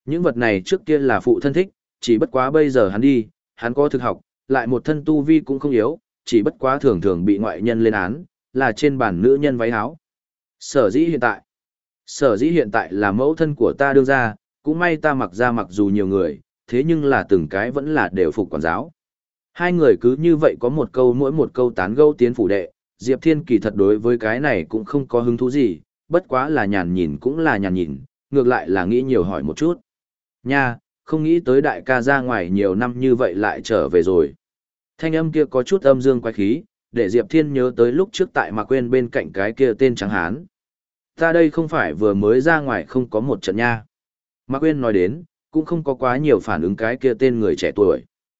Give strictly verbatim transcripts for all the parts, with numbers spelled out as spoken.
Những vật này trước kia là phụ thân thích, chỉ bất quá bây giờ hắn đi, hắn có thực học, lại một thân tu vi cũng không yếu, chỉ bất quá thường thường bị ngoại nhân lên án, là trên bàn nữ nhân váy áo. Sở dĩ hiện tại, sở dĩ hiện tại là mẫu thân của ta đương ra, cũng may ta mặc ra mặc dù nhiều người, thế nhưng là từng cái vẫn là đều phục quản giáo. Hai người cứ như vậy có một câu mỗi một câu tán gẫu tiến phủ đệ, Diệp Thiên kỳ thật đối với cái này cũng không có hứng thú gì, bất quá là nhàn nhìn cũng là nhàn nhìn, ngược lại là nghĩ nhiều hỏi một chút. Nha, không nghĩ tới đại ca ra ngoài nhiều năm như vậy lại trở về rồi. Thanh âm kia có chút âm dương quái khí, để Diệp Thiên nhớ tới lúc trước tại Mạc Quyên bên cạnh cái kia tên trắng hán. Ta đây không phải vừa mới ra ngoài không có một trận nha. Mạc Quyên nói đến, cũng không có quá nhiều phản ứng cái kia tên người trẻ tuổi.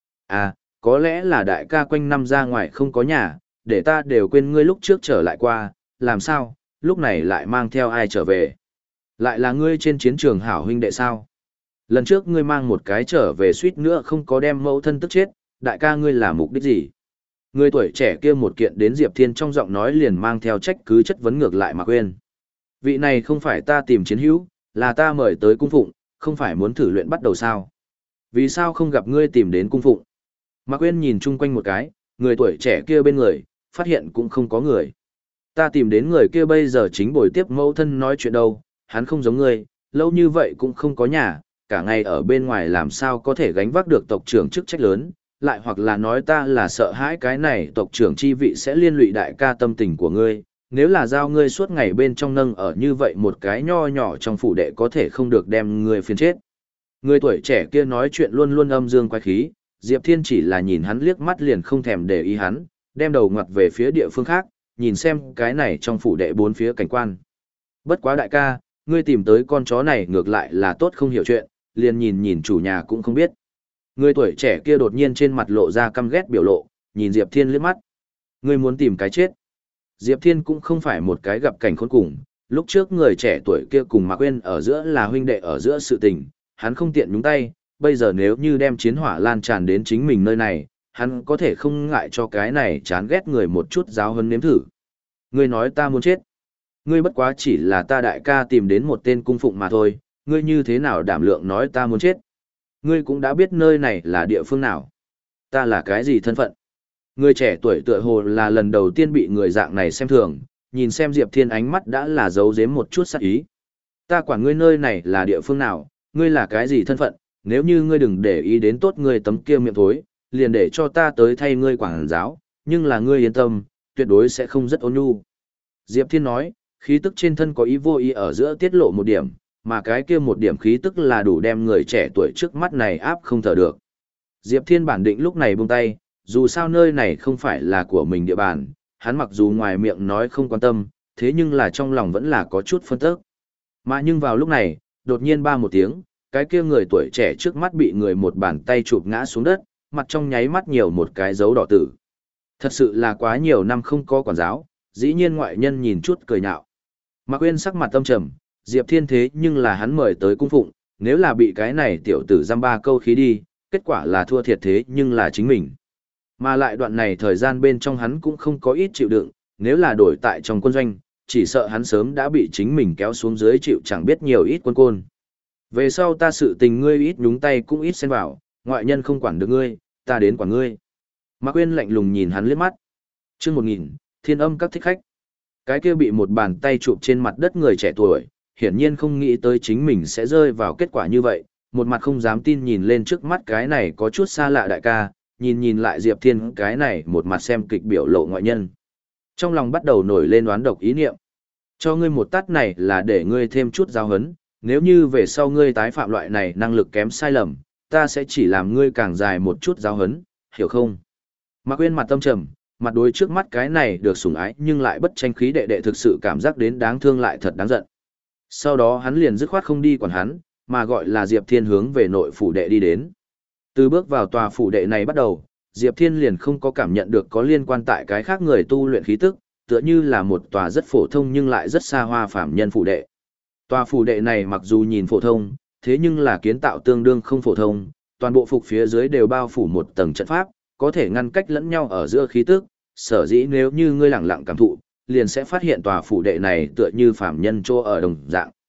À, có lẽ là đại ca quanh năm ra ngoài không có nhà, để ta đều quên ngươi lúc trước trở lại qua, làm sao, lúc này lại mang theo ai trở về. Lại là ngươi trên chiến trường hảo huynh đệ sao? Lần trước ngươi mang một cái trở về suýt nữa không có đem mẫu thân tức chết, đại ca ngươi là mục đích gì? Người tuổi trẻ kia một kiện đến Diệp Thiên trong giọng nói liền mang theo trách cứ chất vấn ngược lại Mạc Quyên. Vị này không phải ta tìm chiến hữu, là ta mời tới cung phụng, không phải muốn thử luyện bắt đầu sao? Vì sao không gặp ngươi tìm đến cung phụng? Mạc Quyên nhìn chung quanh một cái, người tuổi trẻ kia bên người, phát hiện cũng không có người. Ta tìm đến người kia bây giờ chính buổi tiếp mẫu thân nói chuyện đâu, hắn không giống ngươi, lâu như vậy cũng không có nhà, cả ngày ở bên ngoài làm sao có thể gánh vác được tộc trưởng chức trách lớn, lại hoặc là nói ta là sợ hãi cái này tộc trưởng chi vị sẽ liên lụy đại ca tâm tình của ngươi, nếu là giao ngươi suốt ngày bên trong nâng ở như vậy một cái nho nhỏ trong phủ đệ có thể không được đem ngươi phiền chết. Người tuổi trẻ kia nói chuyện luôn luôn âm dương quái khí, Diệp Thiên chỉ là nhìn hắn liếc mắt liền không thèm để ý hắn, đem đầu ngoặt về phía địa phương khác, nhìn xem cái này trong phủ đệ bốn phía cảnh quan. Bất quá đại ca, ngươi tìm tới con chó này ngược lại là tốt không hiểu chuyện, liền nhìn nhìn chủ nhà cũng không biết. Người tuổi trẻ kia đột nhiên trên mặt lộ ra căm ghét biểu lộ, nhìn Diệp Thiên liếc mắt. Ngươi muốn tìm cái chết. Diệp Thiên cũng không phải một cái gặp cảnh khốn cùng, lúc trước người trẻ tuổi kia cùng Mạc Quyên ở giữa là huynh đệ ở giữa sự tình, hắn không tiện nhúng tay, bây giờ nếu như đem chiến hỏa lan tràn đến chính mình nơi này, hắn có thể không ngại cho cái này chán ghét người một chút giáo huấn nếm thử. Ngươi nói ta muốn chết. Ngươi bất quá chỉ là ta đại ca tìm đến một tên cung phụng mà thôi, ngươi như thế nào đảm lượng nói ta muốn chết. Ngươi cũng đã biết nơi này là địa phương nào. Ta là cái gì thân phận. Người trẻ tuổi tựa hồ là lần đầu tiên bị người dạng này xem thường, nhìn xem Diệp Thiên ánh mắt đã là giấu giếm một chút sắc ý. Ta quản ngươi nơi này là địa phương nào, ngươi là cái gì thân phận, nếu như ngươi đừng để ý đến tốt ngươi tấm kia miệng thối, liền để cho ta tới thay ngươi quản giáo, nhưng là ngươi yên tâm, tuyệt đối sẽ không rất ôn nhu. Diệp Thiên nói, khí tức trên thân có ý vô ý ở giữa tiết lộ một điểm, mà cái kia một điểm khí tức là đủ đem người trẻ tuổi trước mắt này áp không thở được. Diệp Thiên bản định lúc này buông tay, dù sao nơi này không phải là của mình địa bàn, hắn mặc dù ngoài miệng nói không quan tâm, thế nhưng là trong lòng vẫn là có chút phân tức. Mà nhưng vào lúc này, đột nhiên ba một tiếng, cái kia người tuổi trẻ trước mắt bị người một bàn tay chụp ngã xuống đất, mặt trong nháy mắt nhiều một cái dấu đỏ tử. Thật sự là quá nhiều năm không có quản giáo, dĩ nhiên ngoại nhân nhìn chút cười nhạo. Mạc Quyên sắc mặt tâm trầm, Diệp Thiên thế nhưng là hắn mời tới cung phụng, nếu là bị cái này tiểu tử giam ba câu khí đi, kết quả là thua thiệt thế nhưng là chính mình. Mà lại đoạn này thời gian bên trong hắn cũng không có ít chịu đựng, nếu là đổi tại trong quân doanh, chỉ sợ hắn sớm đã bị chính mình kéo xuống dưới chịu chẳng biết nhiều ít quân côn. Về sau ta sự tình ngươi ít nhúng tay cũng ít xen vào, ngoại nhân không quản được ngươi, ta đến quản ngươi. Mạc Quyên lạnh lùng nhìn hắn liếc mắt. Chương một nghìn, Thiên Âm các thích khách. Cái kia bị một bàn tay chụp trên mặt đất người trẻ tuổi, hiển nhiên không nghĩ tới chính mình sẽ rơi vào kết quả như vậy, một mặt không dám tin nhìn lên trước mắt cái này có chút xa lạ đại ca, nhìn nhìn lại Diệp Thiên cái này một mặt xem kịch biểu lộ ngoại nhân. Trong lòng bắt đầu nổi lên đoán độc ý niệm. Cho ngươi một tát này là để ngươi thêm chút giáo hấn, nếu như về sau ngươi tái phạm loại này năng lực kém sai lầm, ta sẽ chỉ làm ngươi càng dài một chút giáo hấn, hiểu không? Mạc Quyên mặt tâm trầm, mặt đối trước mắt cái này được sủng ái nhưng lại bất tranh khí đệ đệ thực sự cảm giác đến đáng thương lại thật đáng giận. Sau đó hắn liền dứt khoát không đi quản hắn, mà gọi là Diệp Thiên hướng về nội phủ đệ đi đến. Từ bước vào tòa phủ đệ này bắt đầu, Diệp Thiên liền không có cảm nhận được có liên quan tại cái khác người tu luyện khí tức, tựa như là một tòa rất phổ thông nhưng lại rất xa hoa phàm nhân phủ đệ. Tòa phủ đệ này mặc dù nhìn phổ thông, thế nhưng là kiến tạo tương đương không phổ thông, toàn bộ phục phía dưới đều bao phủ một tầng trận pháp, có thể ngăn cách lẫn nhau ở giữa khí tức, sở dĩ nếu như ngươi lặng lặng cảm thụ, liền sẽ phát hiện tòa phủ đệ này tựa như phàm nhân chỗ ở đồng dạng.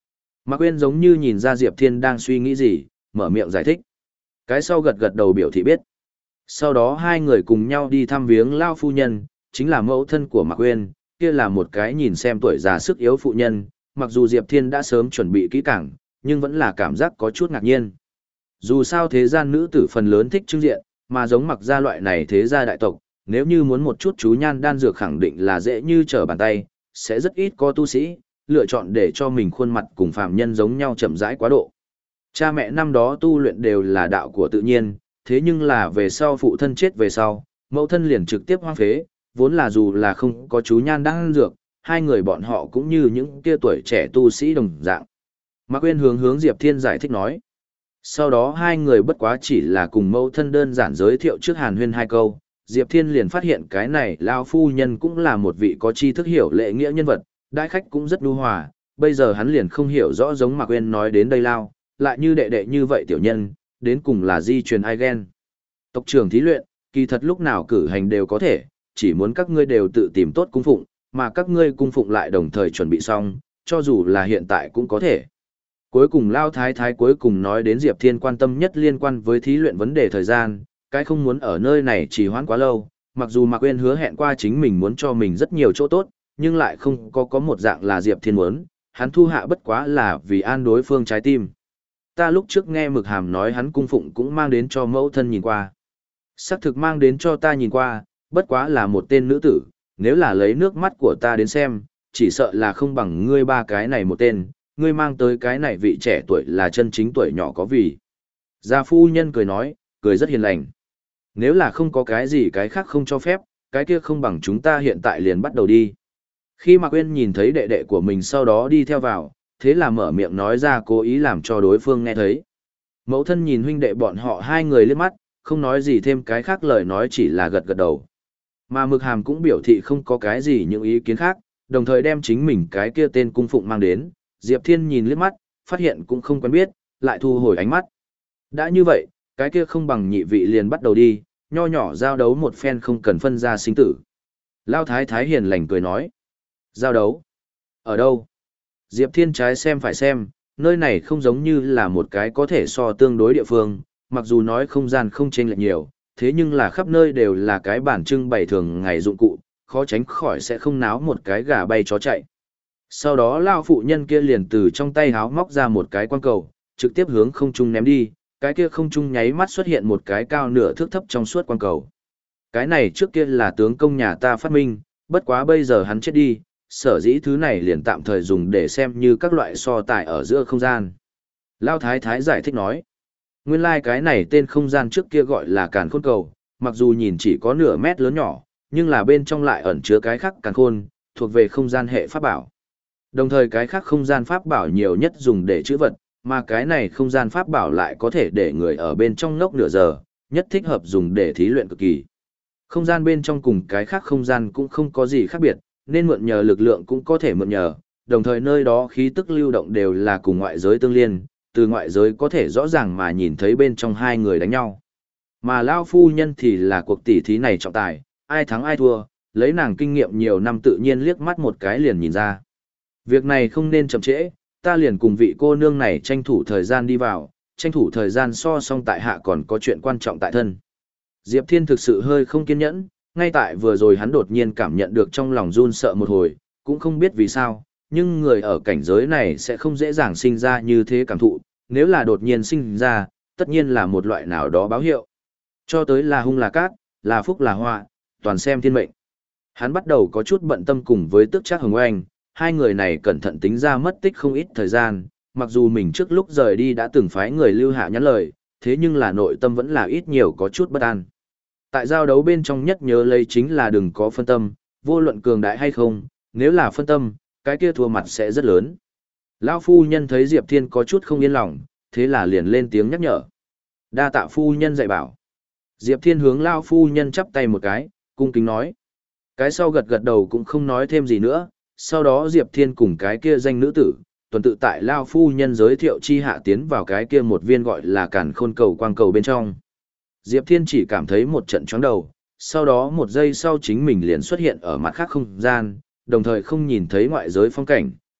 Mạc Quyên giống như nhìn ra Diệp Thiên đang suy nghĩ gì, mở miệng giải thích. Cái sau gật gật đầu biểu thị biết. Sau đó hai người cùng nhau đi thăm viếng Lao phu nhân, chính là mẫu thân của Mạc Quyên, kia là một cái nhìn xem tuổi già sức yếu phụ nhân, mặc dù Diệp Thiên đã sớm chuẩn bị kỹ càng, nhưng vẫn là cảm giác có chút ngạc nhiên. Dù sao thế gian nữ tử phần lớn thích trưng diện, mà giống Mặc gia loại này thế gia đại tộc, nếu như muốn một chút chú nhan đan dược khẳng định là dễ như trở bàn tay, sẽ rất ít có tu sĩ lựa chọn để cho mình khuôn mặt cùng phàm nhân giống nhau chậm rãi quá độ. Cha mẹ năm đó tu luyện đều là đạo của tự nhiên, thế nhưng là về sau phụ thân chết về sau, mẫu thân liền trực tiếp hoang phế, vốn là dù là không có chú nhan đan dược, hai người bọn họ cũng như những kia tuổi trẻ tu sĩ đồng dạng. Mạc Quyên hướng hướng Diệp Thiên giải thích nói. Sau đó hai người bất quá chỉ là cùng mẫu thân đơn giản giới thiệu trước hàn huyên hai câu, Diệp Thiên liền phát hiện cái này Lao phu nhân cũng là một vị có tri thức hiểu lễ nghĩa nhân vật, đại khách cũng rất nhu hòa, bây giờ hắn liền không hiểu rõ giống Mạc Quyên nói đến đây Lao, lại như đệ đệ như vậy tiểu nhân, đến cùng là di truyền ai ghen. Tộc trưởng thí luyện, kỳ thật lúc nào cử hành đều có thể, chỉ muốn các ngươi đều tự tìm tốt cung phụng, mà các ngươi cung phụng lại đồng thời chuẩn bị xong, cho dù là hiện tại cũng có thể. Cuối cùng Lao Thái Thái cuối cùng nói đến Diệp Thiên quan tâm nhất liên quan với thí luyện vấn đề thời gian, cái không muốn ở nơi này trì hoãn quá lâu, mặc dù Mạc Quyên hứa hẹn qua chính mình muốn cho mình rất nhiều chỗ tốt, nhưng lại không có có một dạng là Diệp Thiên muốn, hắn thu hạ bất quá là vì an đối phương trái tim. Ta lúc trước nghe Mực Hàm nói hắn cung phụng cũng mang đến cho mẫu thân nhìn qua. Sắc thực mang đến cho ta nhìn qua, bất quá là một tên nữ tử, nếu là lấy nước mắt của ta đến xem, chỉ sợ là không bằng ngươi ba cái này một tên, ngươi mang tới cái này vị trẻ tuổi là chân chính tuổi nhỏ có vì. Gia phu nhân cười nói, cười rất hiền lành. Nếu là không có cái gì cái khác không cho phép, cái kia không bằng chúng ta hiện tại liền bắt đầu đi. Khi Mạc Quyên nhìn thấy đệ đệ của mình sau đó đi theo vào, thế là mở miệng nói ra cố ý làm cho đối phương nghe thấy. Mẫu thân nhìn huynh đệ bọn họ hai người liếc mắt, không nói gì thêm cái khác lời nói chỉ là gật gật đầu. Mà Mực Hàm cũng biểu thị không có cái gì những ý kiến khác, đồng thời đem chính mình cái kia tên cung phụng mang đến, Diệp Thiên nhìn liếc mắt, phát hiện cũng không quen biết, lại thu hồi ánh mắt. Đã như vậy, cái kia không bằng nhị vị liền bắt đầu đi, nho nhỏ giao đấu một phen không cần phân ra sinh tử. Lao Thái Thái hiền lành cười nói. Giao đấu? Ở đâu? Diệp Thiên trái xem phải xem, nơi này không giống như là một cái có thể so tương đối địa phương, mặc dù nói không gian không chênh lệch nhiều, thế nhưng là khắp nơi đều là cái bản trưng bày thường ngày dụng cụ, khó tránh khỏi sẽ không náo một cái gà bay chó chạy. Sau đó Lao phụ nhân kia liền từ trong tay háo móc ra một cái quang cầu, trực tiếp hướng không trung ném đi, cái kia không trung nháy mắt xuất hiện một cái cao nửa thước thấp trong suốt quang cầu. Cái này trước kia là tướng công nhà ta phát minh, bất quá bây giờ hắn chết đi, sở dĩ thứ này liền tạm thời dùng để xem như các loại so tài ở giữa không gian. Lao Thái Thái giải thích nói, nguyên lai like cái này tên không gian trước kia gọi là càn khôn cầu, mặc dù nhìn chỉ có nửa mét lớn nhỏ, nhưng là bên trong lại ẩn chứa cái khác càn khôn, thuộc về không gian hệ pháp bảo. Đồng thời cái khác không gian pháp bảo nhiều nhất dùng để chữ vật, mà cái này không gian pháp bảo lại có thể để người ở bên trong ngốc nửa giờ, nhất thích hợp dùng để thí luyện cực kỳ. Không gian bên trong cùng cái khác không gian cũng không có gì khác biệt, nên mượn nhờ lực lượng cũng có thể mượn nhờ, đồng thời nơi đó khí tức lưu động đều là cùng ngoại giới tương liên, từ ngoại giới có thể rõ ràng mà nhìn thấy bên trong hai người đánh nhau. Mà Lao phu nhân thì là cuộc tỉ thí này trọng tài, ai thắng ai thua, lấy nàng kinh nghiệm nhiều năm tự nhiên liếc mắt một cái liền nhìn ra. Việc này không nên chậm trễ, ta liền cùng vị cô nương này tranh thủ thời gian đi vào, tranh thủ thời gian so song tại hạ còn có chuyện quan trọng tại thân. Diệp Thiên thực sự hơi không kiên nhẫn, ngay tại vừa rồi hắn đột nhiên cảm nhận được trong lòng run sợ một hồi, cũng không biết vì sao, nhưng người ở cảnh giới này sẽ không dễ dàng sinh ra như thế cảm thụ, nếu là đột nhiên sinh ra, tất nhiên là một loại nào đó báo hiệu. Cho tới là hung là cát, là phúc là họa, toàn xem thiên mệnh. Hắn bắt đầu có chút bận tâm cùng với Tước Trác Hồng Oanh, hai người này cẩn thận tính ra mất tích không ít thời gian, mặc dù mình trước lúc rời đi đã từng phái người lưu hạ nhắn lời, thế nhưng là nội tâm vẫn là ít nhiều có chút bất an. Tại giao đấu bên trong nhất nhớ lấy chính là đừng có phân tâm, vô luận cường đại hay không, nếu là phân tâm, cái kia thua mặt sẽ rất lớn. Lão phu nhân thấy Diệp Thiên có chút không yên lòng, thế là liền lên tiếng nhắc nhở. Đa tạ phu nhân dạy bảo. Diệp Thiên hướng Lão phu nhân chắp tay một cái, cung kính nói. Cái sau gật gật đầu cũng không nói thêm gì nữa, sau đó Diệp Thiên cùng cái kia danh nữ tử, tuần tự tại Lão phu nhân giới thiệu chi hạ tiến vào cái kia một viên gọi là càn khôn cầu quang cầu bên trong. Diệp Thiên chỉ cảm thấy một trận chóng đầu, sau đó một giây sau chính mình liền xuất hiện ở mặt khác không gian, đồng thời không nhìn thấy ngoại giới phong cảnh,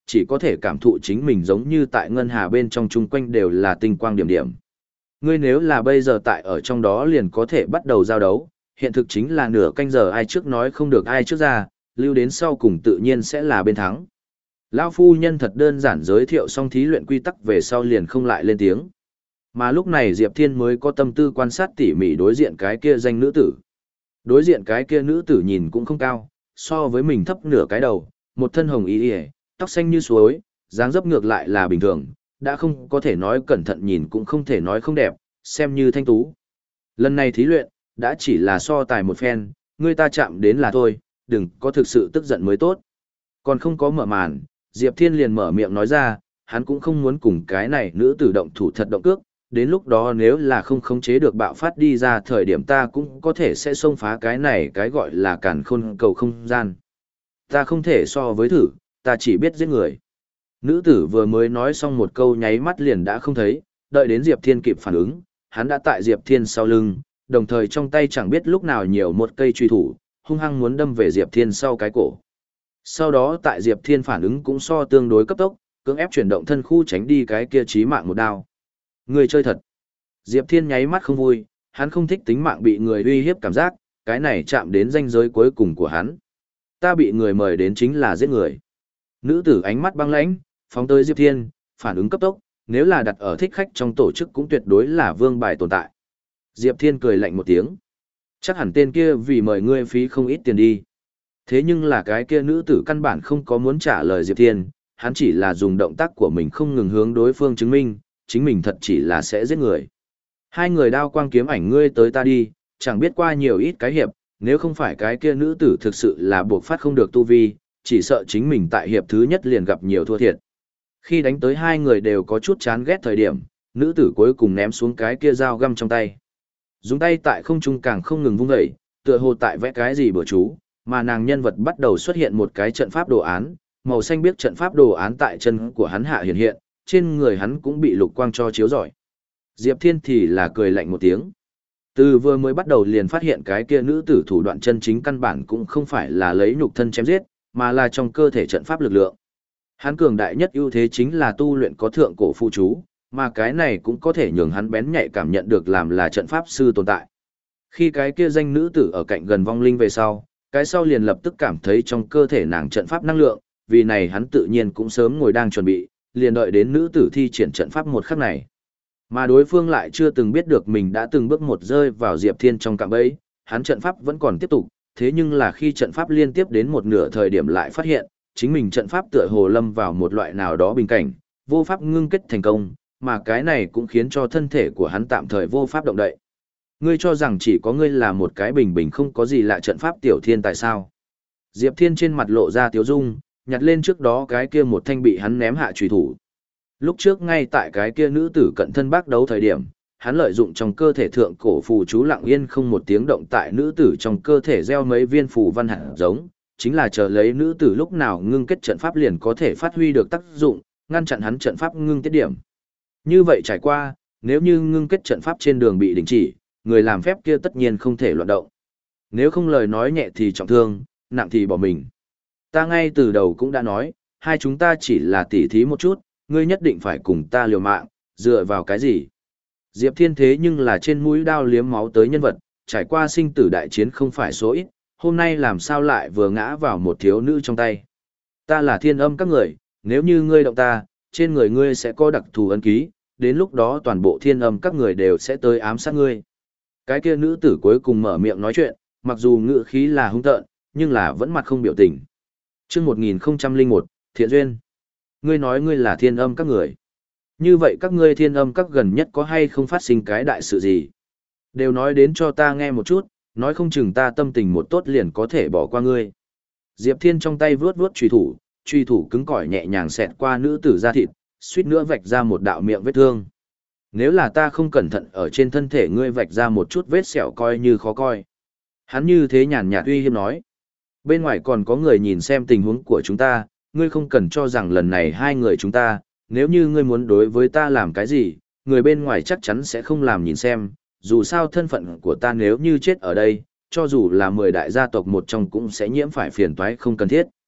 chỉ có thể cảm thụ chính mình giống như tại ngân hà bên trong chung quanh đều là tinh quang điểm điểm. Ngươi nếu là bây giờ tại ở trong đó liền có thể bắt đầu giao đấu, hiện thực chính là nửa canh giờ ai trước nói không được ai trước ra, lưu đến sau cùng tự nhiên sẽ là bên thắng. Lão phu nhân thật đơn giản giới thiệu xong thí luyện quy tắc về sau liền không lại lên tiếng. Mà lúc này Diệp Thiên mới có tâm tư quan sát tỉ mỉ đối diện cái kia danh nữ tử. Đối diện cái kia nữ tử nhìn cũng không cao, so với mình thấp nửa cái đầu, một thân hồng y y, tóc xanh như suối, dáng dấp ngược lại là bình thường, đã không có thể nói cẩn thận nhìn cũng không thể nói không đẹp, xem như thanh tú. Lần này thí luyện, đã chỉ là so tài một phen, người ta chạm đến là thôi, đừng có thực sự tức giận mới tốt. Còn không có mở màn, Diệp Thiên liền mở miệng nói ra, hắn cũng không muốn cùng cái này nữ tử động thủ thật động cước, đến lúc đó nếu là không khống chế được bạo phát đi ra thời điểm ta cũng có thể sẽ xông phá cái này cái gọi là càn khôn cầu không gian. Ta không thể so với thử, ta chỉ biết giết người. Nữ tử vừa mới nói xong một câu nháy mắt liền đã không thấy, đợi đến Diệp Thiên kịp phản ứng, hắn đã tại Diệp Thiên sau lưng, đồng thời trong tay chẳng biết lúc nào nhiều một cây truy thủ, hung hăng muốn đâm về Diệp Thiên sau cái cổ. Sau đó tại Diệp Thiên phản ứng cũng so tương đối cấp tốc, cưỡng ép chuyển động thân khu tránh đi cái kia chí mạng một đao. Người chơi thật. Diệp Thiên nháy mắt không vui, hắn không thích tính mạng bị người uy hiếp cảm giác, cái này chạm đến ranh giới cuối cùng của hắn. Ta bị người mời đến chính là giết người. Nữ tử ánh mắt băng lãnh, phóng tới Diệp Thiên, phản ứng cấp tốc, nếu là đặt ở thích khách trong tổ chức cũng tuyệt đối là vương bài tồn tại. Diệp Thiên cười lạnh một tiếng. Chắc hẳn tên kia vì mời ngươi phí không ít tiền đi. Thế nhưng là cái kia nữ tử căn bản không có muốn trả lời Diệp Thiên, hắn chỉ là dùng động tác của mình không ngừng hướng đối phương chứng minh, chính mình thật chỉ là sẽ giết người. Hai người đao quang kiếm ảnh ngươi tới ta đi, chẳng biết qua nhiều ít cái hiệp, nếu không phải cái kia nữ tử thực sự là buộc phát không được tu vi, chỉ sợ chính mình tại hiệp thứ nhất liền gặp nhiều thua thiệt. Khi đánh tới hai người đều có chút chán ghét thời điểm, nữ tử cuối cùng ném xuống cái kia dao găm trong tay. Dùng tay tại không trung càng không ngừng vung dậy, tựa hồ tại vẽ cái gì bữa chú, mà nàng nhân vật bắt đầu xuất hiện một cái trận pháp đồ án, màu xanh biếc trận pháp đồ án tại chân của hắn hạ hiện hiện, trên người hắn cũng bị lục quang cho chiếu rọi. Diệp Thiên thì là cười lạnh một tiếng. Từ vừa mới bắt đầu liền phát hiện cái kia nữ tử thủ đoạn chân chính căn bản cũng không phải là lấy nhục thân chém giết, mà là trong cơ thể trận pháp lực lượng. Hắn cường đại nhất ưu thế chính là tu luyện có thượng cổ phụ chú, mà cái này cũng có thể nhường hắn bén nhạy cảm nhận được làm là trận pháp sư tồn tại. Khi cái kia danh nữ tử ở cạnh gần vong linh về sau, cái sau liền lập tức cảm thấy trong cơ thể nàng trận pháp năng lượng, vì này hắn tự nhiên cũng sớm ngồi đang chuẩn bị, liền đợi đến nữ tử thi triển trận pháp một khắc này. Mà đối phương lại chưa từng biết được mình đã từng bước một rơi vào Diệp Thiên trong cạm bẫy, hắn trận pháp vẫn còn tiếp tục, thế nhưng là khi trận pháp liên tiếp đến một nửa thời điểm lại phát hiện, chính mình trận pháp tựa hồ lâm vào một loại nào đó bình cảnh, vô pháp ngưng kết thành công, mà cái này cũng khiến cho thân thể của hắn tạm thời vô pháp động đậy. Ngươi cho rằng chỉ có ngươi là một cái bình bình không có gì lạ trận pháp tiểu thiên tại sao? Diệp Thiên trên mặt lộ ra tiếu dung, nhặt lên trước đó cái kia một thanh bị hắn ném hạ chùy thủ. Lúc trước ngay tại cái kia nữ tử cận thân bác đấu thời điểm, hắn lợi dụng trong cơ thể thượng cổ phù chú lặng yên không một tiếng động tại nữ tử trong cơ thể gieo mấy viên phù văn hạt giống, chính là chờ lấy nữ tử lúc nào ngưng kết trận pháp liền có thể phát huy được tác dụng, ngăn chặn hắn trận pháp ngưng tiết điểm. Như vậy trải qua, nếu như ngưng kết trận pháp trên đường bị đình chỉ, người làm phép kia tất nhiên không thể loạn động. Nếu không lời nói nhẹ thì trọng thương, nặng thì bỏ mình. Ta ngay từ đầu cũng đã nói, hai chúng ta chỉ là tỉ thí một chút, ngươi nhất định phải cùng ta liều mạng, dựa vào cái gì? Diệp Thiên thế nhưng là trên mũi đao liếm máu tới nhân vật, trải qua sinh tử đại chiến không phải số ít, hôm nay làm sao lại vừa ngã vào một thiếu nữ trong tay. Ta là thiên âm các người, nếu như ngươi động ta, trên người ngươi sẽ có đặc thù ấn ký, đến lúc đó toàn bộ thiên âm các người đều sẽ tới ám sát ngươi. Cái kia nữ tử cuối cùng mở miệng nói chuyện, mặc dù ngữ khí là hung tợn, nhưng là vẫn mặt không biểu tình. Chương một nghìn không trăm lẻ một, Thiện Duyên. Ngươi nói ngươi là thiên âm các người. Như vậy các ngươi thiên âm các gần nhất có hay không phát sinh cái đại sự gì? Đều nói đến cho ta nghe một chút, nói không chừng ta tâm tình một tốt liền có thể bỏ qua ngươi. Diệp Thiên trong tay vướt vướt truy thủ, truy thủ cứng cỏi nhẹ nhàng xẹt qua nữ tử da thịt, suýt nữa vạch ra một đạo miệng vết thương. Nếu là ta không cẩn thận ở trên thân thể ngươi vạch ra một chút vết sẹo coi như khó coi. Hắn như thế nhàn nhạt uy hiếp nói. Bên ngoài còn có người nhìn xem tình huống của chúng ta, ngươi không cần cho rằng lần này hai người chúng ta, nếu như ngươi muốn đối với ta làm cái gì, người bên ngoài chắc chắn sẽ không làm nhìn xem, dù sao thân phận của ta nếu như chết ở đây, cho dù là mười đại gia tộc một trong cũng sẽ nhiễm phải phiền toái không cần thiết.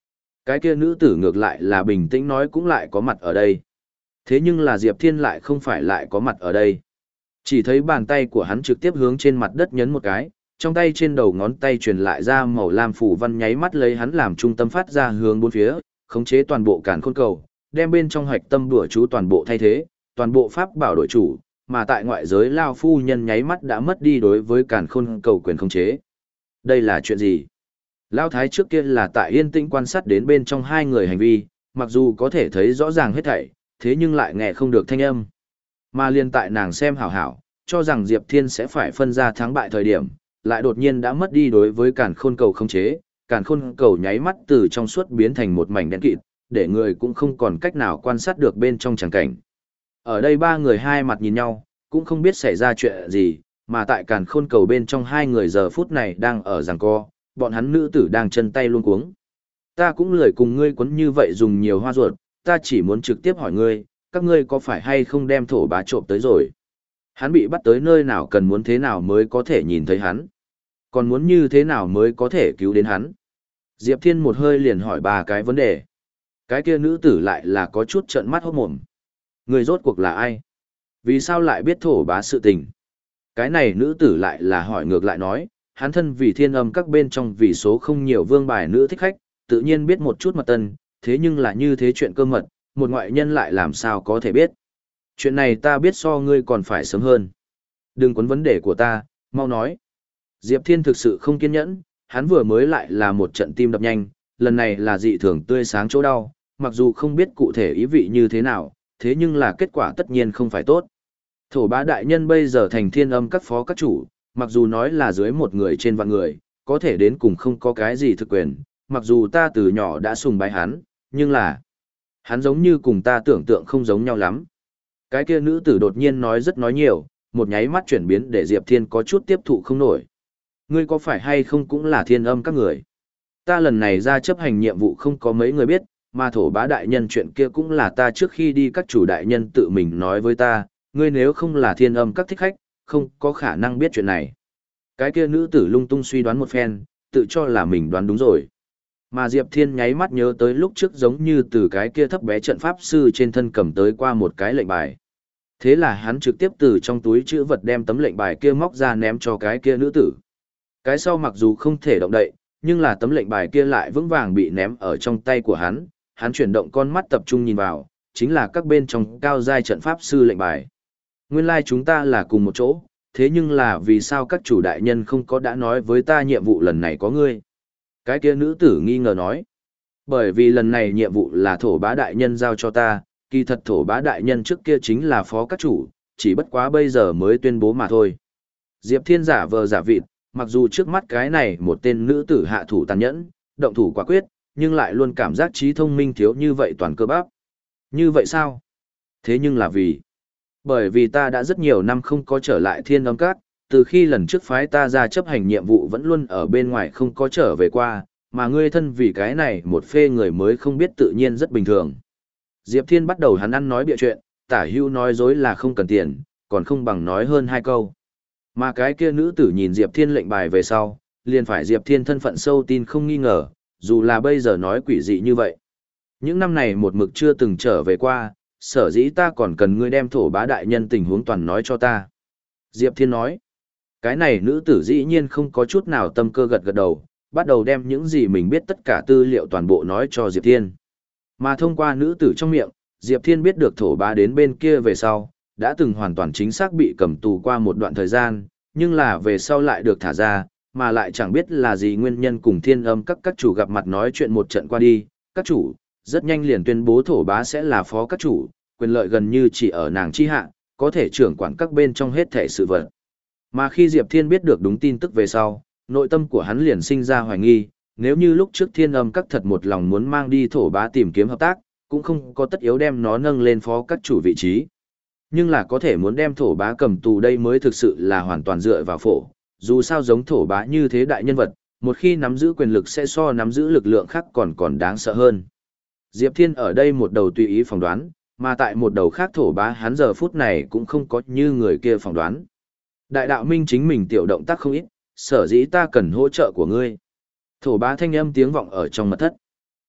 Cái kia nữ tử ngược lại là bình tĩnh nói cũng lại có mặt ở đây. Thế nhưng là Diệp Thiên lại không phải lại có mặt ở đây. Chỉ thấy bàn tay của hắn trực tiếp hướng trên mặt đất nhấn một cái, trong tay trên đầu ngón tay truyền lại ra màu lam phủ văn nháy mắt lấy hắn làm trung tâm phát ra hướng bốn phía, khống chế toàn bộ càn khôn cầu, đem bên trong hạch tâm đùa chú toàn bộ thay thế, toàn bộ pháp bảo đổi chủ, mà tại ngoại giới Lao phu nhân nháy mắt đã mất đi đối với càn khôn cầu quyền khống chế. Đây là chuyện gì? Lao Thái trước kia là tại yên tĩnh quan sát đến bên trong hai người hành vi, mặc dù có thể thấy rõ ràng hết thảy, thế nhưng lại nghe không được thanh âm. Mà liên tại nàng xem hảo hảo, cho rằng Diệp Thiên sẽ phải phân ra thắng bại thời điểm, lại đột nhiên đã mất đi đối với càn khôn cầu khống chế, càn khôn cầu nháy mắt từ trong suốt biến thành một mảnh đen kịt, để người cũng không còn cách nào quan sát được bên trong tràng cảnh. Ở đây ba người hai mặt nhìn nhau, cũng không biết xảy ra chuyện gì, mà tại càn khôn cầu bên trong hai người giờ phút này đang ở giằng co, bọn hắn nữ tử đang chân tay luống cuống. Ta cũng lười cùng ngươi quấn như vậy dùng nhiều hoa ruột, ta chỉ muốn trực tiếp hỏi ngươi, các ngươi có phải hay không đem thổ bá trộm tới rồi? Hắn bị bắt tới nơi nào cần muốn thế nào mới có thể nhìn thấy hắn? Còn muốn như thế nào mới có thể cứu đến hắn? Diệp Thiên một hơi liền hỏi ba cái vấn đề. Cái kia nữ tử lại là có chút trợn mắt hốt mồm. Người rốt cuộc là ai? Vì sao lại biết thổ bá sự tình? Cái này nữ tử lại là hỏi ngược lại nói, hắn thân vì thiên âm các bên trong vì số không nhiều vương bài nữ thích khách, tự nhiên biết một chút mật tân, thế nhưng là như thế chuyện cơ mật, một ngoại nhân lại làm sao có thể biết. Chuyện này ta biết so ngươi còn phải sớm hơn. Đừng quấn vấn đề của ta, mau nói. Diệp Thiên thực sự không kiên nhẫn, hắn vừa mới lại là một trận tim đập nhanh, lần này là dị thường tươi sáng chỗ đau, mặc dù không biết cụ thể ý vị như thế nào, thế nhưng là kết quả tất nhiên không phải tốt. Thổ bá đại nhân bây giờ thành thiên âm các phó các chủ, mặc dù nói là dưới một người trên vạn người, có thể đến cùng không có cái gì thực quyền, mặc dù ta từ nhỏ đã sùng bái hắn, nhưng là hắn giống như cùng ta tưởng tượng không giống nhau lắm. Cái kia nữ tử đột nhiên nói rất nói nhiều, một nháy mắt chuyển biến để Diệp Thiên có chút tiếp thụ không nổi. Ngươi có phải hay không cũng là thiên âm các người? Ta lần này ra chấp hành nhiệm vụ không có mấy người biết, mà thổ bá đại nhân chuyện kia cũng là ta trước khi đi các chủ đại nhân tự mình nói với ta, ngươi nếu không là thiên âm các thích khách, không có khả năng biết chuyện này. Cái kia nữ tử lung tung suy đoán một phen, tự cho là mình đoán đúng rồi. Mà Diệp Thiên nháy mắt nhớ tới lúc trước giống như từ cái kia thấp bé trận pháp sư trên thân cầm tới qua một cái lệnh bài. Thế là hắn trực tiếp từ trong túi chữ vật đem tấm lệnh bài kia móc ra ném cho cái kia nữ tử. Cái sau mặc dù không thể động đậy, nhưng là tấm lệnh bài kia lại vững vàng bị ném ở trong tay của hắn, hắn chuyển động con mắt tập trung nhìn vào, chính là các bên trong cao giai trận pháp sư lệnh bài. Nguyên lai like chúng ta là cùng một chỗ, thế nhưng là vì sao các chủ đại nhân không có đã nói với ta nhiệm vụ lần này có ngươi? Cái kia nữ tử nghi ngờ nói. Bởi vì lần này nhiệm vụ là thổ bá đại nhân giao cho ta, kỳ thật thổ bá đại nhân trước kia chính là phó các chủ, chỉ bất quá bây giờ mới tuyên bố mà thôi. Diệp Thiên giả vờ giả vịt, mặc dù trước mắt cái này một tên nữ tử hạ thủ tàn nhẫn, động thủ quả quyết, nhưng lại luôn cảm giác trí thông minh thiếu như vậy toàn cơ bắp. Như vậy sao? Thế nhưng là vì... Bởi vì ta đã rất nhiều năm không có trở lại thiên âm các, từ khi lần trước phái ta ra chấp hành nhiệm vụ vẫn luôn ở bên ngoài không có trở về qua, mà ngươi thân vì cái này một phê người mới không biết tự nhiên rất bình thường. Diệp Thiên bắt đầu hắn ăn nói bịa chuyện, tả hữu nói dối là không cần tiền, còn không bằng nói hơn hai câu. Mà cái kia nữ tử nhìn Diệp Thiên lệnh bài về sau, liền phải Diệp Thiên thân phận sâu tin không nghi ngờ, dù là bây giờ nói quỷ dị như vậy. Những năm này một mực chưa từng trở về qua, sở dĩ ta còn cần ngươi đem thổ bá đại nhân tình huống toàn nói cho ta. Diệp Thiên nói, cái này nữ tử dĩ nhiên không có chút nào tâm cơ gật gật đầu, bắt đầu đem những gì mình biết tất cả tư liệu toàn bộ nói cho Diệp Thiên. Mà thông qua nữ tử trong miệng, Diệp Thiên biết được thổ bá đến bên kia về sau, đã từng hoàn toàn chính xác bị cầm tù qua một đoạn thời gian, nhưng là về sau lại được thả ra, mà lại chẳng biết là gì nguyên nhân cùng thiên âm các các chủ gặp mặt nói chuyện một trận qua đi, các chủ, rất nhanh liền tuyên bố thổ bá sẽ là phó các chủ, quyền lợi gần như chỉ ở nàng chi hạ, có thể trưởng quản các bên trong hết thể sự vật. Mà khi Diệp Thiên biết được đúng tin tức về sau, nội tâm của hắn liền sinh ra hoài nghi, nếu như lúc trước thiên âm các thật một lòng muốn mang đi thổ bá tìm kiếm hợp tác, cũng không có tất yếu đem nó nâng lên phó các chủ vị trí. Nhưng là có thể muốn đem thổ bá cầm tù đây mới thực sự là hoàn toàn dựa vào phổ, dù sao giống thổ bá như thế đại nhân vật, một khi nắm giữ quyền lực sẽ so nắm giữ lực lượng khác còn còn đáng sợ hơn. Diệp Thiên ở đây một đầu tùy ý phỏng đoán, mà tại một đầu khác thổ bá hắn giờ phút này cũng không có như người kia phỏng đoán. Đại đạo minh chính mình tiểu động tác không ít, sở dĩ ta cần hỗ trợ của ngươi. Thổ bá thanh âm tiếng vọng ở trong mật thất.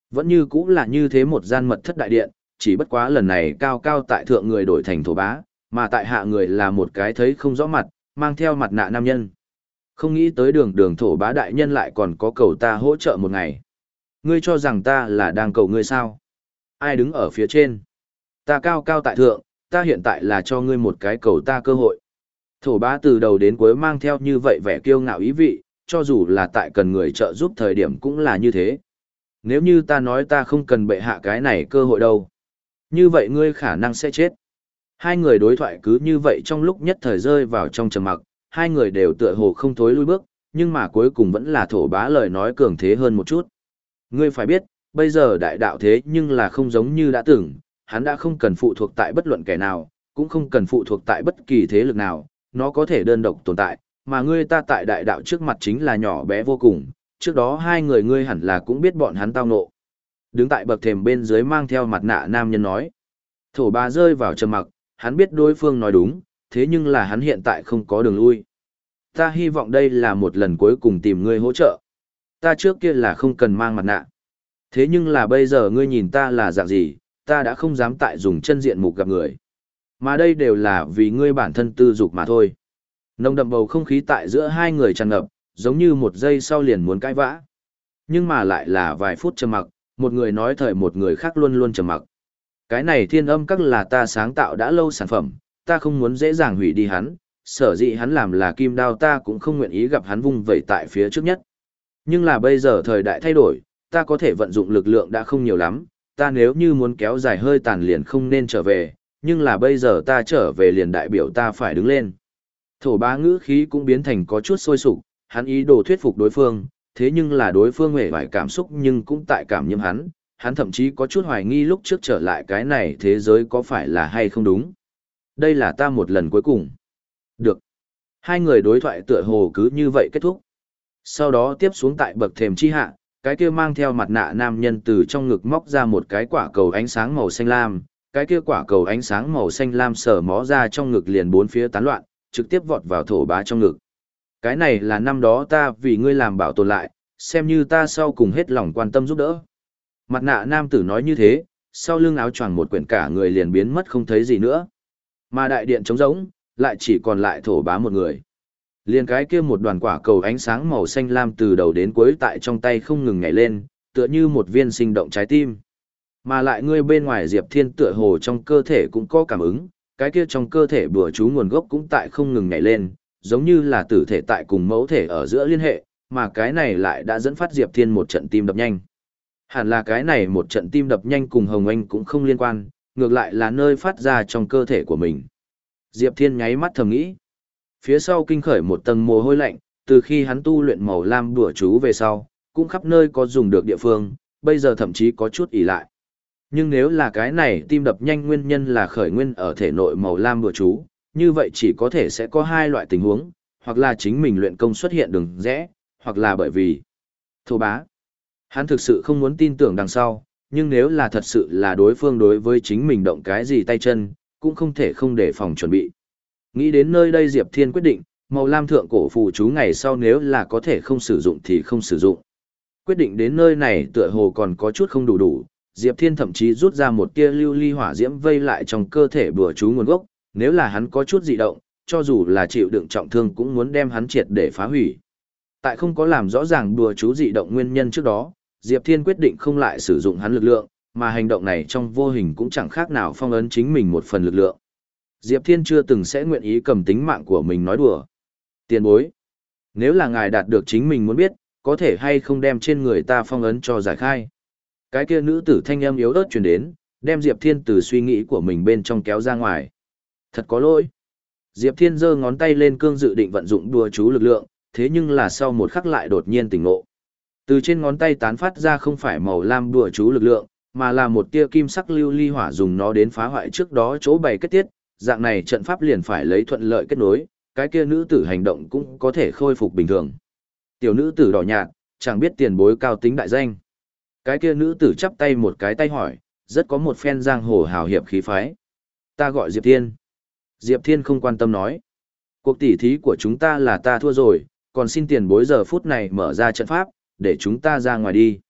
Vẫn như cũng là như thế một gian mật thất đại điện, chỉ bất quá lần này cao cao tại thượng người đổi thành thổ bá, mà tại hạ người là một cái thấy không rõ mặt, mang theo mặt nạ nam nhân. Không nghĩ tới đường đường thổ bá đại nhân lại còn có cầu ta hỗ trợ một ngày. Ngươi cho rằng ta là đang cầu ngươi sao? Ai đứng ở phía trên? Ta cao cao tại thượng, ta hiện tại là cho ngươi một cái cầu ta cơ hội. Thổ bá từ đầu đến cuối mang theo như vậy vẻ kiêu ngạo ý vị, cho dù là tại cần người trợ giúp thời điểm cũng là như thế. Nếu như ta nói ta không cần bệ hạ cái này cơ hội đâu, như vậy ngươi khả năng sẽ chết. Hai người đối thoại cứ như vậy trong lúc nhất thời rơi vào trong trầm mặc, hai người đều tựa hồ không thối lui bước, nhưng mà cuối cùng vẫn là thổ bá lời nói cường thế hơn một chút. Ngươi phải biết, bây giờ đại đạo thế nhưng là không giống như đã từng, hắn đã không cần phụ thuộc tại bất luận kẻ nào, cũng không cần phụ thuộc tại bất kỳ thế lực nào, nó có thể đơn độc tồn tại, mà ngươi ta tại đại đạo trước mặt chính là nhỏ bé vô cùng, trước đó hai người ngươi hẳn là cũng biết bọn hắn tao nộ. Đứng tại bậc thềm bên dưới mang theo mặt nạ nam nhân nói. Thổ bá rơi vào trầm mặc, hắn biết đối phương nói đúng, thế nhưng là hắn hiện tại không có đường lui. Ta hy vọng đây là một lần cuối cùng tìm ngươi hỗ trợ. Ta trước kia là không cần mang mặt nạ. Thế nhưng là bây giờ ngươi nhìn ta là dạng gì, ta đã không dám tại dùng chân diện mục gặp người. Mà đây đều là vì ngươi bản thân tư dục mà thôi. Nồng đậm bầu không khí tại giữa hai người tràn ngập, giống như một giây sau liền muốn cãi vã. Nhưng mà lại là vài phút trầm mặc, một người nói thời một người khác luôn luôn trầm mặc. Cái này thiên âm các là ta sáng tạo đã lâu sản phẩm, ta không muốn dễ dàng hủy đi hắn, sở dĩ hắn làm là kim đao ta cũng không nguyện ý gặp hắn vung vẩy tại phía trước nhất. Nhưng là bây giờ thời đại thay đổi, ta có thể vận dụng lực lượng đã không nhiều lắm, ta nếu như muốn kéo dài hơi tàn liền không nên trở về, nhưng là bây giờ ta trở về liền đại biểu ta phải đứng lên. Thổ bá ngữ khí cũng biến thành có chút sôi sục, hắn ý đồ thuyết phục đối phương, thế nhưng là đối phương hề vài cảm xúc nhưng cũng tại cảm nhiễm hắn, hắn thậm chí có chút hoài nghi lúc trước trở lại cái này thế giới có phải là hay không đúng. Đây là ta một lần cuối cùng. Được. Hai người đối thoại tựa hồ cứ như vậy kết thúc. Sau đó tiếp xuống tại bậc thềm chi hạ, cái kia mang theo mặt nạ nam nhân từ trong ngực móc ra một cái quả cầu ánh sáng màu xanh lam, cái kia quả cầu ánh sáng màu xanh lam sở mó ra trong ngực liền bốn phía tán loạn, trực tiếp vọt vào thổ bá trong ngực. Cái này là năm đó ta vì ngươi làm bảo tồn lại, xem như ta sau cùng hết lòng quan tâm giúp đỡ. Mặt nạ nam tử nói như thế, sau lưng áo choàng một quyển cả người liền biến mất không thấy gì nữa. Mà đại điện trống rỗng, lại chỉ còn lại thổ bá một người. Liền cái kia một đoàn quả cầu ánh sáng màu xanh lam từ đầu đến cuối tại trong tay không ngừng nhảy lên, tựa như một viên sinh động trái tim. Mà lại ngươi bên ngoài Diệp Thiên tựa hồ trong cơ thể cũng có cảm ứng, cái kia trong cơ thể bùa chú nguồn gốc cũng tại không ngừng nhảy lên, giống như là tử thể tại cùng mẫu thể ở giữa liên hệ, mà cái này lại đã dẫn phát Diệp Thiên một trận tim đập nhanh. Hẳn là cái này một trận tim đập nhanh cùng Hồng Anh cũng không liên quan, ngược lại là nơi phát ra trong cơ thể của mình. Diệp Thiên nháy mắt thầm nghĩ. Phía sau kinh khởi một tầng mồ hôi lạnh, từ khi hắn tu luyện màu lam đùa chú về sau, cũng khắp nơi có dùng được địa phương, bây giờ thậm chí có chút ỉ lại. Nhưng nếu là cái này tim đập nhanh nguyên nhân là khởi nguyên ở thể nội màu lam đùa chú, như vậy chỉ có thể sẽ có hai loại tình huống, hoặc là chính mình luyện công xuất hiện đường rẽ, hoặc là bởi vì thô bá. Hắn thực sự không muốn tin tưởng đằng sau, nhưng nếu là thật sự là đối phương đối với chính mình động cái gì tay chân, cũng không thể không để phòng chuẩn bị. Nghĩ đến nơi đây Diệp Thiên quyết định, màu lam thượng cổ phù chú ngày sau nếu là có thể không sử dụng thì không sử dụng. Quyết định đến nơi này tựa hồ còn có chút không đủ đủ, Diệp Thiên thậm chí rút ra một tia lưu ly hỏa diễm vây lại trong cơ thể bùa chú nguồn gốc, nếu là hắn có chút dị động, cho dù là chịu đựng trọng thương cũng muốn đem hắn triệt để phá hủy. Tại không có làm rõ ràng bùa chú dị động nguyên nhân trước đó, Diệp Thiên quyết định không lại sử dụng hắn lực lượng, mà hành động này trong vô hình cũng chẳng khác nào phong ấn chính mình một phần lực lượng. Diệp Thiên chưa từng sẽ nguyện ý cầm tính mạng của mình nói đùa. Tiền bối, nếu là ngài đạt được chính mình muốn biết, có thể hay không đem trên người ta phong ấn cho giải khai. Cái kia nữ tử thanh âm yếu ớt truyền đến, đem Diệp Thiên từ suy nghĩ của mình bên trong kéo ra ngoài. Thật có lỗi. Diệp Thiên giơ ngón tay lên cương dự định vận dụng đùa chú lực lượng, thế nhưng là sau một khắc lại đột nhiên tỉnh ngộ. Từ trên ngón tay tán phát ra không phải màu lam đùa chú lực lượng, mà là một tia kim sắc lưu ly hỏa dùng nó đến phá hoại trước đó chỗ bày kết tiết, dạng này trận pháp liền phải lấy thuận lợi kết nối, cái kia nữ tử hành động cũng có thể khôi phục bình thường. Tiểu nữ tử đỏ nhạt, chẳng biết tiền bối cao tính đại danh. Cái kia nữ tử chắp tay một cái tay hỏi, rất có một phen giang hồ hào hiệp khí phái. Ta gọi Diệp Thiên. Diệp Thiên không quan tâm nói. Cuộc tỉ thí của chúng ta là ta thua rồi, còn xin tiền bối giờ phút này mở ra trận pháp, để chúng ta ra ngoài đi.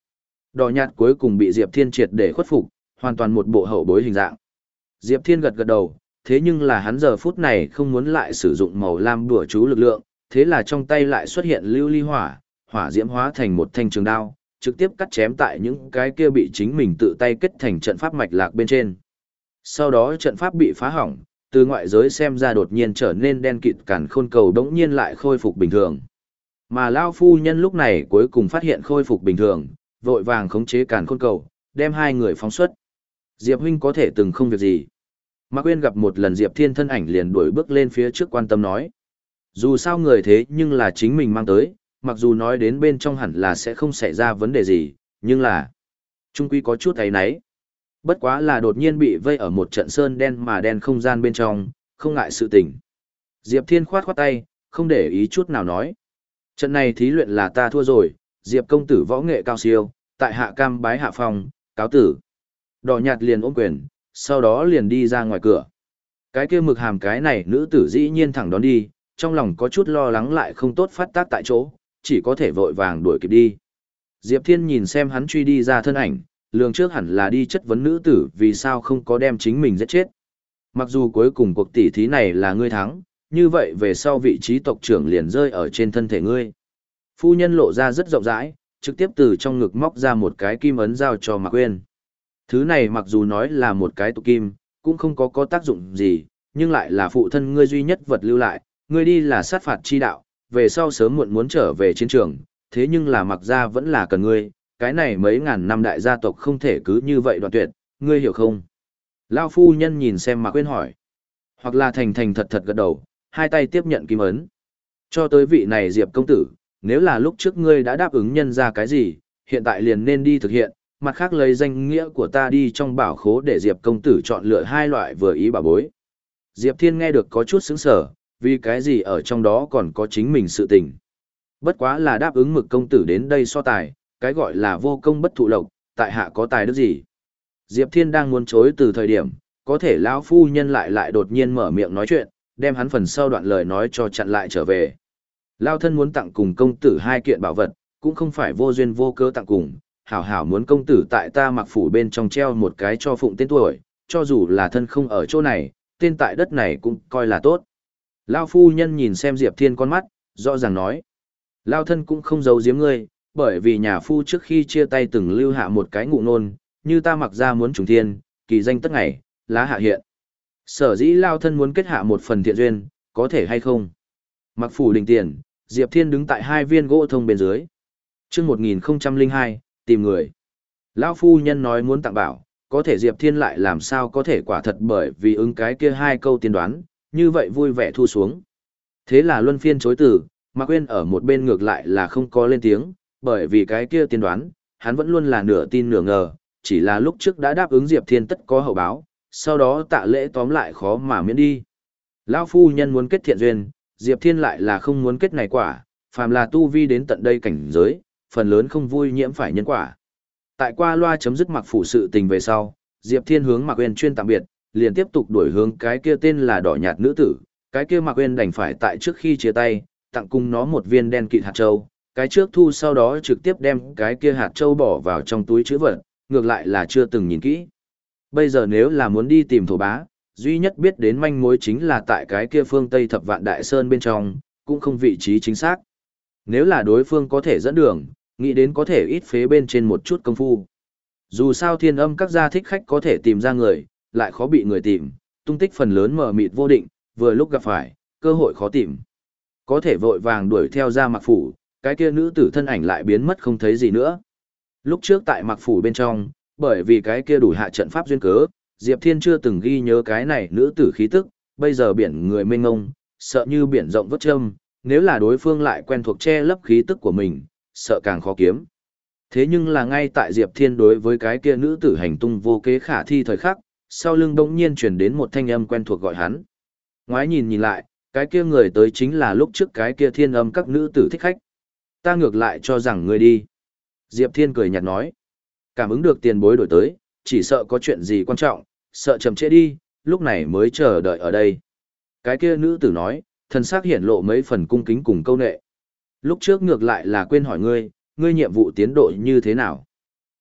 Đỏ nhạt cuối cùng bị Diệp Thiên triệt để khuất phục, hoàn toàn một bộ hậu bối hình dạng. Diệp Thiên gật gật đầu, thế nhưng là hắn giờ phút này không muốn lại sử dụng màu lam đùa chú lực lượng, thế là trong tay lại xuất hiện lưu ly hỏa, hỏa diễm hóa thành một thanh trường đao, trực tiếp cắt chém tại những cái kia bị chính mình tự tay kết thành trận pháp mạch lạc bên trên. Sau đó trận pháp bị phá hỏng, từ ngoại giới xem ra đột nhiên trở nên đen kịt càn khôn cầu đống nhiên lại khôi phục bình thường. Mà Lao phu nhân lúc này cuối cùng phát hiện khôi phục bình thường, vội vàng khống chế càn khôn cầu, đem hai người phóng xuất. Diệp huynh có thể từng không việc gì. Mạc Uyên gặp một lần Diệp Thiên thân ảnh liền đuổi bước lên phía trước quan tâm nói. Dù sao người thế nhưng là chính mình mang tới, mặc dù nói đến bên trong hẳn là sẽ không xảy ra vấn đề gì, nhưng là trung quy có chút ấy nấy. Bất quá là đột nhiên bị vây ở một trận sơn đen mà đen không gian bên trong, không ngại sự tình. Diệp Thiên khoát khoát tay, không để ý chút nào nói. Trận này thí luyện là ta thua rồi, Diệp công tử võ nghệ cao siêu, tại hạ cam bái hạ phong, cáo tử. Đỏ nhạt liền ôm quyền, sau đó liền đi ra ngoài cửa. Cái kia mực hàm cái này nữ tử dĩ nhiên thẳng đón đi, trong lòng có chút lo lắng lại không tốt phát tác tại chỗ, chỉ có thể vội vàng đuổi kịp đi. Diệp Thiên nhìn xem hắn truy đi ra thân ảnh, lường trước hẳn là đi chất vấn nữ tử vì sao không có đem chính mình giết chết. Mặc dù cuối cùng cuộc tỉ thí này là ngươi thắng, như vậy về sau vị trí tộc trưởng liền rơi ở trên thân thể ngươi. Phu nhân lộ ra rất rộng rãi, trực tiếp từ trong ngực móc ra một cái kim ấn giao cho Mạc Uyên. Thứ này mặc dù nói là một cái tục kim, cũng không có có tác dụng gì, nhưng lại là phụ thân ngươi duy nhất vật lưu lại, ngươi đi là sát phạt chi đạo, về sau sớm muộn muốn trở về chiến trường, thế nhưng là Mạc gia vẫn là cần ngươi, cái này mấy ngàn năm đại gia tộc không thể cứ như vậy đoạn tuyệt, ngươi hiểu không? Lao phu nhân nhìn xem Mạc Uyên hỏi, hoặc là thành thành thật thật gật đầu, hai tay tiếp nhận kim ấn. Cho tới vị này Diệp công tử, nếu là lúc trước ngươi đã đáp ứng nhân ra cái gì, hiện tại liền nên đi thực hiện, mặt khác lấy danh nghĩa của ta đi trong bảo khố để Diệp công tử chọn lựa hai loại vừa ý bảo bối. Diệp Thiên nghe được có chút sững sờ, vì cái gì ở trong đó còn có chính mình sự tình. Bất quá là đáp ứng Mực công tử đến đây so tài, cái gọi là vô công bất thụ lộc, tại hạ có tài đức gì. Diệp Thiên đang muốn chối từ thời điểm, có thể lão phu nhân lại lại đột nhiên mở miệng nói chuyện, đem hắn phần sau đoạn lời nói cho chặn lại trở về. Lao thân muốn tặng cùng công tử hai kiện bảo vật, cũng không phải vô duyên vô cớ tặng cùng, hảo hảo muốn công tử tại ta Mặc phủ bên trong treo một cái cho phụng tên tuổi, cho dù là thân không ở chỗ này, tên tại đất này cũng coi là tốt. Lao phu nhân nhìn xem Diệp Thiên con mắt, rõ ràng nói. Lao thân cũng không giấu giếm ngươi, bởi vì nhà phu trước khi chia tay từng lưu hạ một cái ngụ nôn, như ta Mặc ra muốn trùng thiên, kỳ danh tất ngày, lá hạ hiện. Sở dĩ Lao thân muốn kết hạ một phần thiện duyên, có thể hay không? Mặc phủ đình tiền, Diệp Thiên đứng tại hai viên gỗ thông bên dưới. Trước một nghìn không trăm lẻ hai, tìm người. Lão phu nhân nói muốn tặng bảo, có thể Diệp Thiên lại làm sao có thể quả thật bởi vì ứng cái kia hai câu tiên đoán, như vậy vui vẻ thu xuống. Thế là luân phiên chối từ, Mạc Uyên ở một bên ngược lại là không có lên tiếng, bởi vì cái kia tiên đoán, hắn vẫn luôn là nửa tin nửa ngờ, chỉ là lúc trước đã đáp ứng Diệp Thiên tất có hậu báo, sau đó tạ lễ tóm lại khó mà miễn đi. Lão phu nhân muốn kết thiện duyên, Diệp Thiên lại là không muốn kết này quả, phàm là tu vi đến tận đây cảnh giới, phần lớn không vui nhiễm phải nhân quả. Tại qua loa chấm dứt Mặc phủ sự tình về sau, Diệp Thiên hướng Mạc Uyên chuyên tạm biệt, liền tiếp tục đuổi hướng cái kia tên là đỏ nhạt nữ tử, cái kia Mạc Uyên đành phải tại trước khi chia tay, tặng cùng nó một viên đen kịt hạt châu, cái trước thu sau đó trực tiếp đem cái kia hạt châu bỏ vào trong túi trữ vật, ngược lại là chưa từng nhìn kỹ. Bây giờ nếu là muốn đi tìm thổ bá, duy nhất biết đến manh mối chính là tại cái kia phương Tây Thập Vạn Đại Sơn bên trong, cũng không vị trí chính xác. Nếu là đối phương có thể dẫn đường, nghĩ đến có thể ít phế bên trên một chút công phu. Dù sao thiên âm các gia thích khách có thể tìm ra người, lại khó bị người tìm, tung tích phần lớn mờ mịt vô định, vừa lúc gặp phải, cơ hội khó tìm. Có thể vội vàng đuổi theo ra Mặc phủ, cái kia nữ tử thân ảnh lại biến mất không thấy gì nữa. Lúc trước tại Mặc phủ bên trong, bởi vì cái kia đủ hạ trận pháp duyên cớ, Diệp Thiên chưa từng ghi nhớ cái này nữ tử khí tức, bây giờ biển người mênh ngông, sợ như biển rộng vớt châm, nếu là đối phương lại quen thuộc che lấp khí tức của mình, sợ càng khó kiếm. Thế nhưng là ngay tại Diệp Thiên đối với cái kia nữ tử hành tung vô kế khả thi thời khắc, sau lưng bỗng nhiên truyền đến một thanh âm quen thuộc gọi hắn. Ngoái nhìn nhìn lại, cái kia người tới chính là lúc trước cái kia thiên âm các nữ tử thích khách. Ta ngược lại cho rằng ngươi đi. Diệp Thiên cười nhạt nói. Cảm ứng được tiền bối đổi tới, chỉ sợ có chuyện gì quan trọng, sợ chậm trễ đi, lúc này mới chờ đợi ở đây. Cái kia nữ tử nói, thần sắc hiển lộ mấy phần cung kính cùng câu nệ. Lúc trước ngược lại là quên hỏi ngươi, ngươi nhiệm vụ tiến độ như thế nào?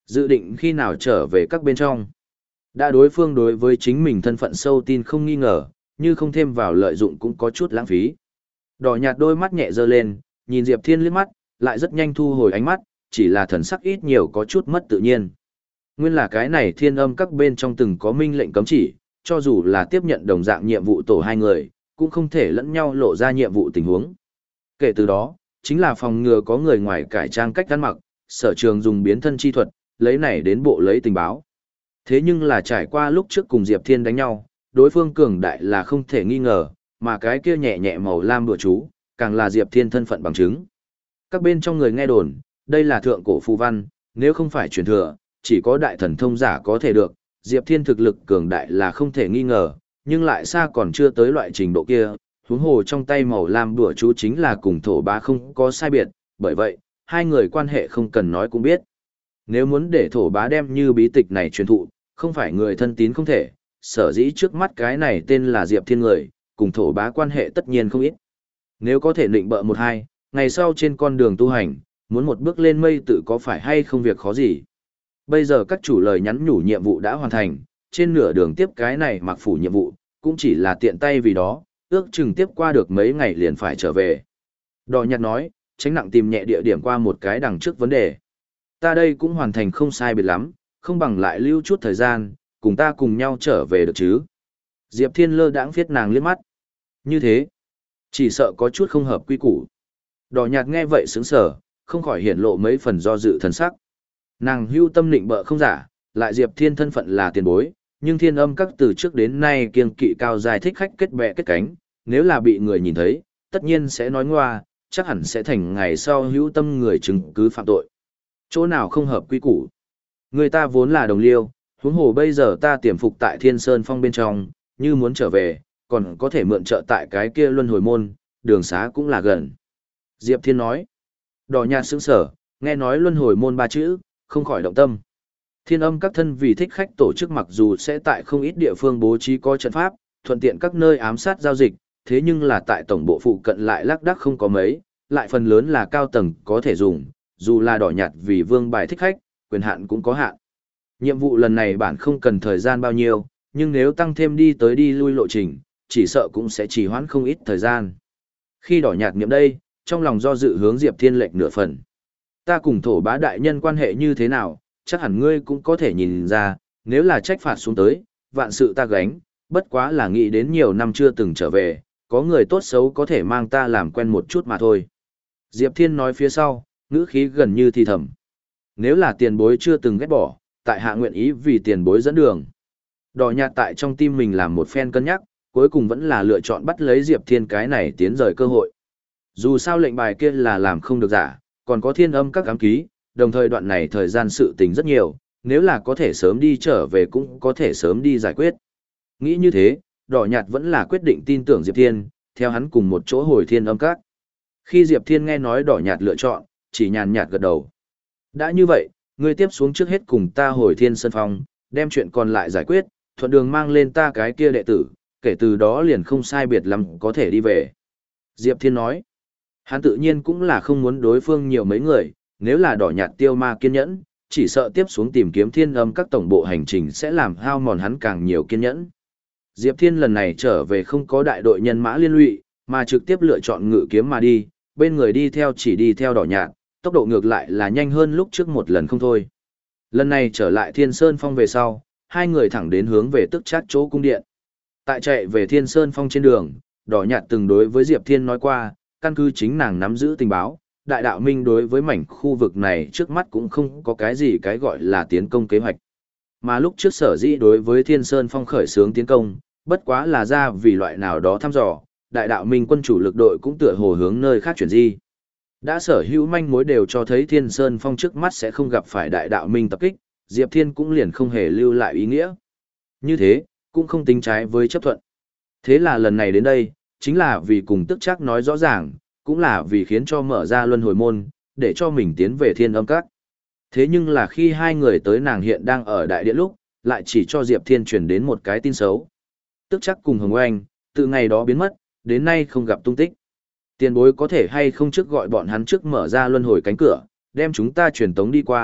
Dự định khi nào trở về các bên trong. Đã đối phương đối với chính mình thân phận sâu tin không nghi ngờ, như không thêm vào lợi dụng cũng có chút lãng phí. Đỏ nhạt đôi mắt nhẹ dơ lên, nhìn Diệp Thiên liếc mắt, lại rất nhanh thu hồi ánh mắt, chỉ là thần sắc ít nhiều có chút mất tự nhiên. Nguyên là cái này thiên âm các bên trong từng có minh lệnh cấm chỉ, cho dù là tiếp nhận đồng dạng nhiệm vụ tổ hai người, cũng không thể lẫn nhau lộ ra nhiệm vụ tình huống. Kể từ đó, chính là phòng ngừa có người ngoài cải trang cách ăn mặc, sở trường dùng biến thân chi thuật, lấy này đến bộ lấy tình báo. Thế nhưng là trải qua lúc trước cùng Diệp Thiên đánh nhau, đối phương cường đại là không thể nghi ngờ, mà cái kia nhẹ nhẹ màu lam đùa chú, càng là Diệp Thiên thân phận bằng chứng. Các bên trong người nghe đồn, đây là thượng cổ phù văn, nếu không phải truyền thừa, chỉ có đại thần thông giả có thể được, Diệp Thiên thực lực cường đại là không thể nghi ngờ, nhưng lại xa còn chưa tới loại trình độ kia, huống hồ trong tay màu lam đùa chú chính là cùng thổ bá không có sai biệt, bởi vậy, hai người quan hệ không cần nói cũng biết. Nếu muốn để thổ bá đem như bí tịch này truyền thụ, không phải người thân tín không thể, sở dĩ trước mắt cái này tên là Diệp Thiên người, cùng thổ bá quan hệ tất nhiên không ít. Nếu có thể định bợ một hai, ngày sau trên con đường tu hành, muốn một bước lên mây tự có phải hay không việc khó gì. Bây giờ các chủ lời nhắn nhủ nhiệm vụ đã hoàn thành, trên nửa đường tiếp cái này mặc phủ nhiệm vụ, cũng chỉ là tiện tay vì đó, ước chừng tiếp qua được mấy ngày liền phải trở về. Đỏ nhạt nói, tránh nặng tìm nhẹ địa điểm qua một cái đằng trước vấn đề. Ta đây cũng hoàn thành không sai biệt lắm, không bằng lại lưu chút thời gian, cùng ta cùng nhau trở về được chứ. Diệp Thiên lơ đãng viết nàng liếc mắt. Như thế, chỉ sợ có chút không hợp quy củ. Đỏ nhạt nghe vậy sướng sở, không khỏi hiển lộ mấy phần do dự thần sắc. Nàng hưu tâm định bợ không giả, lại Diệp Thiên thân phận là tiền bối, nhưng thiên âm các từ trước đến nay kiêng kỵ cao dài thích khách kết bè kết cánh, nếu là bị người nhìn thấy, tất nhiên sẽ nói ngoa, chắc hẳn sẽ thành ngày sau hữu tâm người chứng cứ phạm tội. Chỗ nào không hợp quy củ. Người ta vốn là đồng liêu, huống hồ bây giờ ta tiềm phục tại Thiên Sơn Phong bên trong, như muốn trở về, còn có thể mượn trợ tại cái kia luân hồi môn, đường xá cũng là gần. Diệp Thiên nói. Đỏ nhạt sững sở, nghe nói luân hồi môn ba chữ, không khỏi động tâm. Thiên âm các thân vì thích khách tổ chức mặc dù sẽ tại không ít địa phương bố trí có trận pháp, thuận tiện các nơi ám sát giao dịch, thế nhưng là tại tổng bộ phụ cận lại lác đác không có mấy, lại phần lớn là cao tầng có thể dùng, dù là đỏ nhạt vì vương bài thích khách, quyền hạn cũng có hạn. Nhiệm vụ lần này bản không cần thời gian bao nhiêu, nhưng nếu tăng thêm đi tới đi lui lộ trình, chỉ sợ cũng sẽ trì hoãn không ít thời gian. Khi đỏ nhạt nghiệm đây, trong lòng do dự hướng Diệp Thiên lệch nửa phần. Ta cùng thổ bá đại nhân quan hệ như thế nào, chắc hẳn ngươi cũng có thể nhìn ra, nếu là trách phạt xuống tới, vạn sự ta gánh, bất quá là nghĩ đến nhiều năm chưa từng trở về, có người tốt xấu có thể mang ta làm quen một chút mà thôi. Diệp Thiên nói phía sau, ngữ khí gần như thì thầm. Nếu là tiền bối chưa từng ghét bỏ, tại hạ nguyện ý vì tiền bối dẫn đường. Đỏ nhạt tại trong tim mình làm một phen cân nhắc, cuối cùng vẫn là lựa chọn bắt lấy Diệp Thiên cái này tiến rời cơ hội. Dù sao lệnh bài kia là làm không được giả, còn có thiên âm các ám ký, đồng thời đoạn này thời gian sự tình rất nhiều, nếu là có thể sớm đi trở về cũng có thể sớm đi giải quyết. Nghĩ như thế, đỏ nhạt vẫn là quyết định tin tưởng Diệp Thiên, theo hắn cùng một chỗ hồi thiên âm các. Khi Diệp Thiên nghe nói đỏ nhạt lựa chọn, chỉ nhàn nhạt gật đầu. Đã như vậy, ngươi tiếp xuống trước hết cùng ta hồi thiên sân phong, đem chuyện còn lại giải quyết, thuận đường mang lên ta cái kia đệ tử, kể từ đó liền không sai biệt lắm có thể đi về. Diệp Thiên nói, hắn tự nhiên cũng là không muốn đối phương nhiều mấy người, nếu là đỏ nhạt tiêu ma kiên nhẫn, chỉ sợ tiếp xuống tìm kiếm thiên âm các tổng bộ hành trình sẽ làm hao mòn hắn càng nhiều kiên nhẫn. Diệp Thiên lần này trở về không có đại đội nhân mã liên lụy, mà trực tiếp lựa chọn ngự kiếm mà đi, bên người đi theo chỉ đi theo đỏ nhạt, tốc độ ngược lại là nhanh hơn lúc trước một lần không thôi. Lần này trở lại Thiên Sơn Phong về sau, hai người thẳng đến hướng về tức chát chỗ cung điện. Tại chạy về Thiên Sơn Phong trên đường, đỏ nhạt từng đối với Diệp Thiên nói qua, căn cứ chính nàng nắm giữ tình báo, đại đạo minh đối với mảnh khu vực này trước mắt cũng không có cái gì cái gọi là tiến công kế hoạch. Mà lúc trước sở dĩ đối với Thiên Sơn Phong khởi xướng tiến công, bất quá là ra vì loại nào đó thăm dò, đại đạo minh quân chủ lực đội cũng tựa hồ hướng nơi khác chuyển di. Đã sở hữu manh mối đều cho thấy Thiên Sơn Phong trước mắt sẽ không gặp phải đại đạo minh tập kích, Diệp Thiên cũng liền không hề lưu lại ý nghĩa. Như thế, cũng không tính trái với chấp thuận. Thế là lần này đến đây, chính là vì cùng tức chắc nói rõ ràng, cũng là vì khiến cho mở ra luân hồi môn, để cho mình tiến về thiên âm các. Thế nhưng là khi hai người tới nàng hiện đang ở đại điện lúc, lại chỉ cho Diệp Thiên truyền đến một cái tin xấu. Tức chắc cùng Hồng Oanh, từ ngày đó biến mất, đến nay không gặp tung tích. Tiền bối có thể hay không trước gọi bọn hắn trước mở ra luân hồi cánh cửa, đem chúng ta truyền tống đi qua,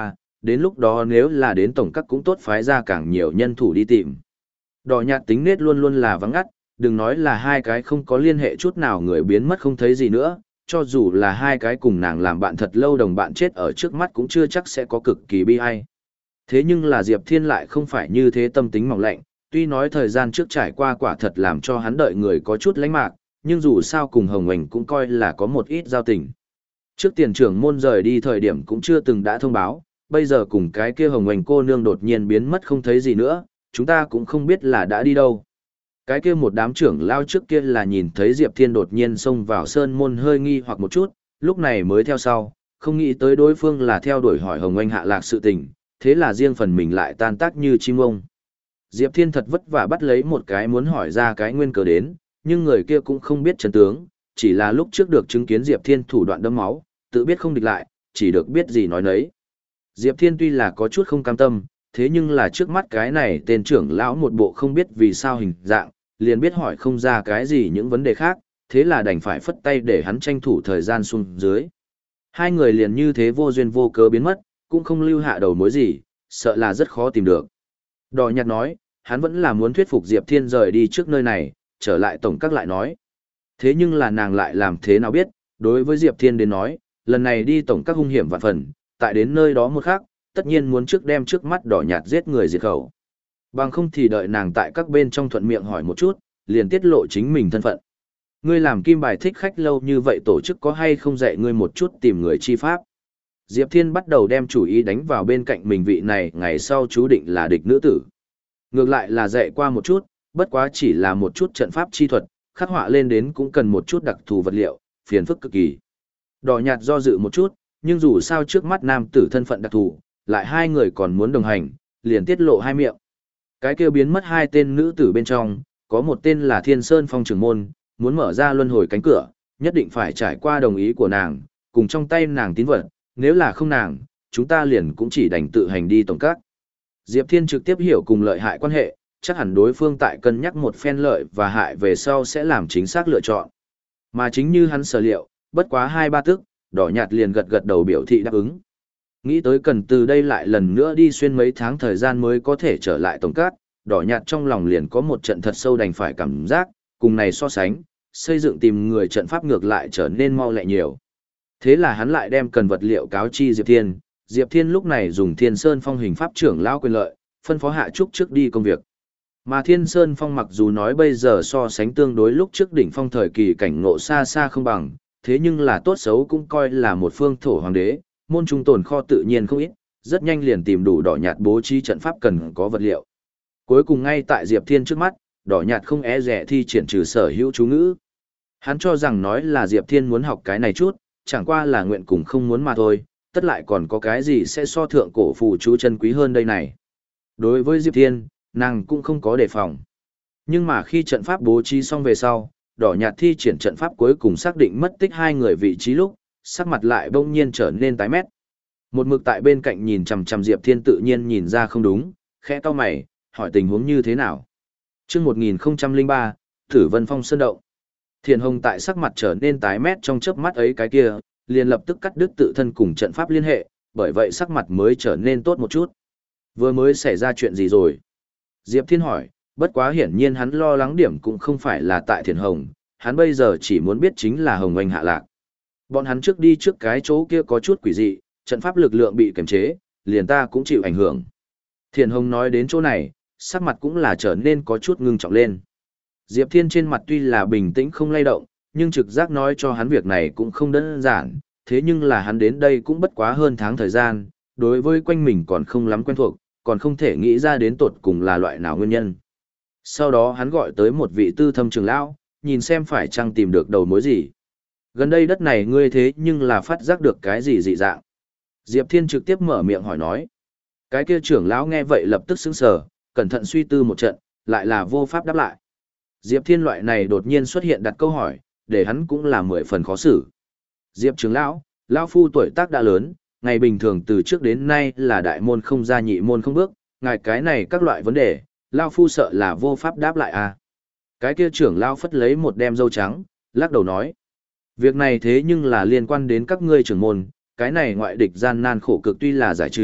đến lúc đó nếu là đến tổng các cũng tốt phái ra càng nhiều nhân thủ đi tìm. Đỏ nhạt tính nết luôn luôn là vắng ngắt, đừng nói là hai cái không có liên hệ chút nào người biến mất không thấy gì nữa, cho dù là hai cái cùng nàng làm bạn thật lâu đồng bạn chết ở trước mắt cũng chưa chắc sẽ có cực kỳ bi ai. Thế nhưng là Diệp Thiên lại không phải như thế, tâm tính mỏng lạnh, tuy nói thời gian trước trải qua quả thật làm cho hắn đợi người có chút lánh mạc, nhưng dù sao cùng Hồng Oanh cũng coi là có một ít giao tình. Trước tiền trưởng môn rời đi thời điểm cũng chưa từng đã thông báo, bây giờ cùng cái kia Hồng Oanh cô nương đột nhiên biến mất không thấy gì nữa, chúng ta cũng không biết là đã đi đâu. Cái kia một đám trưởng lao trước kia là nhìn thấy Diệp Thiên đột nhiên xông vào sơn môn hơi nghi hoặc một chút, lúc này mới theo sau, không nghĩ tới đối phương là theo đuổi hỏi Hồng Oanh hạ lạc sự tình, thế là riêng phần mình lại tan tác như chim ông. Diệp Thiên thật vất vả bắt lấy một cái muốn hỏi ra cái nguyên cớ đến, nhưng người kia cũng không biết chân tướng, chỉ là lúc trước được chứng kiến Diệp Thiên thủ đoạn đẫm máu, tự biết không địch lại, chỉ được biết gì nói nấy. Diệp Thiên tuy là có chút không cam tâm, thế nhưng là trước mắt cái này tên trưởng lão một bộ không biết vì sao hình dạng, liền biết hỏi không ra cái gì những vấn đề khác, thế là đành phải phất tay để hắn tranh thủ thời gian xuống dưới. Hai người liền như thế vô duyên vô cớ biến mất, cũng không lưu hạ đầu mối gì, sợ là rất khó tìm được. Đỏ nhạt nói, hắn vẫn là muốn thuyết phục Diệp Thiên rời đi trước nơi này, trở lại tổng các lại nói. Thế nhưng là nàng lại làm thế nào biết, đối với Diệp Thiên đến nói, lần này đi tổng các hung hiểm vạn phần, tại đến nơi đó một khác, tất nhiên muốn trước đem trước mắt đỏ nhạt giết người diệt khẩu. Bằng không thì đợi nàng tại các bên trong thuận miệng hỏi một chút, liền tiết lộ chính mình thân phận. Ngươi làm kim bài thích khách lâu như vậy, tổ chức có hay không dạy ngươi một chút tìm người chi pháp? Diệp Thiên bắt đầu đem chủ ý đánh vào bên cạnh mình vị này ngày sau chú định là địch nữ tử. Ngược lại là dạy qua một chút, bất quá chỉ là một chút trận pháp chi thuật, khắc họa lên đến cũng cần một chút đặc thù vật liệu, phiền phức cực kỳ. Đỏ nhạt do dự một chút, nhưng dù sao trước mắt nam tử thân phận đặc thù, lại hai người còn muốn đồng hành, liền tiết lộ hai miệng. Cái kêu biến mất hai tên nữ tử bên trong, có một tên là Thiên Sơn Phong trưởng môn, muốn mở ra luân hồi cánh cửa, nhất định phải trải qua đồng ý của nàng, cùng trong tay nàng tín vật, nếu là không nàng, chúng ta liền cũng chỉ đành tự hành đi tổng các. Diệp Thiên trực tiếp hiểu cùng lợi hại quan hệ, chắc hẳn đối phương tại cân nhắc một phen lợi và hại về sau sẽ làm chính xác lựa chọn. Mà chính như hắn sở liệu, bất quá hai ba tức, đỏ nhạt liền gật gật đầu biểu thị đáp ứng. Nghĩ tới cần từ đây lại lần nữa đi xuyên mấy tháng thời gian mới có thể trở lại tổng các, đỏ nhạt trong lòng liền có một trận thật sâu đành phải cảm giác, cùng này so sánh, xây dựng tìm người trận pháp ngược lại trở nên mau lẹ nhiều. Thế là hắn lại đem cần vật liệu cáo chi Diệp Thiên, Diệp Thiên lúc này dùng Thiên Sơn Phong hình pháp trưởng lão quyền lợi, phân phó Hạ Trúc trước đi công việc. Mà Thiên Sơn Phong mặc dù nói bây giờ so sánh tương đối lúc trước đỉnh phong thời kỳ cảnh ngộ xa xa không bằng, thế nhưng là tốt xấu cũng coi là một phương thổ hoàng đế, môn trung tồn kho tự nhiên không ít, rất nhanh liền tìm đủ đỏ nhạt bố trí trận pháp cần có vật liệu. Cuối cùng ngay tại Diệp Thiên trước mắt, đỏ nhạt không e dè thi triển trừ sở hữu chú ngữ. Hắn cho rằng nói là Diệp Thiên muốn học cái này chút, chẳng qua là nguyện cùng không muốn mà thôi, tất lại còn có cái gì sẽ so thượng cổ phù chú chân quý hơn đây này. Đối với Diệp Thiên, nàng cũng không có đề phòng. Nhưng mà khi trận pháp bố trí xong về sau, đỏ nhạt thi triển trận pháp cuối cùng xác định mất tích hai người vị trí lúc, sắc mặt lại bỗng nhiên trở nên tái mét. Một mực tại bên cạnh nhìn chằm chằm Diệp Thiên tự nhiên nhìn ra không đúng, khẽ cau mày, hỏi tình huống như thế nào. Chương một nghìn không trăm lẻ ba, Tử Vân Phong Sơn Động. Thiền Hồng tại sắc mặt trở nên tái mét trong chớp mắt ấy cái kia, liền lập tức cắt đứt tự thân cùng trận pháp liên hệ, bởi vậy sắc mặt mới trở nên tốt một chút. Vừa mới xảy ra chuyện gì rồi? Diệp Thiên hỏi, bất quá hiển nhiên hắn lo lắng điểm cũng không phải là tại Thiền Hồng, hắn bây giờ chỉ muốn biết chính là Hồng Oanh hạ lạc. Bọn hắn trước đi trước cái chỗ kia có chút quỷ dị, trận pháp lực lượng bị kiềm chế, liền ta cũng chịu ảnh hưởng. Thiền Hồng nói đến chỗ này, sắc mặt cũng là trở nên có chút ngưng trọng lên. Diệp Thiên trên mặt tuy là bình tĩnh không lay động, nhưng trực giác nói cho hắn việc này cũng không đơn giản, thế nhưng là hắn đến đây cũng bất quá hơn tháng thời gian, đối với quanh mình còn không lắm quen thuộc, còn không thể nghĩ ra đến tột cùng là loại nào nguyên nhân. Sau đó hắn gọi tới một vị tư thâm trưởng lão, nhìn xem phải chăng tìm được đầu mối gì. Gần đây đất này ngươi thế nhưng là phát giác được cái gì dị dạng. Diệp Thiên trực tiếp mở miệng hỏi nói. Cái kia trưởng lão nghe vậy lập tức sững sờ, cẩn thận suy tư một trận, lại là vô pháp đáp lại. Diệp Thiên loại này đột nhiên xuất hiện đặt câu hỏi, để hắn cũng là mười phần khó xử. Diệp trưởng lão, lão phu tuổi tác đã lớn, ngày bình thường từ trước đến nay là đại môn không ra nhị môn không bước, ngài cái này các loại vấn đề, lão phu sợ là vô pháp đáp lại à. Cái kia trưởng lão phất lấy một đem dâu trắng, lắc đầu nói. Việc này thế nhưng là liên quan đến các ngươi trưởng môn, cái này ngoại địch gian nan khổ cực tuy là giải trừ,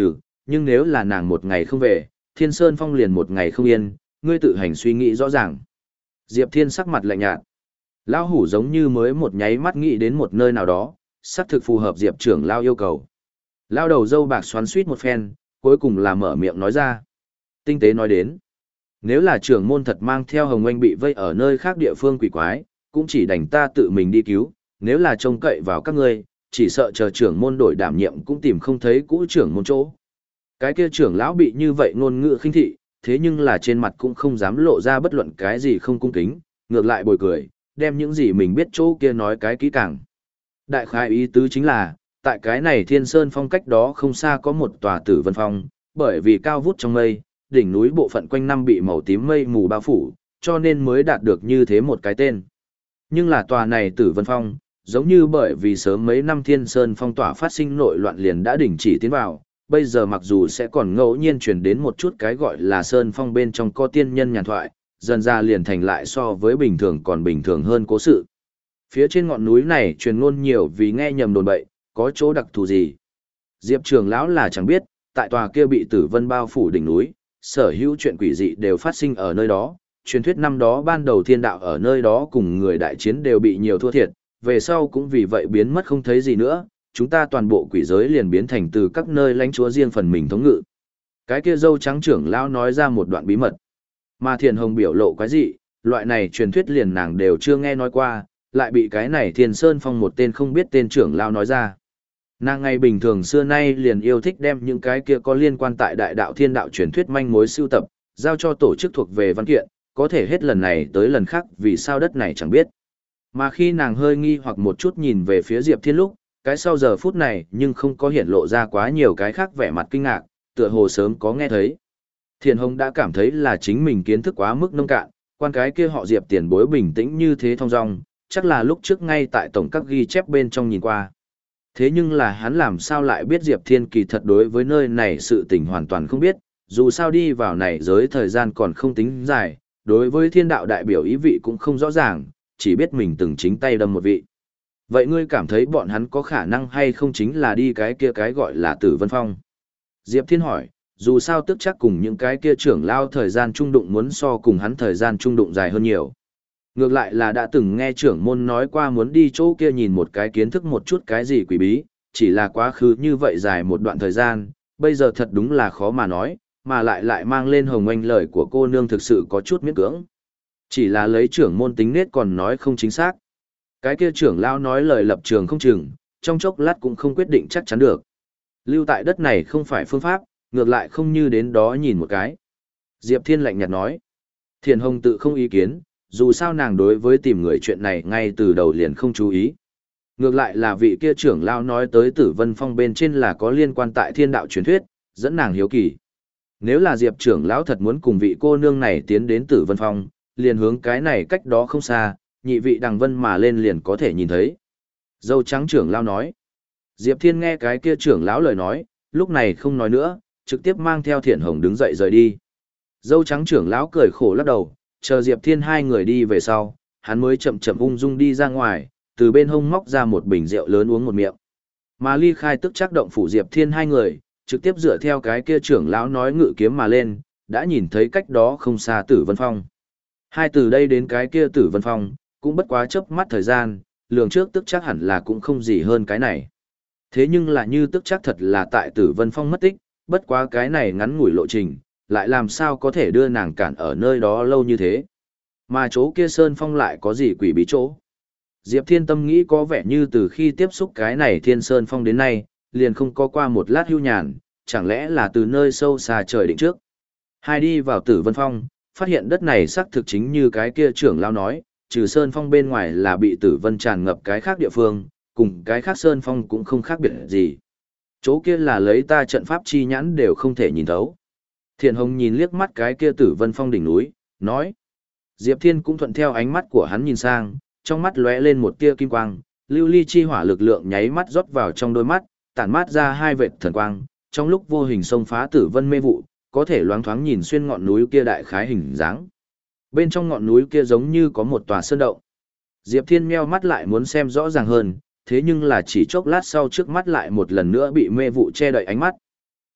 nhưng nếu là nàng một ngày không về, Thiên Sơn Phong liền một ngày không yên, ngươi tự hành suy nghĩ rõ ràng. Diệp Thiên sắc mặt lạnh nhạt. Lão hủ giống như mới một nháy mắt nghĩ đến một nơi nào đó, xác thực phù hợp Diệp trưởng lão yêu cầu. Lão đầu dâu bạc xoắn xuýt một phen, cuối cùng là mở miệng nói ra. Tinh tế nói đến, nếu là trưởng môn thật mang theo Hồng Anh bị vây ở nơi khác địa phương quỷ quái, cũng chỉ đành ta tự mình đi cứu, nếu là trông cậy vào các ngươi, chỉ sợ chờ trưởng môn đổi đảm nhiệm cũng tìm không thấy cũ trưởng môn chỗ. Cái kia trưởng lão bị như vậy ngôn ngữ khinh thị, thế nhưng là trên mặt cũng không dám lộ ra bất luận cái gì không cung kính, ngược lại bồi cười, đem những gì mình biết chỗ kia nói cái kỹ càng. Đại khái ý tứ chính là, tại cái này Thiên Sơn Phong cách đó không xa có một tòa Tử Vân Phong, bởi vì cao vút trong mây, đỉnh núi bộ phận quanh năm bị màu tím mây mù bao phủ, cho nên mới đạt được như thế một cái tên. Nhưng là tòa này Tử Vân Phong, giống như bởi vì sớm mấy năm Thiên Sơn Phong tỏa phát sinh nội loạn liền đã đình chỉ tiến vào, bây giờ mặc dù sẽ còn ngẫu nhiên truyền đến một chút cái gọi là Sơn Phong bên trong có tiên nhân nhàn thoại, dần ra liền thành lại so với bình thường còn bình thường hơn cố sự. Phía trên ngọn núi này truyền ngôn nhiều vì nghe nhầm đồn bậy, có chỗ đặc thù gì. Diệp trưởng lão là chẳng biết, tại tòa kia bị tử vân bao phủ đỉnh núi, sở hữu chuyện quỷ dị đều phát sinh ở nơi đó, truyền thuyết năm đó ban đầu thiên đạo ở nơi đó cùng người đại chiến đều bị nhiều thua thiệt, về sau cũng vì vậy biến mất không thấy gì nữa, chúng ta toàn bộ quỷ giới liền biến thành từ các nơi lãnh chúa riêng phần mình thống ngự. Cái kia dâu trắng trưởng lão nói ra một đoạn bí mật. Mà Thiền Hồng biểu lộ quái dị, loại này truyền thuyết liền nàng đều chưa nghe nói qua, lại bị cái này Thiên Sơn Phong một tên không biết tên trưởng lão nói ra. Nàng ngày bình thường xưa nay liền yêu thích đem những cái kia có liên quan tại đại đạo thiên đạo truyền thuyết manh mối sưu tập, giao cho tổ chức thuộc về văn kiện, có thể hết lần này tới lần khác vì sao đất này chẳng biết. Mà khi nàng hơi nghi hoặc một chút nhìn về phía Diệp Thiên lúc, cái sau giờ phút này nhưng không có hiện lộ ra quá nhiều cái khác vẻ mặt kinh ngạc, tựa hồ sớm có nghe thấy. Thiền Hồng đã cảm thấy là chính mình kiến thức quá mức nông cạn, quan cái kia họ Diệp tiền bối bình tĩnh như thế thong dong, chắc là lúc trước ngay tại tổng các ghi chép bên trong nhìn qua. Thế nhưng là hắn làm sao lại biết Diệp Thiên kỳ thật đối với nơi này sự tình hoàn toàn không biết, dù sao đi vào này giới thời gian còn không tính dài, đối với thiên đạo đại biểu ý vị cũng không rõ ràng, chỉ biết mình từng chính tay đâm một vị. Vậy ngươi cảm thấy bọn hắn có khả năng hay không chính là đi cái kia cái gọi là Tử Vân Phong? Diệp Thiên hỏi, dù sao tức chắc cùng những cái kia trưởng lao thời gian trung đụng muốn so cùng hắn thời gian trung đụng dài hơn nhiều. Ngược lại là đã từng nghe trưởng môn nói qua muốn đi chỗ kia nhìn một cái kiến thức một chút cái gì quỷ bí, chỉ là quá khứ như vậy dài một đoạn thời gian, bây giờ thật đúng là khó mà nói, mà lại lại mang lên hồng anh lời của cô nương thực sự có chút miễn cưỡng. Chỉ là lấy trưởng môn tính nết còn nói không chính xác. Cái kia trưởng lao nói lời lập trường không chừng, trong chốc lát cũng không quyết định chắc chắn được. Lưu tại đất này không phải phương pháp, ngược lại không như đến đó nhìn một cái. Diệp Thiên lạnh nhạt nói. Thiền Hồng tự không ý kiến, dù sao nàng đối với tìm người chuyện này ngay từ đầu liền không chú ý. Ngược lại là vị kia trưởng lao nói tới Tử Vân Phong bên trên là có liên quan tại thiên đạo truyền thuyết, dẫn nàng hiếu kỳ. Nếu là Diệp trưởng lão thật muốn cùng vị cô nương này tiến đến Tử Vân Phong, liền hướng cái này cách đó không xa, nhị vị đằng vân mà lên liền có thể nhìn thấy. Dâu trắng trưởng lão nói. Diệp Thiên nghe cái kia trưởng lão lời nói, lúc này không nói nữa, trực tiếp mang theo Thiển Hồng đứng dậy rời đi. Dâu trắng trưởng lão cười khổ lắc đầu, chờ Diệp Thiên hai người đi về sau, hắn mới chậm chậm ung dung đi ra ngoài, từ bên hông móc ra một bình rượu lớn uống một miệng. Mà ly khai tức chắc động phủ Diệp Thiên hai người, trực tiếp dựa theo cái kia trưởng lão nói ngự kiếm mà lên, đã nhìn thấy cách đó không xa Tử Vân Phong. Hai từ đây đến cái kia Tử Vân Phong, cũng bất quá chớp mắt thời gian, lường trước tức chắc hẳn là cũng không gì hơn cái này. Thế nhưng là như tức chắc thật là tại Tử Vân Phong mất tích, bất quá cái này ngắn ngủi lộ trình, lại làm sao có thể đưa nàng cản ở nơi đó lâu như thế. Mà chỗ kia Sơn Phong lại có gì quỷ bí chỗ. Diệp Thiên tâm nghĩ có vẻ như từ khi tiếp xúc cái này Thiên Sơn Phong đến nay, liền không có qua một lát hưu nhàn, chẳng lẽ là từ nơi sâu xa trời định trước. Hai đi vào Tử Vân Phong, phát hiện đất này xác thực chính như cái kia trưởng lao nói, trừ Sơn Phong bên ngoài là bị Tử Vân tràn ngập cái khác địa phương, cùng cái khác Sơn Phong cũng không khác biệt gì. Chỗ kia là lấy ta trận pháp chi nhãn đều không thể nhìn thấu. Thiền Hồng nhìn liếc mắt cái kia Tử Vân Phong đỉnh núi, nói. Diệp Thiên cũng thuận theo ánh mắt của hắn nhìn sang, trong mắt lóe lên một tia kim quang, lưu ly chi hỏa lực lượng nháy mắt rót vào trong đôi mắt, tản mát ra hai vệt thần quang, trong lúc vô hình xông phá Tử Vân mê vụ, có thể loáng thoáng nhìn xuyên ngọn núi kia đại khái hình dáng. Bên trong ngọn núi kia giống như có một tòa sơn động. Diệp Thiên meo mắt lại muốn xem rõ ràng hơn, thế nhưng là chỉ chốc lát sau trước mắt lại một lần nữa bị mê vụ che đậy ánh mắt.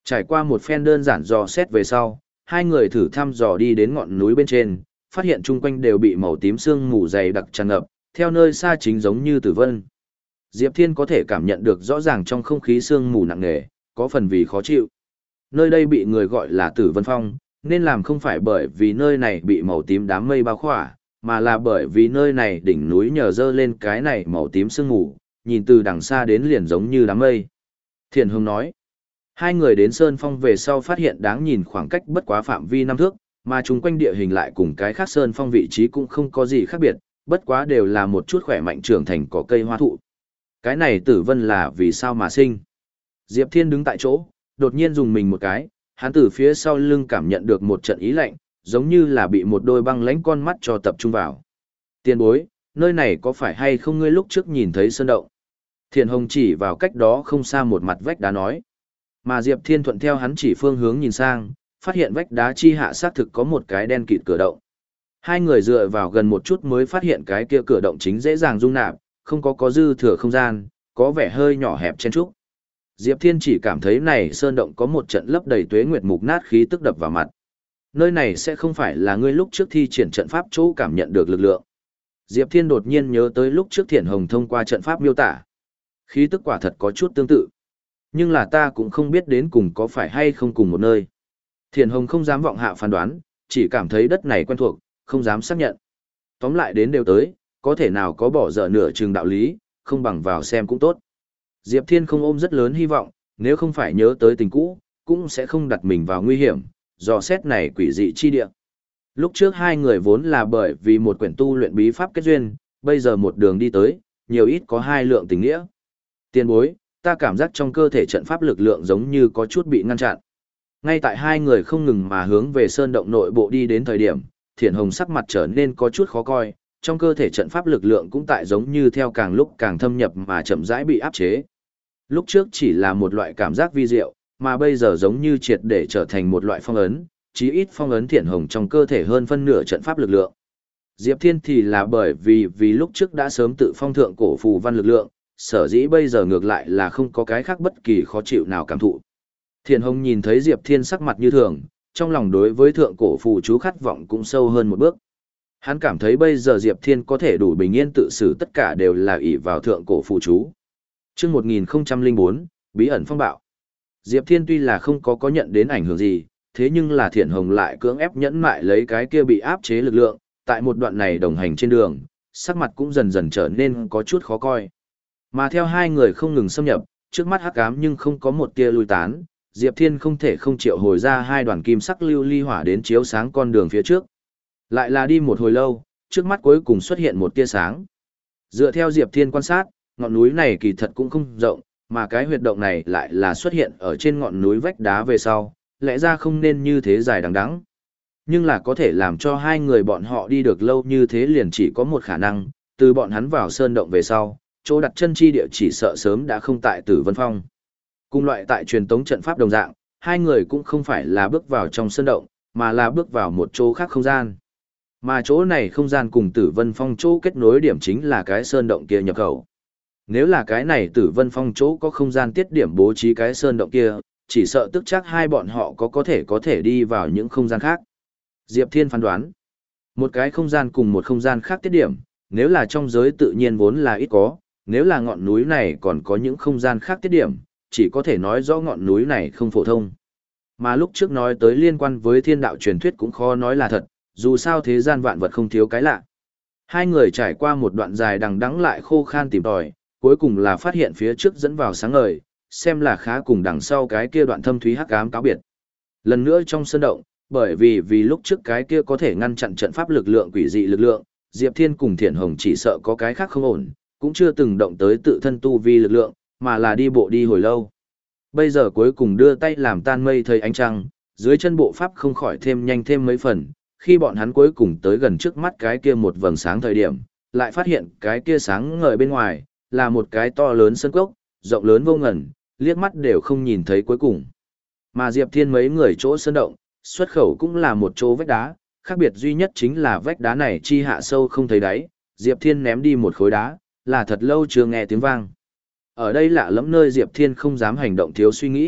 Trải qua một phen đơn giản dò xét về sau, hai người thử thăm dò đi đến ngọn núi bên trên, phát hiện chung quanh đều bị màu tím sương mù dày đặc tràn ngập, theo nơi xa chính giống như tử vân. Diệp Thiên có thể cảm nhận được rõ ràng trong không khí sương mù nặng nề, có phần vì khó chịu. Nơi đây bị người gọi là Tử Vân Phong, nên làm không phải bởi vì nơi này bị màu tím đám mây bao khỏa, mà là bởi vì nơi này đỉnh núi nhờ dơ lên cái này màu tím sương mù, nhìn từ đằng xa đến liền giống như đám mây. Thiện Hồng nói, hai người đến Sơn Phong về sau phát hiện đáng nhìn khoảng cách bất quá phạm vi năm thước, mà chung quanh địa hình lại cùng cái khác Sơn Phong vị trí cũng không có gì khác biệt, bất quá đều là một chút khỏe mạnh trưởng thành có cây hoa thụ. Cái này Tử Vân là vì sao mà sinh? Diệp Thiên đứng tại chỗ, đột nhiên dùng mình một cái, hắn từ phía sau lưng cảm nhận được một trận ý lạnh, giống như là bị một đôi băng lãnh con mắt cho tập trung vào. Tiền bối, nơi này có phải hay không ngươi lúc trước nhìn thấy sơn động? Thiện Hồng chỉ vào cách đó không xa một mặt vách đá nói. Mà Diệp Thiên thuận theo hắn chỉ phương hướng nhìn sang, phát hiện vách đá chi hạ xác thực có một cái đen kịt cửa động. Hai người dựa vào gần một chút mới phát hiện cái kia cửa động chính dễ dàng dung nạp, không có có dư thừa không gian, có vẻ hơi nhỏ hẹp chen trúc. Diệp Thiên chỉ cảm thấy này sơn động có một trận lấp đầy tuế nguyệt mục nát khí tức đập vào mặt. Nơi này sẽ không phải là ngươi lúc trước thi triển trận pháp chỗ cảm nhận được lực lượng. Diệp Thiên đột nhiên nhớ tới lúc trước Thiển Hồng thông qua trận pháp miêu tả. Khí tức quả thật có chút tương tự. Nhưng là ta cũng không biết đến cùng có phải hay không cùng một nơi. Thiển Hồng không dám vọng hạ phán đoán, chỉ cảm thấy đất này quen thuộc, không dám xác nhận. Tóm lại đến đều tới, có thể nào có bỏ dở nửa chừng đạo lý, không bằng vào xem cũng tốt. Diệp Thiên không ôm rất lớn hy vọng, nếu không phải nhớ tới tình cũ, cũng sẽ không đặt mình vào nguy hiểm, dò xét này quỷ dị chi địa. Lúc trước hai người vốn là bởi vì một quyển tu luyện bí pháp kết duyên, bây giờ một đường đi tới, nhiều ít có hai lượng tình nghĩa. Tiên bối, ta cảm giác trong cơ thể trận pháp lực lượng giống như có chút bị ngăn chặn. Ngay tại hai người không ngừng mà hướng về sơn động nội bộ đi đến thời điểm, Thiển Hồng sắc mặt trở nên có chút khó coi, trong cơ thể trận pháp lực lượng cũng tại giống như theo càng lúc càng thâm nhập mà chậm rãi bị áp chế. Lúc trước chỉ là một loại cảm giác vi diệu, mà bây giờ giống như triệt để trở thành một loại phong ấn, chí ít phong ấn Thiển Hồng trong cơ thể hơn phân nửa trận pháp lực lượng. Diệp Thiên thì là bởi vì vì lúc trước đã sớm tự phong thượng cổ phù văn lực lượng, sở dĩ bây giờ ngược lại là không có cái khác bất kỳ khó chịu nào cảm thụ. Thiển Hồng nhìn thấy Diệp Thiên sắc mặt như thường, trong lòng đối với thượng cổ phù chú khát vọng cũng sâu hơn một bước. Hắn cảm thấy bây giờ Diệp Thiên có thể đủ bình yên tự xử tất cả đều là ỷ vào thượng cổ phù chú. Trước một nghìn không trăm lẻ bốn, bí ẩn phong bạo. Diệp Thiên tuy là không có có nhận đến ảnh hưởng gì, thế nhưng là Thiển Hồng lại cưỡng ép nhẫn mại lấy cái kia bị áp chế lực lượng, tại một đoạn này đồng hành trên đường, sắc mặt cũng dần dần trở nên có chút khó coi. Mà theo hai người không ngừng xâm nhập, trước mắt hắc ám nhưng không có một tia lui tán, Diệp Thiên không thể không triệu hồi ra hai đoàn kim sắc lưu ly hỏa đến chiếu sáng con đường phía trước. Lại là đi một hồi lâu, trước mắt cuối cùng xuất hiện một tia sáng. Dựa theo Diệp Thiên quan sát, ngọn núi này kỳ thật cũng không rộng, mà cái huyệt động này lại là xuất hiện ở trên ngọn núi vách đá về sau, lẽ ra không nên như thế dài đằng đẵng. Nhưng là có thể làm cho hai người bọn họ đi được lâu như thế liền chỉ có một khả năng, từ bọn hắn vào sơn động về sau, chỗ đặt chân chi địa chỉ sợ sớm đã không tại Tử Vân Phong. Cùng loại tại truyền tống trận pháp đồng dạng, hai người cũng không phải là bước vào trong sơn động, mà là bước vào một chỗ khác không gian. Mà chỗ này không gian cùng Tử Vân Phong chỗ kết nối điểm chính là cái sơn động kia nhập khẩu. Nếu là cái này Tử Vân Phong chỗ có không gian tiết điểm bố trí cái sơn động kia, chỉ sợ tức chắc hai bọn họ có có thể có thể đi vào những không gian khác. Diệp Thiên phán đoán, một cái không gian cùng một không gian khác tiết điểm, nếu là trong giới tự nhiên vốn là ít có, nếu là ngọn núi này còn có những không gian khác tiết điểm, chỉ có thể nói rõ ngọn núi này không phổ thông. Mà lúc trước nói tới liên quan với thiên đạo truyền thuyết cũng khó nói là thật, dù sao thế gian vạn vật không thiếu cái lạ. Hai người trải qua một đoạn dài đằng đẵng lại khô khan tìm tòi, cuối cùng là phát hiện phía trước dẫn vào sáng ngời, xem là khá cùng đằng sau cái kia đoạn thâm thúy hắc ám cáo biệt. Lần nữa trong sân động, bởi vì vì lúc trước cái kia có thể ngăn chặn trận pháp lực lượng quỷ dị lực lượng, Diệp Thiên cùng Thiển Hồng chỉ sợ có cái khác không ổn, cũng chưa từng động tới tự thân tu vi lực lượng, mà là đi bộ đi hồi lâu. Bây giờ cuối cùng đưa tay làm tan mây thấy ánh trăng, dưới chân bộ pháp không khỏi thêm nhanh thêm mấy phần, khi bọn hắn cuối cùng tới gần trước mắt cái kia một vầng sáng thời điểm, lại phát hiện cái kia sáng ngời bên ngoài, là một cái to lớn sân cốc, rộng lớn vô ngần, liếc mắt đều không nhìn thấy cuối cùng. Mà Diệp Thiên mấy người chỗ sơn động, xuất khẩu cũng là một chỗ vách đá, khác biệt duy nhất chính là vách đá này chi hạ sâu không thấy đáy, Diệp Thiên ném đi một khối đá, là thật lâu chưa nghe tiếng vang. Ở đây lạ lẫm nơi Diệp Thiên không dám hành động thiếu suy nghĩ,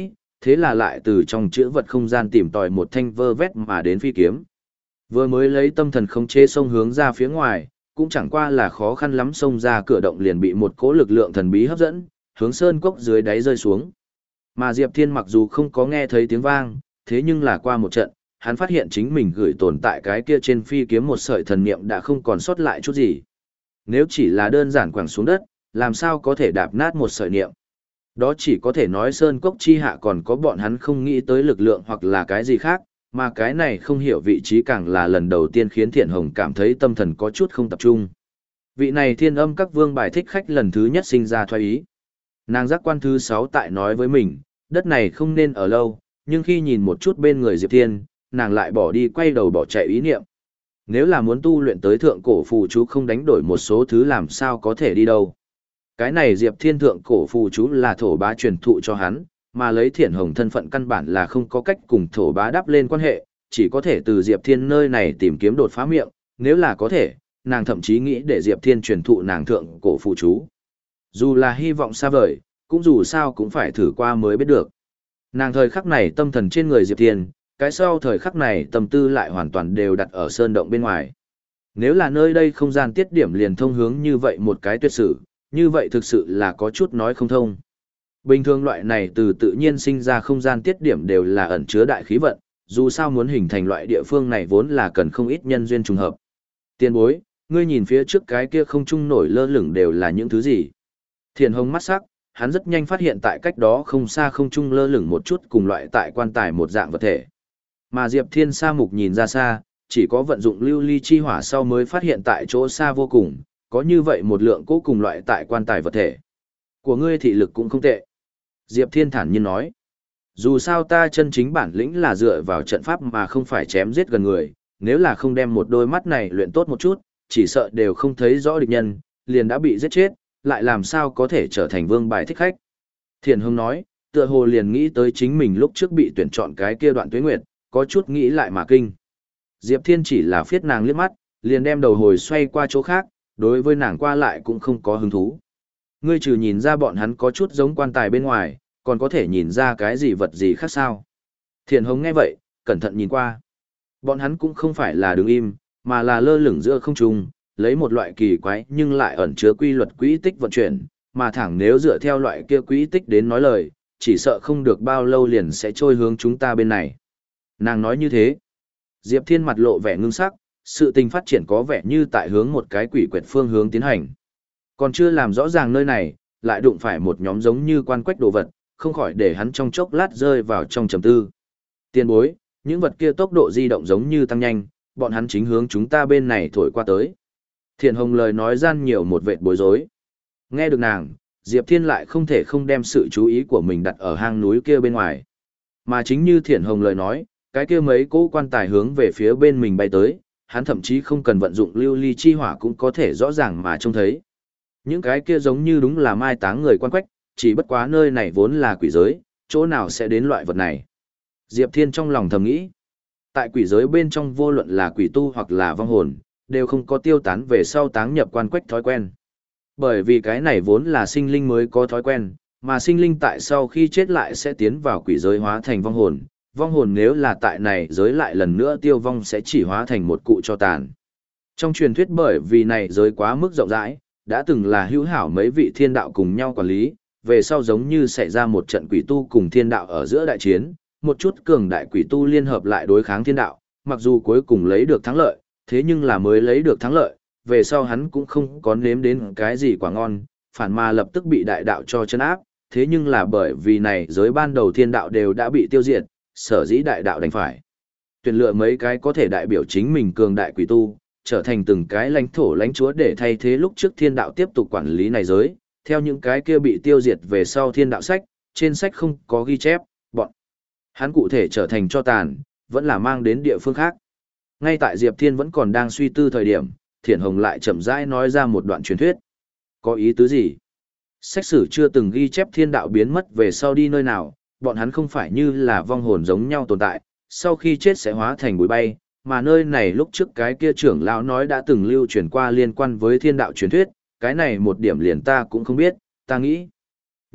thế là lại từ trong chữ vật không gian tìm tòi một thanh vơ vét mà đến phi kiếm. Vừa mới lấy tâm thần khống chế xông hướng ra phía ngoài, cũng chẳng qua là khó khăn lắm xông ra cửa động liền bị một cỗ lực lượng thần bí hấp dẫn, hướng sơn cốc dưới đáy rơi xuống. Mà Diệp Thiên mặc dù không có nghe thấy tiếng vang, thế nhưng là qua một trận, hắn phát hiện chính mình gửi tồn tại cái kia trên phi kiếm một sợi thần niệm đã không còn sót lại chút gì. Nếu chỉ là đơn giản quẳng xuống đất, làm sao có thể đạp nát một sợi niệm? Đó chỉ có thể nói sơn cốc chi hạ còn có bọn hắn không nghĩ tới lực lượng hoặc là cái gì khác, mà cái này không hiểu vị trí càng là lần đầu tiên khiến Thiện Hồng cảm thấy tâm thần có chút không tập trung. Vị này thiên âm các vương bài thích khách lần thứ nhất sinh ra thoái ý. Nàng giác quan thứ sáu tại nói với mình, đất này không nên ở lâu, nhưng khi nhìn một chút bên người Diệp Thiên, nàng lại bỏ đi quay đầu bỏ chạy ý niệm. Nếu là muốn tu luyện tới thượng cổ phù chú không đánh đổi một số thứ làm sao có thể đi đâu. Cái này Diệp Thiên thượng cổ phù chú là thổ bá truyền thụ cho hắn, mà lấy Thiện Hồng thân phận căn bản là không có cách cùng thổ bá đắp lên quan hệ, chỉ có thể từ Diệp Thiên nơi này tìm kiếm đột phá miệng, nếu là có thể, nàng thậm chí nghĩ để Diệp Thiên truyền thụ nàng thượng cổ phù chú. Dù là hy vọng xa vời, cũng dù sao cũng phải thử qua mới biết được. Nàng thời khắc này tâm thần trên người Diệp Thiên, cái sau thời khắc này tâm tư lại hoàn toàn đều đặt ở sơn động bên ngoài. Nếu là nơi đây không gian tiết điểm liền thông hướng như vậy một cái tuyệt sử, như vậy thực sự là có chút nói không thông. Bình thường loại này từ tự nhiên sinh ra không gian tiết điểm đều là ẩn chứa đại khí vận, dù sao muốn hình thành loại địa phương này vốn là cần không ít nhân duyên trùng hợp. Tiên bối, ngươi nhìn phía trước cái kia không trung nổi lơ lửng đều là những thứ gì? Thiện Hồng mắt sắc, hắn rất nhanh phát hiện tại cách đó không xa không trung lơ lửng một chút cùng loại tại quan tài một dạng vật thể. Mà Diệp Thiên Sa Mục nhìn ra xa, chỉ có vận dụng lưu ly chi hỏa sau mới phát hiện tại chỗ xa vô cùng, có như vậy một lượng cố cùng loại tại quan tài vật thể. Của ngươi thị lực cũng không tệ. Diệp Thiên thản nhiên nói. Dù sao ta chân chính bản lĩnh là dựa vào trận pháp mà không phải chém giết gần người, nếu là không đem một đôi mắt này luyện tốt một chút, chỉ sợ đều không thấy rõ địch nhân, liền đã bị giết chết, lại làm sao có thể trở thành vương bài thích khách. Thiện Hồng nói, tựa hồ liền nghĩ tới chính mình lúc trước bị tuyển chọn cái kia đoạn tuế nguyệt, có chút nghĩ lại mà kinh. Diệp Thiên chỉ là phiết nàng liếc mắt, liền đem đầu hồi xoay qua chỗ khác, đối với nàng qua lại cũng không có hứng thú. Ngươi trừ nhìn ra bọn hắn có chút giống quan tài bên ngoài, còn có thể nhìn ra cái gì vật gì khác sao. Thiện Hồng nghe vậy, cẩn thận nhìn qua. Bọn hắn cũng không phải là đứng im, mà là lơ lửng giữa không trung, lấy một loại kỳ quái nhưng lại ẩn chứa quy luật quỹ tích vận chuyển, mà thẳng nếu dựa theo loại kia quỹ tích đến nói lời, chỉ sợ không được bao lâu liền sẽ trôi hướng chúng ta bên này. Nàng nói như thế. Diệp Thiên mặt lộ vẻ ngưng sắc, sự tình phát triển có vẻ như tại hướng một cái quỷ quyệt phương hướng tiến hành. Còn chưa làm rõ ràng nơi này, lại đụng phải một nhóm giống như quan quách đồ vật, không khỏi để hắn trong chốc lát rơi vào trong trầm tư. Tiền bối, những vật kia tốc độ di động giống như tăng nhanh, bọn hắn chính hướng chúng ta bên này thổi qua tới. Thiện Hồng lời nói gian nhiều một vệt bối rối. Nghe được nàng, Diệp Thiên lại không thể không đem sự chú ý của mình đặt ở hang núi kia bên ngoài. Mà chính như Thiện Hồng lời nói, cái kia mấy cỗ quan tài hướng về phía bên mình bay tới, hắn thậm chí không cần vận dụng lưu ly chi hỏa cũng có thể rõ ràng mà trông thấy. Những cái kia giống như đúng là mai táng người quan quách, chỉ bất quá nơi này vốn là quỷ giới, chỗ nào sẽ đến loại vật này. Diệp Thiên trong lòng thầm nghĩ, tại quỷ giới bên trong vô luận là quỷ tu hoặc là vong hồn, đều không có tiêu tán về sau táng nhập quan quách thói quen. Bởi vì cái này vốn là sinh linh mới có thói quen, mà sinh linh tại sau khi chết lại sẽ tiến vào quỷ giới hóa thành vong hồn. Vong hồn nếu là tại này giới lại lần nữa tiêu vong sẽ chỉ hóa thành một cụ cho tàn. Trong truyền thuyết bởi vì này giới quá mức rộng rãi, đã từng là hữu hảo mấy vị thiên đạo cùng nhau quản lý, về sau giống như xảy ra một trận quỷ tu cùng thiên đạo ở giữa đại chiến, một chút cường đại quỷ tu liên hợp lại đối kháng thiên đạo, mặc dù cuối cùng lấy được thắng lợi, thế nhưng là mới lấy được thắng lợi, về sau hắn cũng không có nếm đến cái gì quả ngon, phản mà lập tức bị đại đạo cho chân áp, thế nhưng là bởi vì này giới ban đầu thiên đạo đều đã bị tiêu diệt, sở dĩ đại đạo đành phải tuyển lựa mấy cái có thể đại biểu chính mình cường đại quỷ tu, trở thành từng cái lãnh thổ lãnh chúa để thay thế lúc trước thiên đạo tiếp tục quản lý này giới, theo những cái kia bị tiêu diệt về sau thiên đạo sách, trên sách không có ghi chép, bọn hắn cụ thể trở thành cho tàn, vẫn là mang đến địa phương khác. Ngay tại Diệp Thiên vẫn còn đang suy tư thời điểm, Thiện Hồng lại chậm rãi nói ra một đoạn truyền thuyết. Có ý tứ gì? Sách sử chưa từng ghi chép thiên đạo biến mất về sau đi nơi nào, bọn hắn không phải như là vong hồn giống nhau tồn tại, sau khi chết sẽ hóa thành bụi bay, mà nơi này lúc trước cái kia trưởng lão nói đã từng lưu truyền qua liên quan với thiên đạo truyền thuyết, cái này một điểm liền ta cũng không biết, ta nghĩ.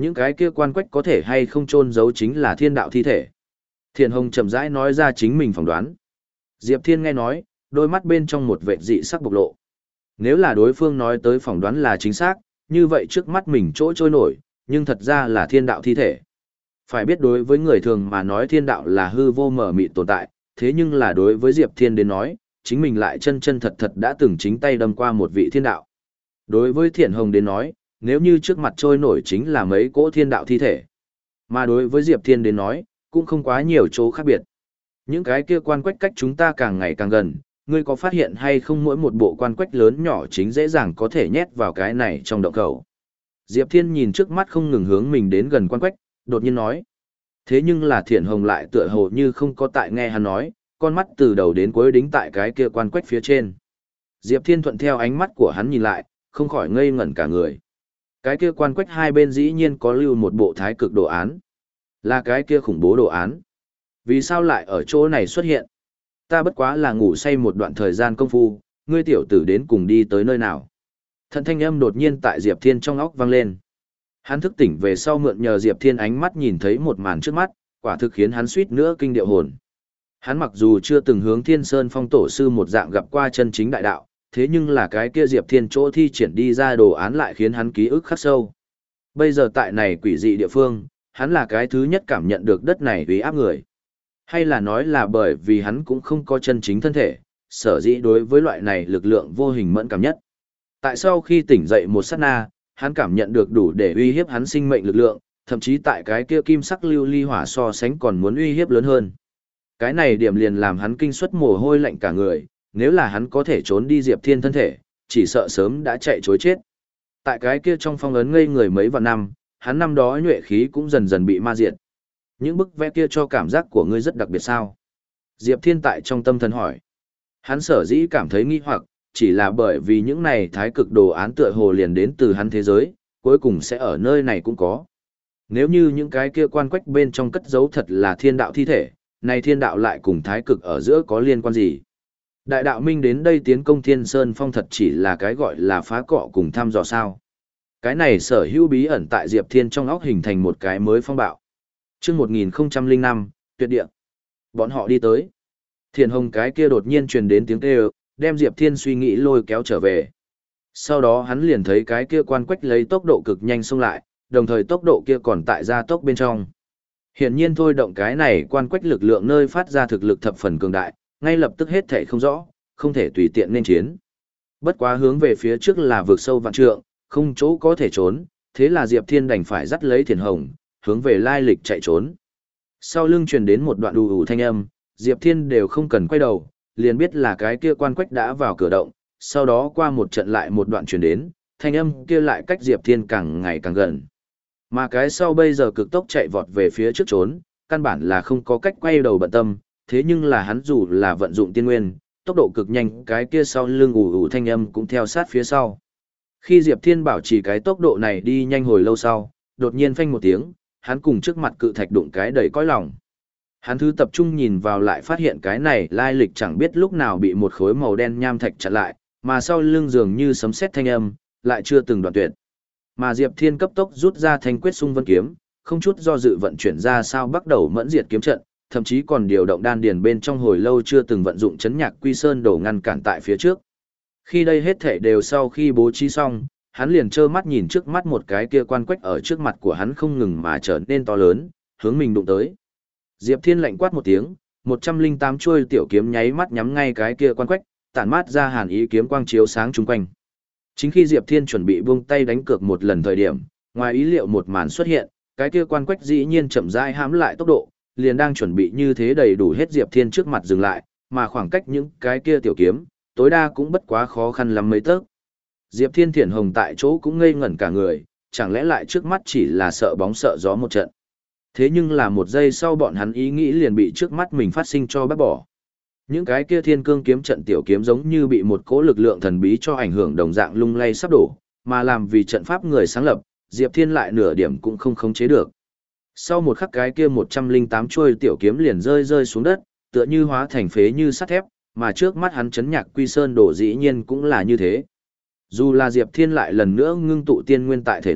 Những cái kia quan quách có thể hay không chôn giấu chính là thiên đạo thi thể. Thiện Hồng chậm rãi nói ra chính mình phỏng đoán. Diệp Thiên nghe nói, đôi mắt bên trong một vệt dị sắc bộc lộ. Nếu là đối phương nói tới phỏng đoán là chính xác, như vậy trước mắt mình chỗ trôi nổi, nhưng thật ra là thiên đạo thi thể. Phải biết đối với người thường mà nói thiên đạo là hư vô mở mịt tồn tại, thế nhưng là đối với Diệp Thiên đến nói, chính mình lại chân chân thật thật đã từng chính tay đâm qua một vị thiên đạo. Đối với Thiện Hồng đến nói, nếu như trước mặt trôi nổi chính là mấy cỗ thiên đạo thi thể. Mà đối với Diệp Thiên đến nói, cũng không quá nhiều chỗ khác biệt. Những cái kia quan quách cách chúng ta càng ngày càng gần, ngươi có phát hiện hay không mỗi một bộ quan quách lớn nhỏ chính dễ dàng có thể nhét vào cái này trong động khẩu. Diệp Thiên nhìn trước mắt không ngừng hướng mình đến gần quan quách, đột nhiên nói. Thế nhưng là Thiện Hồng lại tựa hồ như không có tại nghe hắn nói, con mắt từ đầu đến cuối đính tại cái kia quan quách phía trên. Diệp Thiên thuận theo ánh mắt của hắn nhìn lại, không khỏi ngây ngẩn cả người. Cái kia quan quách hai bên dĩ nhiên có lưu một bộ thái cực đồ án. Là cái kia khủng bố đồ án. Vì sao lại ở chỗ này xuất hiện? Ta bất quá là ngủ say một đoạn thời gian công phu, ngươi tiểu tử đến cùng đi tới nơi nào? Thần thanh âm đột nhiên tại Diệp Thiên trong óc vang lên. Hắn thức tỉnh về sau mượn nhờ Diệp Thiên ánh mắt nhìn thấy một màn trước mắt, quả thực khiến hắn suýt nữa kinh điệu hồn. Hắn mặc dù chưa từng hướng Thiên Sơn Phong tổ sư một dạng gặp qua chân chính đại đạo, thế nhưng là cái kia Diệp Thiên chỗ thi triển đi ra đồ án lại khiến hắn ký ức khắc sâu. Bây giờ tại này quỷ dị địa phương, hắn là cái thứ nhất cảm nhận được đất này uy áp người. Hay là nói là bởi vì hắn cũng không có chân chính thân thể, sở dĩ đối với loại này lực lượng vô hình mẫn cảm nhất. Tại sau khi tỉnh dậy một sát na, hắn cảm nhận được đủ để uy hiếp hắn sinh mệnh lực lượng, thậm chí tại cái kia kim sắc lưu ly hỏa so sánh còn muốn uy hiếp lớn hơn. Cái này điểm liền làm hắn kinh suất mồ hôi lạnh cả người, nếu là hắn có thể trốn đi Diệp Thiên thân thể, chỉ sợ sớm đã chạy chối chết. Tại cái kia trong phong ấn ngây người mấy vạn năm, hắn năm đó nhuệ khí cũng dần dần bị ma diệt. Những bức vẽ kia cho cảm giác của ngươi rất đặc biệt sao? Diệp Thiên tại trong tâm thần hỏi. Hắn sở dĩ cảm thấy nghi hoặc, chỉ là bởi vì những này thái cực đồ án tựa hồ liền đến từ hắn thế giới, cuối cùng sẽ ở nơi này cũng có. Nếu như những cái kia quan quách bên trong cất giấu thật là thiên đạo thi thể, này thiên đạo lại cùng thái cực ở giữa có liên quan gì? Đại đạo minh đến đây tiến công Thiên Sơn Phong thật chỉ là cái gọi là phá cọ cùng thăm dò sao. Cái này sở hữu bí ẩn tại Diệp Thiên trong óc hình thành một cái mới phong bạo. Trước một nghìn không trăm lẻ năm, tuyệt địa. Bọn họ đi tới. Thiền Hồng cái kia đột nhiên truyền đến tiếng kêu, đem Diệp Thiên suy nghĩ lôi kéo trở về. Sau đó hắn liền thấy cái kia quan quách lấy tốc độ cực nhanh xông lại, đồng thời tốc độ kia còn tại gia tốc bên trong. Hiển nhiên thôi động cái này quan quách lực lượng nơi phát ra thực lực thập phần cường đại, ngay lập tức hết thể không rõ, không thể tùy tiện nên chiến. Bất quá hướng về phía trước là vực sâu vạn trượng, không chỗ có thể trốn, thế là Diệp Thiên đành phải dắt lấy Thiền Hồng, hướng về lai lịch chạy trốn. Sau lưng truyền đến một đoạn ù ù thanh âm, Diệp Thiên đều không cần quay đầu, liền biết là cái kia quan quách đã vào cửa động, sau đó qua một trận lại một đoạn truyền đến, thanh âm kia lại cách Diệp Thiên càng ngày càng gần. Mà cái sau bây giờ cực tốc chạy vọt về phía trước trốn, căn bản là không có cách quay đầu bận tâm, thế nhưng là hắn dù là vận dụng tiên nguyên, tốc độ cực nhanh, cái kia sau lưng ù ù thanh âm cũng theo sát phía sau. Khi Diệp Thiên bảo trì cái tốc độ này đi nhanh hồi lâu sau, đột nhiên phanh một tiếng, hắn cùng trước mặt cự thạch đụng cái đầy cõi lòng. Hắn thứ tập trung nhìn vào lại phát hiện cái này lai lịch chẳng biết lúc nào bị một khối màu đen nham thạch chặn lại, mà sau lưng dường như sấm sét thanh âm, lại chưa từng đoạn tuyệt. Mà Diệp Thiên cấp tốc rút ra thanh quyết xung vân kiếm, không chút do dự vận chuyển ra sao bắt đầu mẫn diệt kiếm trận, thậm chí còn điều động đan điền bên trong hồi lâu chưa từng vận dụng chấn nhạc quy sơn đổ ngăn cản tại phía trước. Khi đây hết thể đều sau khi bố trí xong, hắn liền trơ mắt nhìn trước mắt một cái kia quan quách ở trước mặt của hắn không ngừng mà trở nên to lớn, hướng mình đụng tới. Diệp Thiên lạnh quát một tiếng, một trăm lẻ tám chuôi tiểu kiếm nháy mắt nhắm ngay cái kia quan quách, tản mát ra hàn ý kiếm quang chiếu sáng chung quanh. Chính khi Diệp Thiên chuẩn bị buông tay đánh cược một lần thời điểm, ngoài ý liệu một màn xuất hiện, cái kia quan quách dĩ nhiên chậm rãi hãm lại tốc độ, liền đang chuẩn bị như thế đầy đủ hết Diệp Thiên trước mặt dừng lại, mà khoảng cách những cái kia tiểu kiếm, tối đa cũng bất quá khó khăn lắm mấy tấc. Diệp Thiên Thiển Hồng tại chỗ cũng ngây ngẩn cả người, chẳng lẽ lại trước mắt chỉ là sợ bóng sợ gió một trận. Thế nhưng là một giây sau bọn hắn ý nghĩ liền bị trước mắt mình phát sinh cho bác bỏ. Những cái kia thiên cương kiếm trận tiểu kiếm giống như bị một cỗ lực lượng thần bí cho ảnh hưởng đồng dạng lung lay sắp đổ, mà làm vì trận pháp người sáng lập, Diệp Thiên lại nửa điểm cũng không khống chế được. Sau một khắc cái kia một trăm lẻ tám chuôi tiểu kiếm liền rơi rơi xuống đất, tựa như hóa thành phế như sắt thép, mà trước mắt hắn chấn nhạc quy sơn đổ dĩ nhiên cũng là như thế. Dù là Diệp Thiên lại lần nữa ngưng tụ tiên nguyên tại thể nội,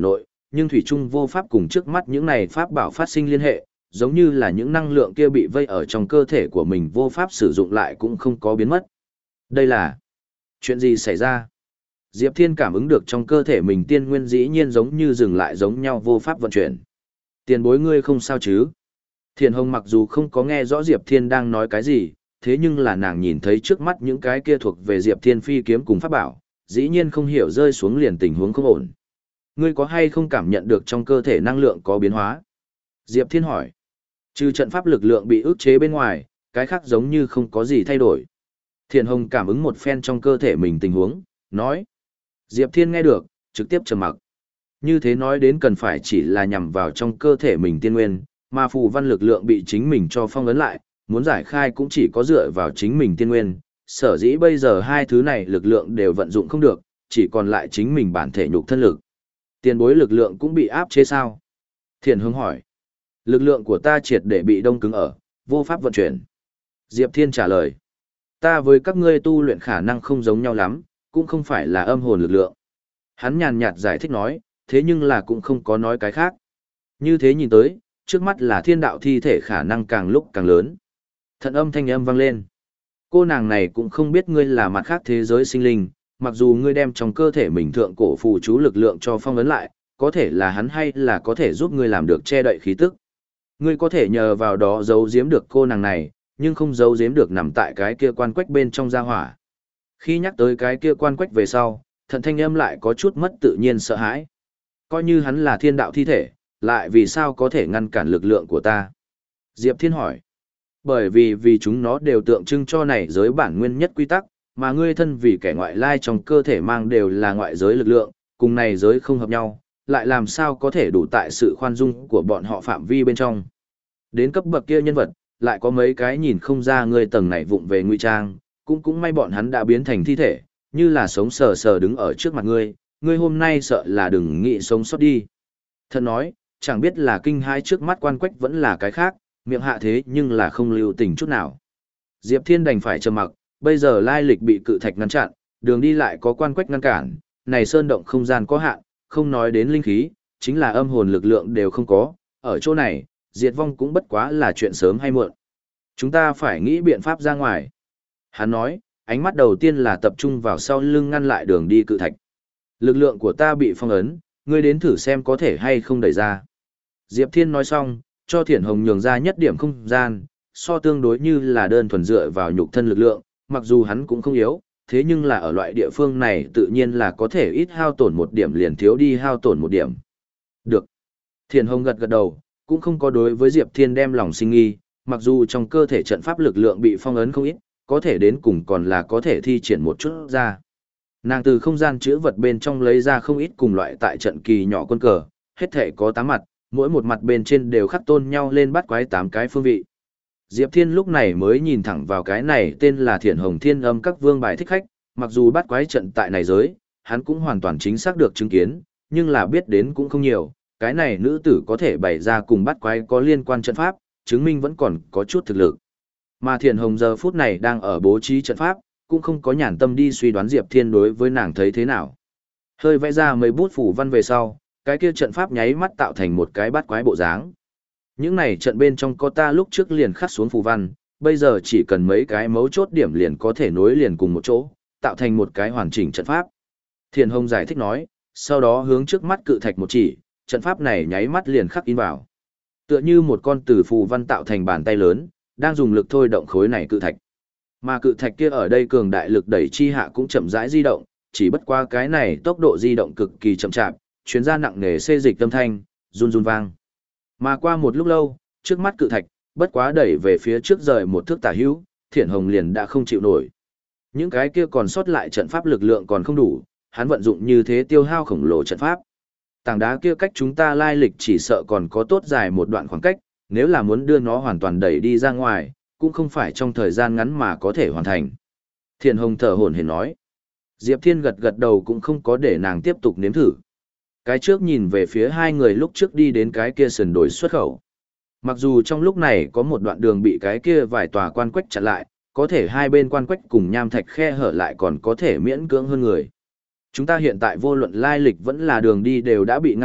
nhưng thủy chung vô pháp cùng trước mắt những này pháp bảo phát sinh liên hệ, giống như là những năng lượng kia bị vây ở trong cơ thể của mình vô pháp sử dụng lại cũng không có biến mất. Đây là chuyện gì xảy ra? Diệp Thiên cảm ứng được trong cơ thể mình tiên nguyên dĩ nhiên giống như dừng lại giống nhau vô pháp vận chuyển. Tiền bối ngươi không sao chứ? Thiền Hồng mặc dù không có nghe rõ Diệp Thiên đang nói cái gì, thế nhưng là nàng nhìn thấy trước mắt những cái kia thuộc về Diệp Thiên phi kiếm cùng pháp bảo, dĩ nhiên không hiểu rơi xuống liền tình huống không ổn. Ngươi có hay không cảm nhận được trong cơ thể năng lượng có biến hóa? Diệp Thiên hỏi. Trừ trận pháp lực lượng bị ức chế bên ngoài, cái khác giống như không có gì thay đổi. Thiền Hồng cảm ứng một phen trong cơ thể mình tình huống, nói. Diệp Thiên nghe được, trực tiếp trầm mặc. Như thế nói đến cần phải chỉ là nhằm vào trong cơ thể mình tiên nguyên, mà phù văn lực lượng bị chính mình cho phong ấn lại, muốn giải khai cũng chỉ có dựa vào chính mình tiên nguyên. Sở dĩ bây giờ hai thứ này lực lượng đều vận dụng không được, chỉ còn lại chính mình bản thể nhục thân lực. Tiền bối lực lượng cũng bị áp chế sao? Thiền Hồng hỏi. Lực lượng của ta triệt để bị đông cứng ở, vô pháp vận chuyển. Diệp Thiên trả lời. Ta với các ngươi tu luyện khả năng không giống nhau lắm, cũng không phải là âm hồn lực lượng. Hắn nhàn nhạt giải thích nói, thế nhưng là cũng không có nói cái khác. Như thế nhìn tới, trước mắt là thiên đạo thi thể khả năng càng lúc càng lớn. Thận âm thanh âm vang lên. Cô nàng này cũng không biết ngươi là mặt khác thế giới sinh linh, mặc dù ngươi đem trong cơ thể mình thượng cổ phù chú lực lượng cho phong ấn lại, có thể là hắn hay là có thể giúp ngươi làm được che đậy khí tức. Ngươi có thể nhờ vào đó giấu giếm được cô nàng này, nhưng không giấu giếm được nằm tại cái kia quan quách bên trong gia hỏa. Khi nhắc tới cái kia quan quách về sau, thận thanh âm lại có chút mất tự nhiên sợ hãi. Coi như hắn là thiên đạo thi thể, lại vì sao có thể ngăn cản lực lượng của ta? Diệp Thiên hỏi. Bởi vì vì chúng nó đều tượng trưng cho này giới bản nguyên nhất quy tắc, mà ngươi thân vì kẻ ngoại lai trong cơ thể mang đều là ngoại giới lực lượng, cùng này giới không hợp nhau, lại làm sao có thể đủ tại sự khoan dung của bọn họ phạm vi bên trong. Đến cấp bậc kia nhân vật, lại có mấy cái nhìn không ra ngươi tầng này vụng về ngụy trang, cũng cũng may bọn hắn đã biến thành thi thể, như là sống sờ sờ đứng ở trước mặt ngươi, ngươi hôm nay sợ là đừng nghĩ sống sót đi. Thật nói, chẳng biết là kinh hãi trước mắt quan quách vẫn là cái khác, miệng hạ thế nhưng là không lưu tình chút nào. Diệp Thiên đành phải trầm mặc, bây giờ lai lịch bị cự thạch ngăn chặn, đường đi lại có quan quách ngăn cản, này sơn động không gian có hạn, không nói đến linh khí, chính là âm hồn lực lượng đều không có, ở chỗ này, diệt vong cũng bất quá là chuyện sớm hay muộn. Chúng ta phải nghĩ biện pháp ra ngoài. Hắn nói, ánh mắt đầu tiên là tập trung vào sau lưng ngăn lại đường đi cự thạch. Lực lượng của ta bị phong ấn, ngươi đến thử xem có thể hay không đẩy ra. Diệp Thiên nói xong, cho Thiển Hồng nhường ra nhất điểm không gian, so tương đối như là đơn thuần dựa vào nhục thân lực lượng, mặc dù hắn cũng không yếu, thế nhưng là ở loại địa phương này tự nhiên là có thể ít hao tổn một điểm liền thiếu đi hao tổn một điểm. Được. Thiển Hồng gật gật đầu, cũng không có đối với Diệp Thiên đem lòng sinh nghi, mặc dù trong cơ thể trận pháp lực lượng bị phong ấn không ít, có thể đến cùng còn là có thể thi triển một chút ra. Nàng từ không gian chữ vật bên trong lấy ra không ít cùng loại tại trận kỳ nhỏ quân cờ, hết thể có tám mặt, mỗi một mặt bên trên đều khắc tôn nhau lên bắt quái tám cái phương vị. Diệp Thiên lúc này mới nhìn thẳng vào cái này tên là Thiển Hồng Thiên Âm các vương bài thích khách, mặc dù bắt quái trận tại này giới, hắn cũng hoàn toàn chính xác được chứng kiến, nhưng là biết đến cũng không nhiều, cái này nữ tử có thể bày ra cùng bắt quái có liên quan trận pháp, chứng minh vẫn còn có chút thực lực. Mà Thiển Hồng giờ phút này đang ở bố trí trận pháp, cũng không có nhàn tâm đi suy đoán Diệp Thiên đối với nàng thấy thế nào. Hơi vẽ ra mấy bút phủ văn về sau, cái kia trận pháp nháy mắt tạo thành một cái bát quái bộ dáng. Những này trận bên trong có ta lúc trước liền khắc xuống phù văn, bây giờ chỉ cần mấy cái mấu chốt điểm liền có thể nối liền cùng một chỗ, tạo thành một cái hoàn chỉnh trận pháp. Thiền Hồng giải thích nói, sau đó hướng trước mắt cự thạch một chỉ, trận pháp này nháy mắt liền khắc in vào. Tựa như một con tử phù văn tạo thành bàn tay lớn, đang dùng lực thôi động khối này cự thạch. Mà cự thạch kia ở đây cường đại lực đẩy chi hạ cũng chậm rãi di động, chỉ bất qua cái này tốc độ di động cực kỳ chậm chạp, chuyến ra nặng nề xê dịch âm thanh, run run vang. Mà qua một lúc lâu, trước mắt cự thạch, bất quá đẩy về phía trước rời một thước tả hữu, Thiển Hồng liền đã không chịu nổi. Những cái kia còn sót lại trận pháp lực lượng còn không đủ, hắn vận dụng như thế tiêu hao khổng lồ trận pháp. Tảng đá kia cách chúng ta lai lịch chỉ sợ còn có tốt dài một đoạn khoảng cách, nếu là muốn đưa nó hoàn toàn đẩy đi ra ngoài, cũng không phải trong thời gian ngắn mà có thể hoàn thành. Thiển Hồng thở hổn hển nói. Diệp Thiên gật gật đầu cũng không có để nàng tiếp tục nếm thử. Cái trước nhìn về phía hai người lúc trước đi đến cái kia sườn đồi xuất khẩu. Mặc dù trong lúc này có một đoạn đường bị cái kia vài tòa quan quách chặn lại, có thể hai bên quan quách cùng nham thạch khe hở lại còn có thể miễn cưỡng hơn người. Chúng ta hiện tại vô luận lai lịch vẫn là đường đi đều đã bị ngăn chặn,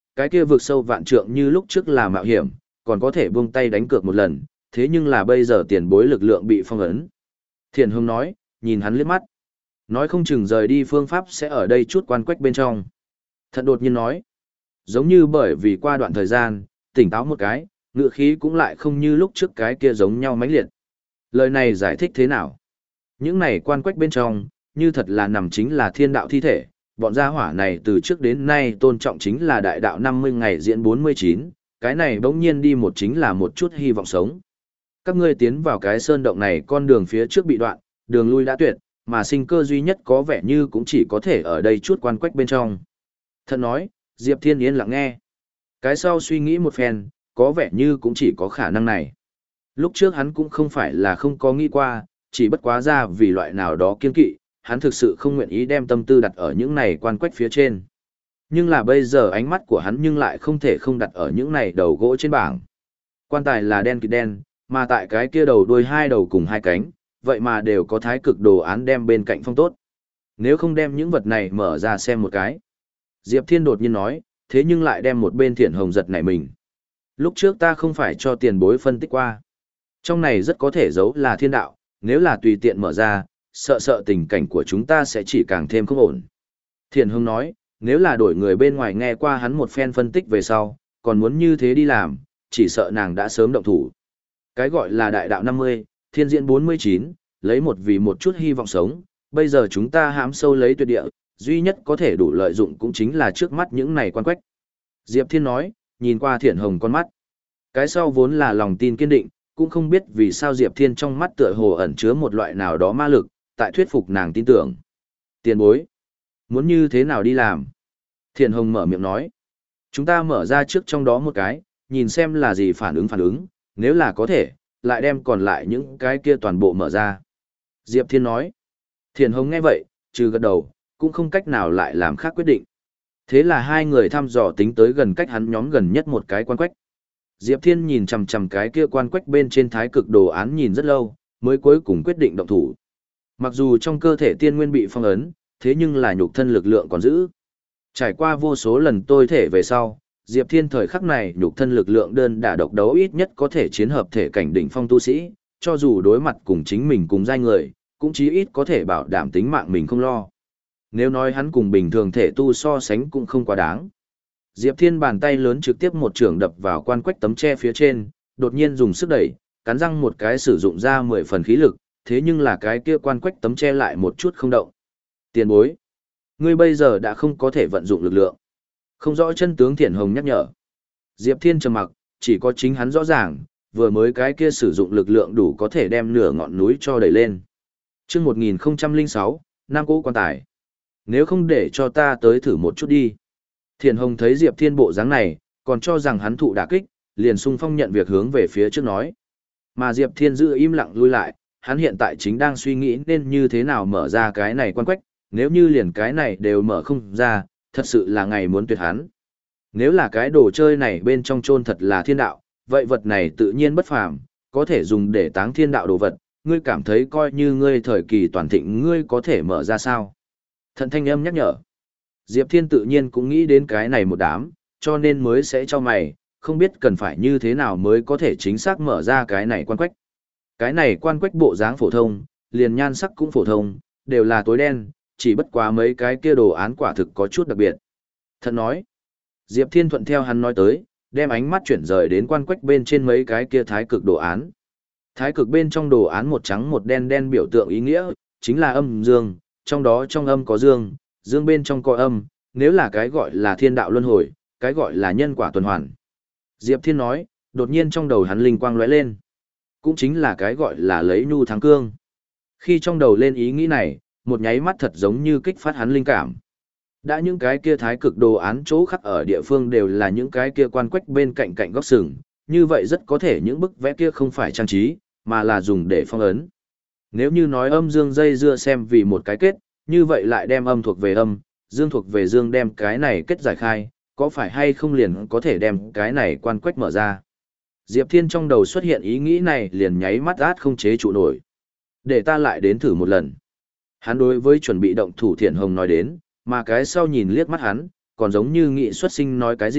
cái kia vượt sâu vạn trượng như lúc trước là mạo hiểm, còn có thể buông tay đánh cược một lần, thế nhưng là bây giờ tiền bối lực lượng bị phong ấn. Thiện Hồng nói, nhìn hắn liếc mắt. Nói không chừng rời đi phương pháp sẽ ở đây chút quan quách bên trong. Thận đột nhiên nói, giống như bởi vì qua đoạn thời gian, tỉnh táo một cái, ngựa khí cũng lại không như lúc trước cái kia giống nhau mãnh liệt. Lời này giải thích thế nào? Những này quan quách bên trong, như thật là nằm chính là thiên đạo thi thể, bọn gia hỏa này từ trước đến nay tôn trọng chính là đại đạo năm mươi ngày diễn bốn mươi chín, cái này bỗng nhiên đi một chính là một chút hy vọng sống. Các ngươi tiến vào cái sơn động này con đường phía trước bị đoạn, đường lui đã tuyệt, mà sinh cơ duy nhất có vẻ như cũng chỉ có thể ở đây chút quan quách bên trong. Thật nói, Diệp Thiên yên lặng nghe. Cái sau suy nghĩ một phen, có vẻ như cũng chỉ có khả năng này. Lúc trước hắn cũng không phải là không có nghĩ qua, chỉ bất quá ra vì loại nào đó kiên kỵ, hắn thực sự không nguyện ý đem tâm tư đặt ở những này quan quách phía trên. Nhưng là bây giờ ánh mắt của hắn nhưng lại không thể không đặt ở những này đầu gỗ trên bảng. Quan tài là đen kịt đen, mà tại cái kia đầu đuôi hai đầu cùng hai cánh, vậy mà đều có thái cực đồ án đem bên cạnh phong tốt. Nếu không đem những vật này mở ra xem một cái. Diệp Thiên đột nhiên nói, thế nhưng lại đem một bên Thiện Hồng giật nảy mình. Lúc trước ta không phải cho tiền bối phân tích qua. Trong này rất có thể giấu là thiên đạo, nếu là tùy tiện mở ra, sợ sợ tình cảnh của chúng ta sẽ chỉ càng thêm không ổn. Thiện Hồng nói, nếu là đổi người bên ngoài nghe qua hắn một phen phân tích về sau, còn muốn như thế đi làm, chỉ sợ nàng đã sớm động thủ. Cái gọi là đại đạo năm mươi, thiên diễn bốn mươi chín, lấy một vì một chút hy vọng sống, bây giờ chúng ta hãm sâu lấy tuyệt địa, duy nhất có thể đủ lợi dụng cũng chính là trước mắt những này quan quách. Diệp Thiên nói, nhìn qua Thiện Hồng con mắt. Cái sau vốn là lòng tin kiên định, cũng không biết vì sao Diệp Thiên trong mắt tựa hồ ẩn chứa một loại nào đó ma lực, tại thuyết phục nàng tin tưởng. Tiền bối, muốn như thế nào đi làm? Thiện Hồng mở miệng nói, chúng ta mở ra trước trong đó một cái, nhìn xem là gì phản ứng phản ứng, nếu là có thể, lại đem còn lại những cái kia toàn bộ mở ra. Diệp Thiên nói, Thiện Hồng nghe vậy, trừ gật đầu, cũng không cách nào lại làm khác quyết định. Thế là hai người thăm dò tính tới gần cách hắn nhóm gần nhất một cái quan quách. Diệp Thiên nhìn chằm chằm cái kia quan quách bên trên thái cực đồ án nhìn rất lâu, mới cuối cùng quyết định động thủ. Mặc dù trong cơ thể tiên nguyên bị phong ấn, thế nhưng là nhục thân lực lượng còn giữ. Trải qua vô số lần tôi thể về sau, Diệp Thiên thời khắc này nhục thân lực lượng đơn đả độc đấu ít nhất có thể chiến hợp thể cảnh đỉnh phong tu sĩ, cho dù đối mặt cùng chính mình cùng giai người, cũng chí ít có thể bảo đảm tính mạng mình không lo. Nếu nói hắn cùng bình thường thể tu so sánh cũng không quá đáng. Diệp Thiên bàn tay lớn trực tiếp một trường đập vào quan quách tấm tre phía trên, đột nhiên dùng sức đẩy, cắn răng một cái sử dụng ra mười phần khí lực, thế nhưng là cái kia quan quách tấm tre lại một chút không động. Tiền bối, ngươi bây giờ đã không có thể vận dụng lực lượng. Không rõ chân tướng Thiện Hồng nhắc nhở. Diệp Thiên trầm mặc, chỉ có chính hắn rõ ràng, vừa mới cái kia sử dụng lực lượng đủ có thể đem nửa ngọn núi cho đẩy lên. Chương một nghìn không trăm lẻ sáu, Nam Cố quan tài. Nếu không để cho ta tới thử một chút đi. Thiện Hồng thấy Diệp Thiên bộ dáng này, còn cho rằng hắn thụ đả kích, liền sung phong nhận việc hướng về phía trước nói. Mà Diệp Thiên giữ im lặng lui lại, hắn hiện tại chính đang suy nghĩ nên như thế nào mở ra cái này quan quách, nếu như liền cái này đều mở không ra, thật sự là ngày muốn tuyệt hắn. Nếu là cái đồ chơi này bên trong chôn thật là thiên đạo, vậy vật này tự nhiên bất phàm, có thể dùng để táng thiên đạo đồ vật, ngươi cảm thấy coi như ngươi thời kỳ toàn thịnh ngươi có thể mở ra sao? Thận thanh âm nhắc nhở. Diệp Thiên tự nhiên cũng nghĩ đến cái này một đám, cho nên mới sẽ cho mày, không biết cần phải như thế nào mới có thể chính xác mở ra cái này quan quách. Cái này quan quách bộ dáng phổ thông, liền nhan sắc cũng phổ thông, đều là tối đen, chỉ bất quá mấy cái kia đồ án quả thực có chút đặc biệt. Thận nói. Diệp Thiên thuận theo hắn nói tới, đem ánh mắt chuyển rời đến quan quách bên trên mấy cái kia thái cực đồ án. Thái cực bên trong đồ án một trắng một đen đen biểu tượng ý nghĩa, chính là âm dương, trong đó trong âm có dương, dương bên trong có âm, nếu là cái gọi là thiên đạo luân hồi, cái gọi là nhân quả tuần hoàn. Diệp Thiên nói, đột nhiên trong đầu hắn linh quang lóe lên. Cũng chính là cái gọi là lấy nhu thắng cương. Khi trong đầu lên ý nghĩ này, một nháy mắt thật giống như kích phát hắn linh cảm. Đã những cái kia thái cực đồ án chỗ khắc ở địa phương đều là những cái kia quan quách bên cạnh cạnh góc sừng, như vậy rất có thể những bức vẽ kia không phải trang trí, mà là dùng để phong ấn. Nếu như nói âm dương dây dưa xem vì một cái kết, như vậy lại đem âm thuộc về âm, dương thuộc về dương đem cái này kết giải khai, có phải hay không liền có thể đem cái này quan quách mở ra. Diệp Thiên trong đầu xuất hiện ý nghĩ này liền nháy mắt át không chế trụ nổi. Để ta lại đến thử một lần. Hắn đối với chuẩn bị động thủ Thiện Hồng nói đến, mà cái sau nhìn liếc mắt hắn, còn giống như nghị xuất sinh nói cái gì,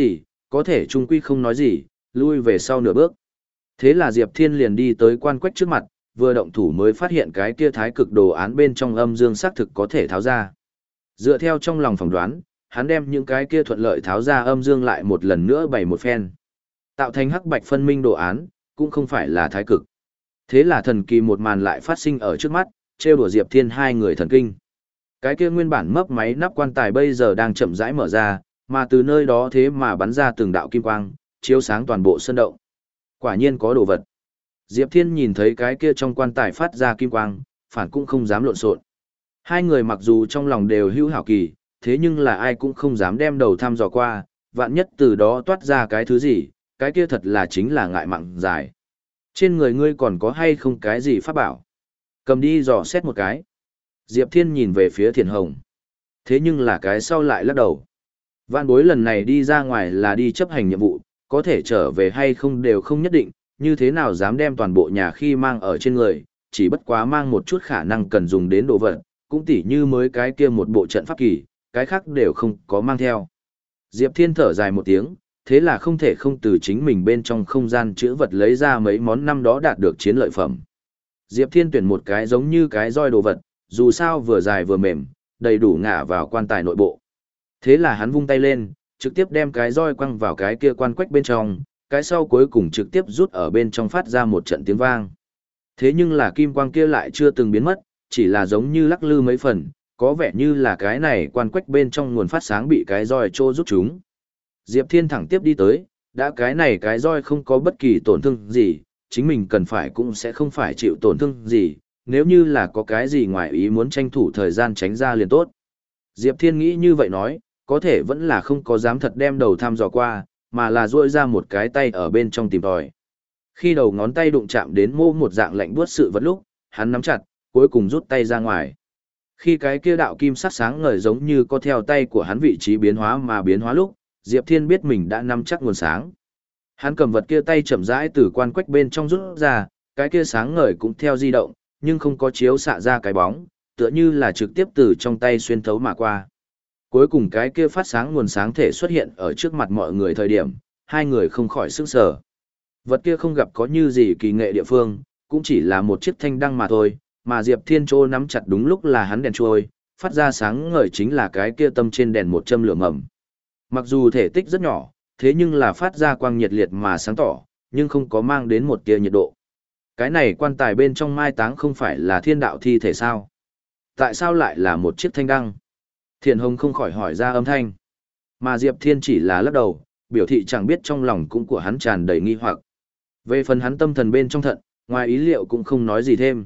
có thể trung quy không nói gì, lui về sau nửa bước. Thế là Diệp Thiên liền đi tới quan quách trước mặt, vừa động thủ mới phát hiện cái kia thái cực đồ án bên trong âm dương xác thực có thể tháo ra. Dựa theo trong lòng phỏng đoán, hắn đem những cái kia thuận lợi tháo ra âm dương lại một lần nữa bày một phen. Tạo thành hắc bạch phân minh đồ án, cũng không phải là thái cực. Thế là thần kỳ một màn lại phát sinh ở trước mắt, trêu đùa Diệp Thiên hai người thần kinh. Cái kia nguyên bản mấp máy nắp quan tài bây giờ đang chậm rãi mở ra, mà từ nơi đó thế mà bắn ra từng đạo kim quang, chiếu sáng toàn bộ sân động. Quả nhiên có đồ vật. Diệp Thiên nhìn thấy cái kia trong quan tài phát ra kim quang, phản cũng không dám lộn xộn. Hai người mặc dù trong lòng đều hữu hảo kỳ, thế nhưng là ai cũng không dám đem đầu thăm dò qua, vạn nhất từ đó toát ra cái thứ gì, cái kia thật là chính là ngại mặn dài. Trên người ngươi còn có hay không cái gì pháp bảo? Cầm đi dò xét một cái. Diệp Thiên nhìn về phía Thiền Hồng. Thế nhưng là cái sau lại lắc đầu. Vạn bối lần này đi ra ngoài là đi chấp hành nhiệm vụ, có thể trở về hay không đều không nhất định, như thế nào dám đem toàn bộ nhà khi mang ở trên người, chỉ bất quá mang một chút khả năng cần dùng đến đồ vật, cũng tỉ như mới cái kia một bộ trận pháp kỳ, cái khác đều không có mang theo. Diệp Thiên thở dài một tiếng, thế là không thể không từ chính mình bên trong không gian chữ vật lấy ra mấy món năm đó đạt được chiến lợi phẩm. Diệp Thiên tuyển một cái giống như cái roi đồ vật, dù sao vừa dài vừa mềm, đầy đủ ngả vào quan tài nội bộ. Thế là hắn vung tay lên, trực tiếp đem cái roi quăng vào cái kia quan quách bên trong, cái sau cuối cùng trực tiếp rút ở bên trong phát ra một trận tiếng vang. Thế nhưng là kim quang kia lại chưa từng biến mất, chỉ là giống như lắc lư mấy phần, có vẻ như là cái này quan quách bên trong nguồn phát sáng bị cái roi trô rút chúng. Diệp Thiên thẳng tiếp đi tới, đã cái này cái roi không có bất kỳ tổn thương gì, chính mình cần phải cũng sẽ không phải chịu tổn thương gì, nếu như là có cái gì ngoài ý muốn tranh thủ thời gian tránh ra liền tốt. Diệp Thiên nghĩ như vậy nói, có thể vẫn là không có dám thật đem đầu thăm dò qua, mà là duỗi ra một cái tay ở bên trong tìm tòi. Khi đầu ngón tay đụng chạm đến mô một dạng lạnh buốt sự vật lúc, hắn nắm chặt, cuối cùng rút tay ra ngoài. Khi cái kia đạo kim sắc sáng ngời giống như có theo tay của hắn vị trí biến hóa mà biến hóa lúc, Diệp Thiên biết mình đã nắm chắc nguồn sáng. Hắn cầm vật kia tay chậm rãi từ quan quách bên trong rút ra, cái kia sáng ngời cũng theo di động, nhưng không có chiếu xạ ra cái bóng, tựa như là trực tiếp từ trong tay xuyên thấu mà qua. Cuối cùng cái kia phát sáng nguồn sáng thể xuất hiện ở trước mặt mọi người thời điểm, hai người không khỏi sức sở. Vật kia không gặp có như gì kỳ nghệ địa phương, cũng chỉ là một chiếc thanh đăng mà thôi, mà Diệp Thiên Trô nắm chặt đúng lúc là hắn đèn trôi, phát ra sáng ngời chính là cái kia tâm trên đèn một châm lửa mầm. Mặc dù thể tích rất nhỏ, thế nhưng là phát ra quang nhiệt liệt mà sáng tỏ, nhưng không có mang đến một tia nhiệt độ. Cái này quan tài bên trong mai táng không phải là thiên đạo thi thể sao? Tại sao lại là một chiếc thanh đăng? Thiền Hồng không khỏi hỏi ra âm thanh. Mà Diệp Thiên chỉ là lắc đầu, biểu thị chẳng biết trong lòng cũng của hắn tràn đầy nghi hoặc. Về phần hắn tâm thần bên trong thận, ngoài ý liệu cũng không nói gì thêm.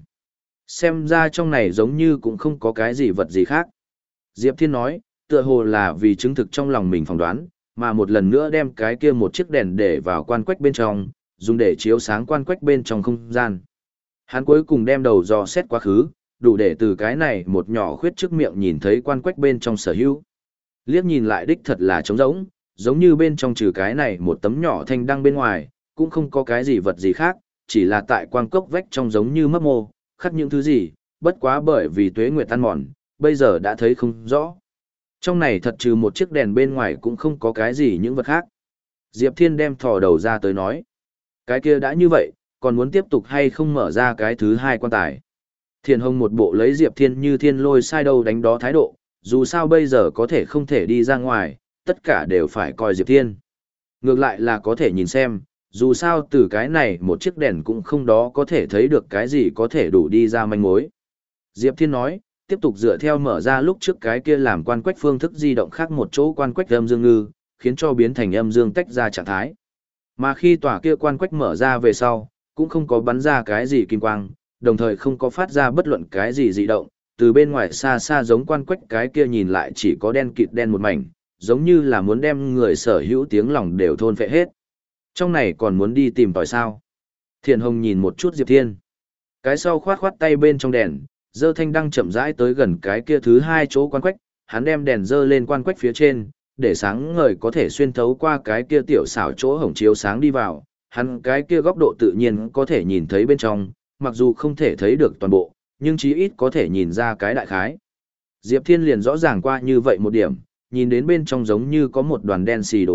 Xem ra trong này giống như cũng không có cái gì vật gì khác. Diệp Thiên nói, tựa hồ là vì chứng thực trong lòng mình phỏng đoán, mà một lần nữa đem cái kia một chiếc đèn để vào quan quách bên trong, dùng để chiếu sáng quan quách bên trong không gian. Hắn cuối cùng đem đầu dò xét quá khứ, đủ để từ cái này một nhỏ khuyết trước miệng nhìn thấy quan quách bên trong sở hữu. Liếc nhìn lại đích thật là trống rỗng, giống như bên trong trừ cái này một tấm nhỏ thanh đăng bên ngoài, cũng không có cái gì vật gì khác, chỉ là tại quang cốc vách trong giống như mấp mô, khắc những thứ gì, bất quá bởi vì tuế nguyệt tan mòn, bây giờ đã thấy không rõ. Trong này thật trừ một chiếc đèn bên ngoài cũng không có cái gì những vật khác. Diệp Thiên đem thò đầu ra tới nói. Cái kia đã như vậy, còn muốn tiếp tục hay không mở ra cái thứ hai quan tài. Thiền Hồng một bộ lấy Diệp Thiên như thiên lôi sai đâu đánh đó thái độ, dù sao bây giờ có thể không thể đi ra ngoài, tất cả đều phải coi Diệp Thiên. Ngược lại là có thể nhìn xem, dù sao từ cái này một chiếc đèn cũng không đó có thể thấy được cái gì có thể đủ đi ra manh mối. Diệp Thiên nói, tiếp tục dựa theo mở ra lúc trước cái kia làm quan quách phương thức di động khác một chỗ quan quách âm dương ngư, khiến cho biến thành âm dương tách ra trạng thái. Mà khi tòa kia quan quách mở ra về sau, cũng không có bắn ra cái gì kim quang, đồng thời không có phát ra bất luận cái gì dị động, từ bên ngoài xa xa giống quan quách cái kia nhìn lại chỉ có đen kịt đen một mảnh, giống như là muốn đem người sở hữu tiếng lòng đều thôn phệ hết. Trong này còn muốn đi tìm tòi sao? Thiền Hồng nhìn một chút Diệp Thiên. Cái sau khoát khoát tay bên trong đèn, dơ thanh đăng chậm rãi tới gần cái kia thứ hai chỗ quan quách, hắn đem đèn dơ lên quan quách phía trên, để sáng ngời có thể xuyên thấu qua cái kia tiểu xảo chỗ hổng chiếu sáng đi vào, hắn cái kia góc độ tự nhiên có thể nhìn thấy bên trong, mặc dù không thể thấy được toàn bộ, nhưng chí ít có thể nhìn ra cái đại khái. Diệp Thiên liền rõ ràng qua như vậy một điểm, nhìn đến bên trong giống như có một đoàn đen xì đồ vật,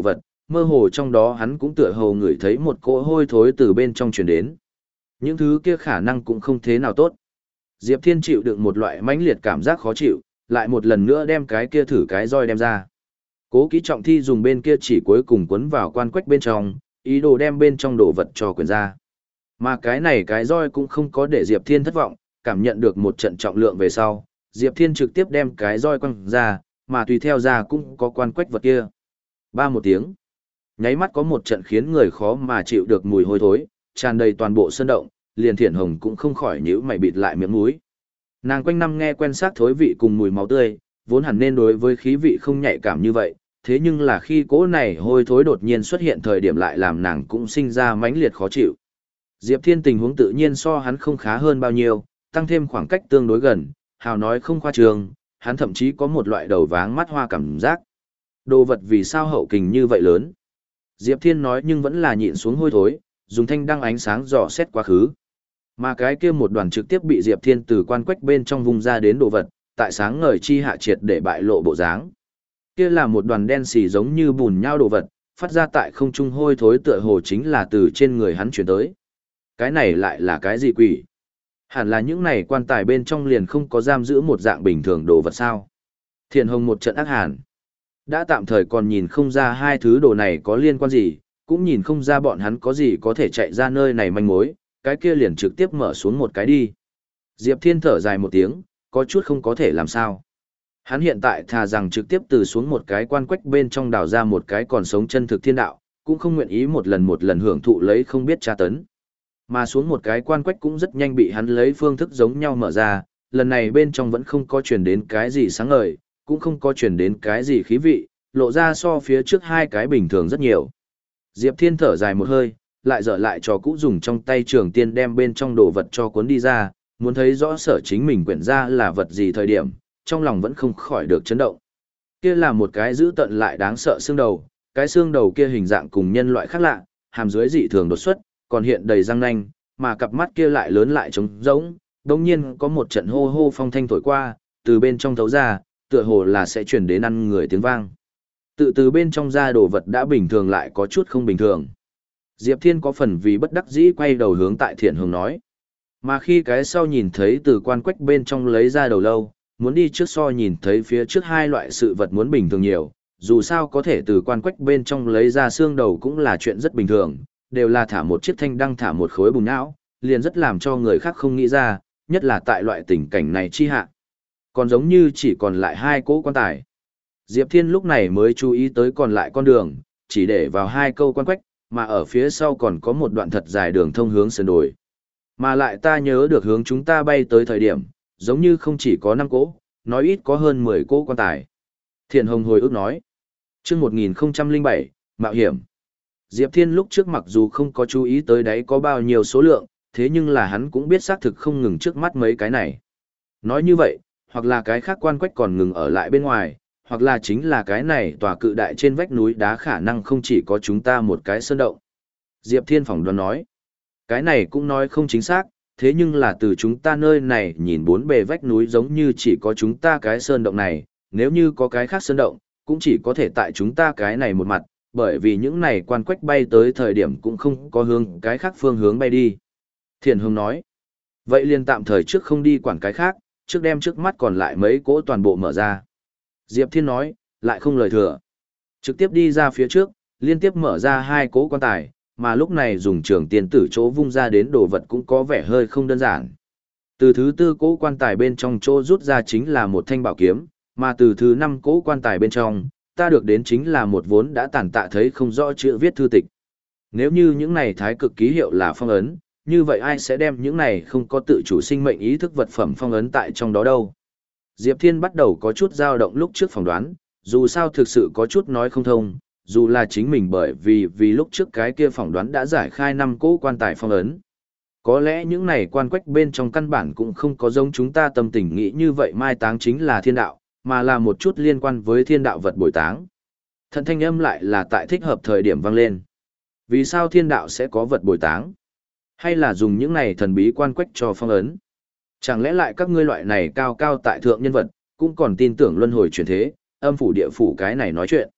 Mơ hồ trong đó hắn cũng tựa hồ ngửi thấy một cỗ hôi thối từ bên trong truyền đến. Những thứ kia khả năng cũng không thế nào tốt. Diệp Thiên chịu đựng một loại mãnh liệt cảm giác khó chịu, lại một lần nữa đem cái kia thử cái roi đem ra. Cố Ký Trọng Thi dùng bên kia chỉ cuối cùng quấn vào quan quách bên trong, ý đồ đem bên trong đồ vật cho quyển ra. Mà cái này cái roi cũng không có để Diệp Thiên thất vọng, cảm nhận được một trận trọng lượng về sau, Diệp Thiên trực tiếp đem cái roi quăng ra, mà tùy theo ra cũng có quan quách vật kia. Ba một tiếng. Nháy mắt có một trận khiến người khó mà chịu được mùi hôi thối, tràn đầy toàn bộ sân động, liền Thiển Hồng cũng không khỏi nhíu mày bịt lại miệng mũi. Nàng quanh năm nghe quen xác thối vị cùng mùi máu tươi, vốn hẳn nên đối với khí vị không nhạy cảm như vậy, thế nhưng là khi cỗ này hôi thối đột nhiên xuất hiện thời điểm lại làm nàng cũng sinh ra mãnh liệt khó chịu. Diệp Thiên tình huống tự nhiên so hắn không khá hơn bao nhiêu, tăng thêm khoảng cách tương đối gần, hào nói không khoa trương, hắn thậm chí có một loại đầu váng mắt hoa cảm giác. Đồ vật vì sao hậu kình như vậy lớn? Diệp Thiên nói nhưng vẫn là nhịn xuống hôi thối, dùng thanh đăng ánh sáng dò xét quá khứ. Mà cái kia một đoàn trực tiếp bị Diệp Thiên từ quan quách bên trong vùng ra đến đồ vật, tại sáng ngời chi hạ triệt để bại lộ bộ dáng. Kia là một đoàn đen xì giống như bùn nhau đồ vật, phát ra tại không trung hôi thối tựa hồ chính là từ trên người hắn chuyển tới. Cái này lại là cái gì quỷ? Hẳn là những này quan tài bên trong liền không có giam giữ một dạng bình thường đồ vật sao? Thiện Hồng một trận ác hàn. Đã tạm thời còn nhìn không ra hai thứ đồ này có liên quan gì, cũng nhìn không ra bọn hắn có gì có thể chạy ra nơi này manh mối, cái kia liền trực tiếp mở xuống một cái đi. Diệp Thiên thở dài một tiếng, có chút không có thể làm sao. Hắn hiện tại thà rằng trực tiếp từ xuống một cái quan quách bên trong đào ra một cái còn sống chân thực thiên đạo, cũng không nguyện ý một lần một lần hưởng thụ lấy không biết tra tấn. Mà xuống một cái quan quách cũng rất nhanh bị hắn lấy phương thức giống nhau mở ra, lần này bên trong vẫn không có truyền đến cái gì sáng ngời, cũng không có truyền đến cái gì khí vị, lộ ra so phía trước hai cái bình thường rất nhiều. Diệp Thiên thở dài một hơi, lại dở lại cho cũ dùng trong tay trường tiên đem bên trong đồ vật cho cuốn đi ra, muốn thấy rõ sở chính mình quyển ra là vật gì thời điểm, trong lòng vẫn không khỏi được chấn động. Kia là một cái dữ tận lại đáng sợ xương đầu, cái xương đầu kia hình dạng cùng nhân loại khác lạ, hàm dưới dị thường đột xuất, còn hiện đầy răng nanh, mà cặp mắt kia lại lớn lại trống rỗng, đồng nhiên có một trận hô hô phong thanh thổi qua, từ bên trong thấu ra, tựa hồ là sẽ chuyển đến ăn người tiếng vang. Tự từ bên trong ra đồ vật đã bình thường lại có chút không bình thường. Diệp Thiên có phần vì bất đắc dĩ quay đầu hướng tại Thiện Hồng nói. Mà khi cái sau nhìn thấy từ quan quách bên trong lấy ra đầu lâu, muốn đi trước so nhìn thấy phía trước hai loại sự vật muốn bình thường nhiều, dù sao có thể từ quan quách bên trong lấy ra xương đầu cũng là chuyện rất bình thường, đều là thả một chiếc thanh đăng thả một khối bùn não, liền rất làm cho người khác không nghĩ ra, nhất là tại loại tình cảnh này chi hạ. Còn giống như chỉ còn lại hai cỗ quan tài. Diệp Thiên lúc này mới chú ý tới còn lại con đường, chỉ để vào hai câu quan quách, mà ở phía sau còn có một đoạn thật dài đường thông hướng sườn đồi. Mà lại ta nhớ được hướng chúng ta bay tới thời điểm, giống như không chỉ có năm cỗ, nói ít có hơn mười cỗ quan tài. Thiện Hồng hồi ức nói. Chương một nghìn không trăm lẻ bảy, Mạo hiểm. Diệp Thiên lúc trước mặc dù không có chú ý tới đấy có bao nhiêu số lượng, thế nhưng là hắn cũng biết xác thực không ngừng trước mắt mấy cái này. Nói như vậy, hoặc là cái khác quan quách còn ngừng ở lại bên ngoài, hoặc là chính là cái này tòa cự đại trên vách núi đá khả năng không chỉ có chúng ta một cái sơn động. Diệp Thiên phỏng đoán nói. Cái này cũng nói không chính xác, thế nhưng là từ chúng ta nơi này nhìn bốn bề vách núi giống như chỉ có chúng ta cái sơn động này, nếu như có cái khác sơn động, cũng chỉ có thể tại chúng ta cái này một mặt, bởi vì những này quan quách bay tới thời điểm cũng không có hướng cái khác phương hướng bay đi. Thiền Hồng nói, vậy liền tạm thời trước không đi quản cái khác, trước đem trước mắt còn lại mấy cỗ toàn bộ mở ra. Diệp Thiên nói, lại không lời thừa. Trực tiếp đi ra phía trước, liên tiếp mở ra hai cỗ quan tài, mà lúc này dùng trường tiền tử chỗ vung ra đến đồ vật cũng có vẻ hơi không đơn giản. Từ thứ tư cỗ quan tài bên trong chỗ rút ra chính là một thanh bảo kiếm, mà từ thứ năm cỗ quan tài bên trong, ta được đến chính là một vốn đã tàn tạ thấy không rõ chữ viết thư tịch. Nếu như những này thái cực ký hiệu là phong ấn, như vậy ai sẽ đem những này không có tự chủ sinh mệnh ý thức vật phẩm phong ấn tại trong đó đâu? Diệp Thiên bắt đầu có chút dao động lúc trước phỏng đoán, dù sao thực sự có chút nói không thông, dù là chính mình bởi vì vì lúc trước cái kia phỏng đoán đã giải khai năm cỗ quan tài phong ấn. Có lẽ những này quan quách bên trong căn bản cũng không có giống chúng ta tâm tình nghĩ như vậy mai táng chính là thiên đạo, mà là một chút liên quan với thiên đạo vật bồi táng. Thần thanh âm lại là tại thích hợp thời điểm vang lên. Vì sao thiên đạo sẽ có vật bồi táng? Hay là dùng những này thần bí quan quách cho phong ấn? Chẳng lẽ lại các ngươi loại này cao cao tại thượng nhân vật, cũng còn tin tưởng luân hồi chuyển thế, âm phủ địa phủ cái này nói chuyện.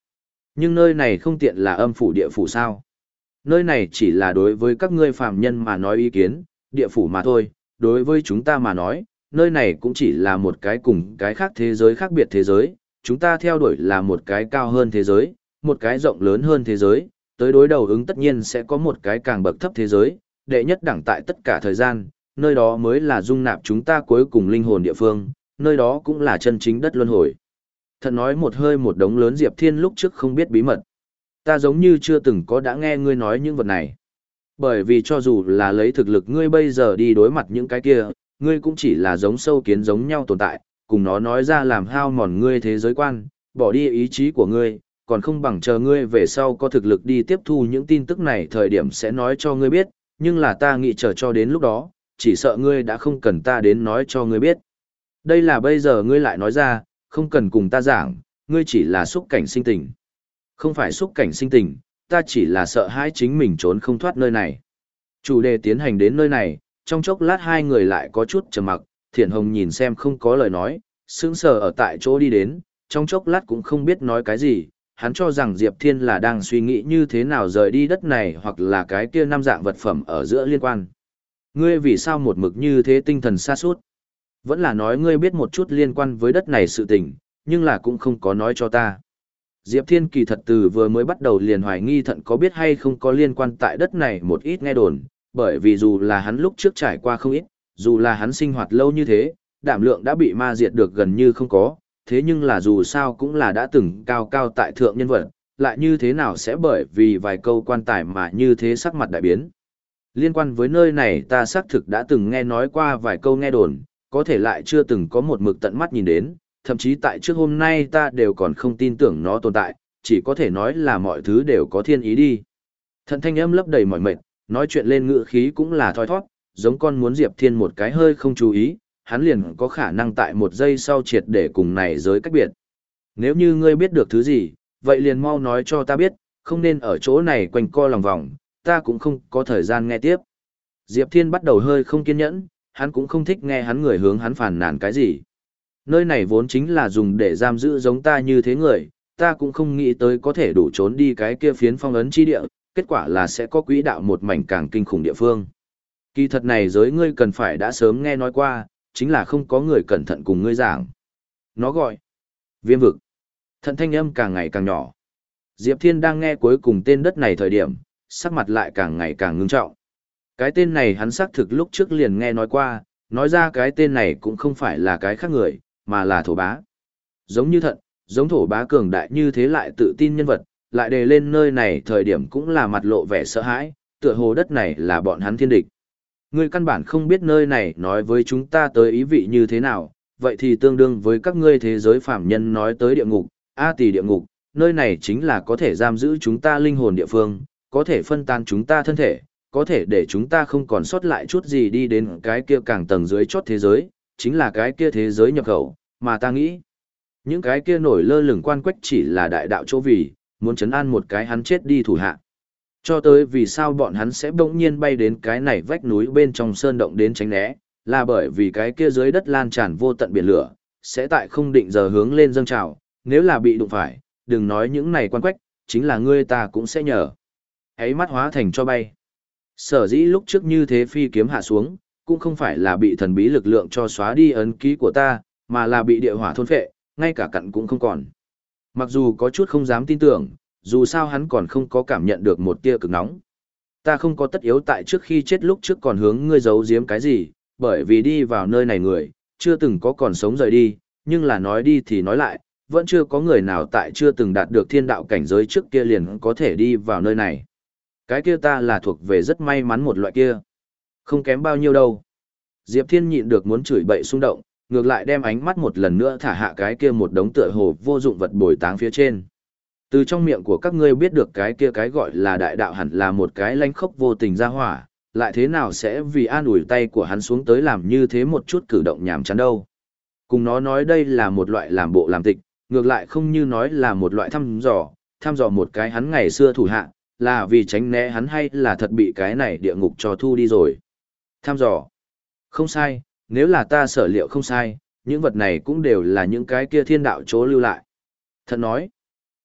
Nhưng nơi này không tiện là âm phủ địa phủ sao? Nơi này chỉ là đối với các ngươi phàm nhân mà nói ý kiến, địa phủ mà thôi, đối với chúng ta mà nói, nơi này cũng chỉ là một cái cùng cái khác thế giới khác biệt thế giới, chúng ta theo đuổi là một cái cao hơn thế giới, một cái rộng lớn hơn thế giới, tới đối đầu ứng tất nhiên sẽ có một cái càng bậc thấp thế giới, đệ nhất đẳng tại tất cả thời gian, nơi đó mới là dung nạp chúng ta cuối cùng linh hồn địa phương, nơi đó cũng là chân chính đất luân hồi. Thật nói một hơi một đống lớn Diệp Thiên lúc trước không biết bí mật. Ta giống như chưa từng có đã nghe ngươi nói những vật này. Bởi vì cho dù là lấy thực lực ngươi bây giờ đi đối mặt những cái kia, ngươi cũng chỉ là giống sâu kiến giống nhau tồn tại, cùng nó nói ra làm hao mòn ngươi thế giới quan, bỏ đi ý chí của ngươi, còn không bằng chờ ngươi về sau có thực lực đi tiếp thu những tin tức này thời điểm sẽ nói cho ngươi biết, nhưng là ta nghĩ chờ cho đến lúc đó, chỉ sợ ngươi đã không cần ta đến nói cho ngươi biết. Đây là bây giờ ngươi lại nói ra, không cần cùng ta giảng, ngươi chỉ là xúc cảnh sinh tình. Không phải xúc cảnh sinh tình, ta chỉ là sợ hãi chính mình trốn không thoát nơi này. Chủ đề tiến hành đến nơi này, trong chốc lát hai người lại có chút trầm mặc, Thiển Hồng nhìn xem không có lời nói, sững sờ ở tại chỗ đi đến, trong chốc lát cũng không biết nói cái gì, hắn cho rằng Diệp Thiên là đang suy nghĩ như thế nào rời đi đất này hoặc là cái kia năm dạng vật phẩm ở giữa liên quan. Ngươi vì sao một mực như thế tinh thần sa sút? Vẫn là nói ngươi biết một chút liên quan với đất này sự tình, nhưng là cũng không có nói cho ta. Diệp Thiên kỳ thật từ vừa mới bắt đầu liền hoài nghi thận có biết hay không có liên quan tại đất này một ít nghe đồn, bởi vì dù là hắn lúc trước trải qua không ít, dù là hắn sinh hoạt lâu như thế, đảm lượng đã bị ma diệt được gần như không có, thế nhưng là dù sao cũng là đã từng cao cao tại thượng nhân vật, lại như thế nào sẽ bởi vì vài câu quan tài mà như thế sắc mặt đại biến. Liên quan với nơi này ta xác thực đã từng nghe nói qua vài câu nghe đồn, có thể lại chưa từng có một mực tận mắt nhìn đến, thậm chí tại trước hôm nay ta đều còn không tin tưởng nó tồn tại, chỉ có thể nói là mọi thứ đều có thiên ý đi. Thận thanh âm lấp đầy mỏi mệt, nói chuyện lên ngữ khí cũng là thoi thoát, giống con muốn Diệp Thiên một cái hơi không chú ý, hắn liền có khả năng tại một giây sau triệt để cùng này giới cách biệt. Nếu như ngươi biết được thứ gì, vậy liền mau nói cho ta biết, không nên ở chỗ này quanh co lòng vòng, ta cũng không có thời gian nghe tiếp. Diệp Thiên bắt đầu hơi không kiên nhẫn, hắn cũng không thích nghe hắn người hướng hắn phàn nàn cái gì. Nơi này vốn chính là dùng để giam giữ giống ta như thế người, ta cũng không nghĩ tới có thể đủ trốn đi cái kia phiến phong ấn chi địa, kết quả là sẽ có quỹ đạo một mảnh càng kinh khủng địa phương. Kỳ thật này giới ngươi cần phải đã sớm nghe nói qua, chính là không có người cẩn thận cùng ngươi giảng. Nó gọi Viêm vực. Thận thanh âm càng ngày càng nhỏ. Diệp Thiên đang nghe cuối cùng tên đất này thời điểm, sắc mặt lại càng ngày càng ngưng trọng. Cái tên này hắn xác thực lúc trước liền nghe nói qua, nói ra cái tên này cũng không phải là cái khác người, mà là thổ bá. Giống như thận, giống thổ bá cường đại như thế lại tự tin nhân vật, lại đề lên nơi này thời điểm cũng là mặt lộ vẻ sợ hãi, tựa hồ đất này là bọn hắn thiên địch. Ngươi căn bản không biết nơi này nói với chúng ta tới ý vị như thế nào, vậy thì tương đương với các ngươi thế giới phạm nhân nói tới địa ngục, A Tỳ địa ngục, nơi này chính là có thể giam giữ chúng ta linh hồn địa phương, có thể phân tan chúng ta thân thể, có thể để chúng ta không còn sót lại chút gì đi đến cái kia càng tầng dưới chót thế giới, chính là cái kia thế giới nhập khẩu, mà ta nghĩ. Những cái kia nổi lơ lửng quan quách chỉ là đại đạo chỗ vì, muốn chấn an một cái hắn chết đi thủ hạ. Cho tới vì sao bọn hắn sẽ bỗng nhiên bay đến cái này vách núi bên trong sơn động đến tránh né, là bởi vì cái kia dưới đất lan tràn vô tận biển lửa, sẽ tại không định giờ hướng lên dâng trào, nếu là bị đụng phải, đừng nói những này quan quách, chính là ngươi ta cũng sẽ nhờ. Ấy mắt hóa thành cho bay. Sở dĩ lúc trước như thế phi kiếm hạ xuống, cũng không phải là bị thần bí lực lượng cho xóa đi ấn ký của ta, mà là bị địa hỏa thôn phệ, ngay cả cặn cũng không còn. Mặc dù có chút không dám tin tưởng, dù sao hắn còn không có cảm nhận được một tia cực nóng. Ta không có tất yếu tại trước khi chết lúc trước còn hướng ngươi giấu giếm cái gì, bởi vì đi vào nơi này người, chưa từng có còn sống rời đi, nhưng là nói đi thì nói lại, vẫn chưa có người nào tại chưa từng đạt được thiên đạo cảnh giới trước kia liền có thể đi vào nơi này. Cái kia ta là thuộc về rất may mắn một loại kia. Không kém bao nhiêu đâu. Diệp Thiên nhịn được muốn chửi bậy xung động, ngược lại đem ánh mắt một lần nữa thả hạ cái kia một đống tựa hồ vô dụng vật bồi táng phía trên. Từ trong miệng của các ngươi biết được cái kia cái gọi là đại đạo hẳn là một cái lanh khốc vô tình ra hỏa, lại thế nào sẽ vì an ủi tay của hắn xuống tới làm như thế một chút cử động nhảm chán đâu. Cùng nó nói đây là một loại làm bộ làm tịch, ngược lại không như nói là một loại thăm dò, thăm dò một cái hắn ngày xưa thủ hạ, là vì tránh né hắn hay là thật bị cái này địa ngục cho thu đi rồi. Thăm dò. Không sai, nếu là ta sở liệu không sai, những vật này cũng đều là những cái kia thiên đạo chỗ lưu lại. Thật nói,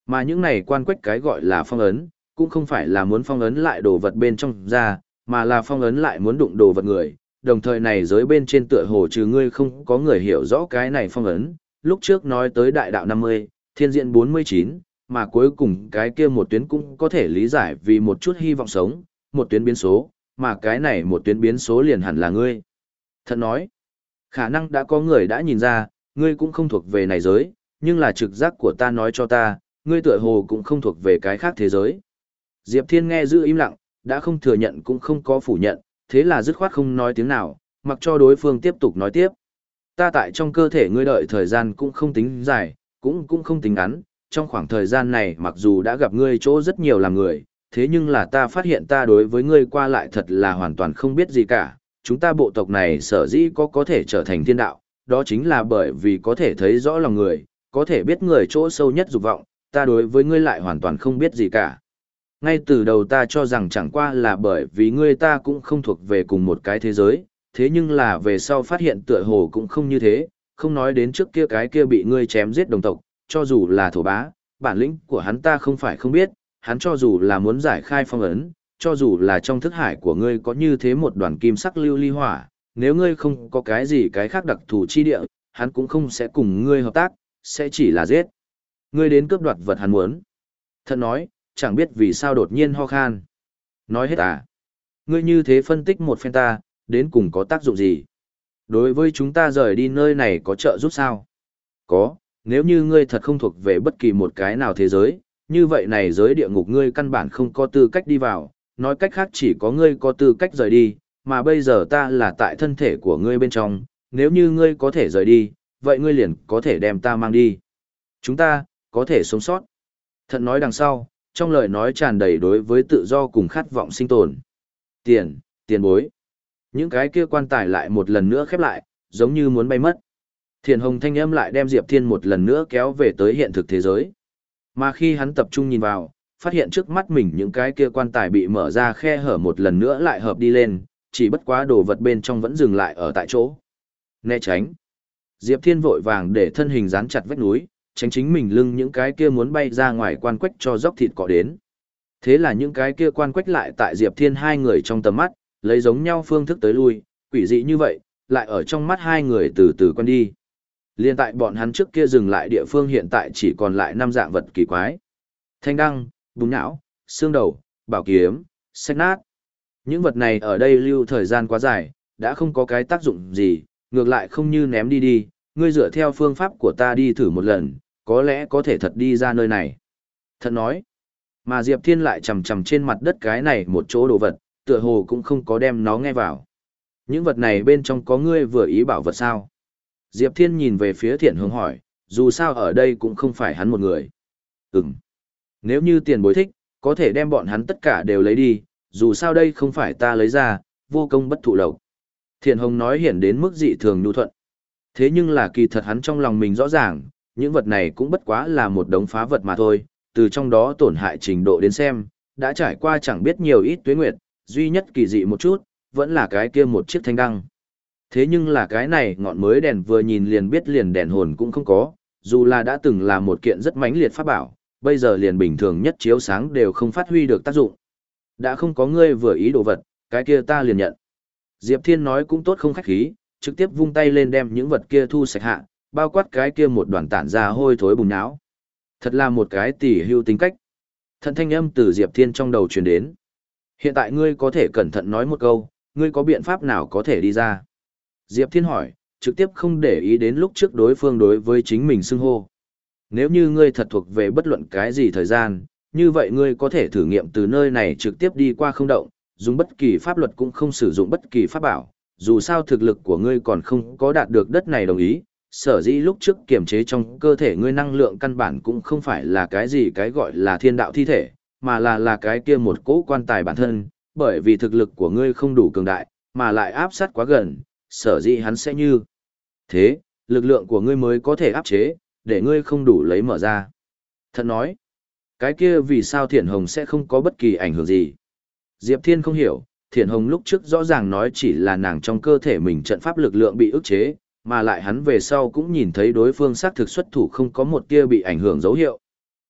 Mà những này quan quách cái gọi là phong ấn, cũng không phải là muốn phong ấn lại đồ vật bên trong ra, mà là phong ấn lại muốn đụng đồ vật người, đồng thời này giới bên trên tựa hồ trừ ngươi không có người hiểu rõ cái này phong ấn, lúc trước nói tới đại đạo năm mươi, thiên diện bốn mươi chín, mà cuối cùng cái kia một tuyến cũng có thể lý giải vì một chút hy vọng sống, một tuyến biến số, mà cái này một tuyến biến số liền hẳn là ngươi. Thật nói, khả năng đã có người đã nhìn ra, ngươi cũng không thuộc về này giới, nhưng là trực giác của ta nói cho ta, ngươi tựa hồ cũng không thuộc về cái khác thế giới. Diệp Thiên nghe giữ im lặng, đã không thừa nhận cũng không có phủ nhận, thế là dứt khoát không nói tiếng nào, mặc cho đối phương tiếp tục nói tiếp. Ta tại trong cơ thể ngươi đợi thời gian cũng không tính dài, cũng cũng không tính ngắn, trong khoảng thời gian này mặc dù đã gặp ngươi chỗ rất nhiều làm người, thế nhưng là ta phát hiện ta đối với ngươi qua lại thật là hoàn toàn không biết gì cả. Chúng ta bộ tộc này sở dĩ có có thể trở thành thiên đạo, đó chính là bởi vì có thể thấy rõ lòng người, có thể biết người chỗ sâu nhất dục vọng, ta đối với ngươi lại hoàn toàn không biết gì cả. Ngay từ đầu ta cho rằng chẳng qua là bởi vì ngươi ta cũng không thuộc về cùng một cái thế giới, thế nhưng là về sau phát hiện tựa hồ cũng không như thế, không nói đến trước kia cái kia bị ngươi chém giết đồng tộc, cho dù là thổ bá, bản lĩnh của hắn ta không phải không biết, hắn cho dù là muốn giải khai phong ấn, cho dù là trong thức hải của ngươi có như thế một đoàn kim sắc lưu ly hỏa, nếu ngươi không có cái gì cái khác đặc thù chi địa, hắn cũng không sẽ cùng ngươi hợp tác, sẽ chỉ là giết. Ngươi đến cướp đoạt vật hắn muốn. Thật nói, chẳng biết vì sao đột nhiên ho khan. Nói hết à? Ngươi như thế phân tích một phen ta, đến cùng có tác dụng gì? Đối với chúng ta rời đi nơi này có trợ giúp sao? Có, nếu như ngươi thật không thuộc về bất kỳ một cái nào thế giới, như vậy này giới địa ngục ngươi căn bản không có tư cách đi vào, nói cách khác chỉ có ngươi có tư cách rời đi, mà bây giờ ta là tại thân thể của ngươi bên trong, nếu như ngươi có thể rời đi, vậy ngươi liền có thể đem ta mang đi. Chúng ta, có thể sống sót. Thận nói đằng sau, trong lời nói tràn đầy đối với tự do cùng khát vọng sinh tồn. Tiền, tiền bối. Những cái kia quan tài lại một lần nữa khép lại, giống như muốn bay mất. Thiền hồng thanh âm lại đem Diệp Thiên một lần nữa kéo về tới hiện thực thế giới. Mà khi hắn tập trung nhìn vào, phát hiện trước mắt mình những cái kia quan tài bị mở ra khe hở một lần nữa lại hợp đi lên, chỉ bất quá đồ vật bên trong vẫn dừng lại ở tại chỗ. Né tránh. Diệp Thiên vội vàng để thân hình dán chặt vách núi, tránh chính mình lưng những cái kia muốn bay ra ngoài quan quách cho dốc thịt cọ đến. Thế là những cái kia quan quách lại tại Diệp Thiên hai người trong tầm mắt, lấy giống nhau phương thức tới lui, quỷ dị như vậy, lại ở trong mắt hai người từ từ quen đi. Liên tại bọn hắn trước kia dừng lại địa phương hiện tại chỉ còn lại năm dạng vật kỳ quái. Thanh đăng, búng não, xương đầu, bảo kiếm, sách nát. Những vật này ở đây lưu thời gian quá dài, đã không có cái tác dụng gì, ngược lại không như ném đi đi, ngươi dựa theo phương pháp của ta đi thử một lần, có lẽ có thể thật đi ra nơi này. Thật nói, mà Diệp Thiên lại chầm chầm trên mặt đất cái này một chỗ đồ vật, tựa hồ cũng không có đem nó nghe vào. Những vật này bên trong có ngươi vừa ý bảo vật sao? Diệp Thiên nhìn về phía Thiện Hướng hỏi, dù sao ở đây cũng không phải hắn một người. Ừm. Nếu như tiền bối thích, có thể đem bọn hắn tất cả đều lấy đi, dù sao đây không phải ta lấy ra, vô công bất thụ lộc. Thiện Hồng nói hiển đến mức dị thường nhu thuận. Thế nhưng là kỳ thật hắn trong lòng mình rõ ràng, những vật này cũng bất quá là một đống phá vật mà thôi, từ trong đó tổn hại trình độ đến xem, đã trải qua chẳng biết nhiều ít tuế nguyệt, duy nhất kỳ dị một chút, vẫn là cái kia một chiếc thanh đăng. Thế nhưng là cái này ngọn mới đèn vừa nhìn liền biết liền đèn hồn cũng không có, dù là đã từng là một kiện rất mãnh liệt pháp bảo, bây giờ liền bình thường nhất chiếu sáng đều không phát huy được tác dụng. Đã không có ngươi vừa ý đồ vật, cái kia ta liền nhận. Diệp Thiên nói cũng tốt không khách khí, trực tiếp vung tay lên đem những vật kia thu sạch hạ, bao quát cái kia một đoàn tản ra hôi thối bùn nhão. Thật là một cái tỉ hưu tính cách. Thận thanh âm từ Diệp Thiên trong đầu truyền đến. Hiện tại ngươi có thể cẩn thận nói một câu, ngươi có biện pháp nào có thể đi ra? Diệp Thiên hỏi, trực tiếp không để ý đến lúc trước đối phương đối với chính mình xưng hô. Nếu như ngươi thật thuộc về bất luận cái gì thời gian, như vậy ngươi có thể thử nghiệm từ nơi này trực tiếp đi qua không động, dùng bất kỳ pháp luật cũng không sử dụng bất kỳ pháp bảo, dù sao thực lực của ngươi còn không có đạt được đất này đồng ý, sở dĩ lúc trước kiểm chế trong cơ thể ngươi năng lượng căn bản cũng không phải là cái gì cái gọi là thiên đạo thi thể, mà là là cái kia một cỗ quan tài bản thân, bởi vì thực lực của ngươi không đủ cường đại, mà lại áp sát quá gần, sở dĩ hắn sẽ như thế, lực lượng của ngươi mới có thể áp chế, để ngươi không đủ lấy mở ra. Thật nói, cái kia vì sao Thiển Hồng sẽ không có bất kỳ ảnh hưởng gì? Diệp Thiên không hiểu, Thiển Hồng lúc trước rõ ràng nói chỉ là nàng trong cơ thể mình trận pháp lực lượng bị ức chế, mà lại hắn về sau cũng nhìn thấy đối phương xác thực xuất thủ không có một tia bị ảnh hưởng dấu hiệu.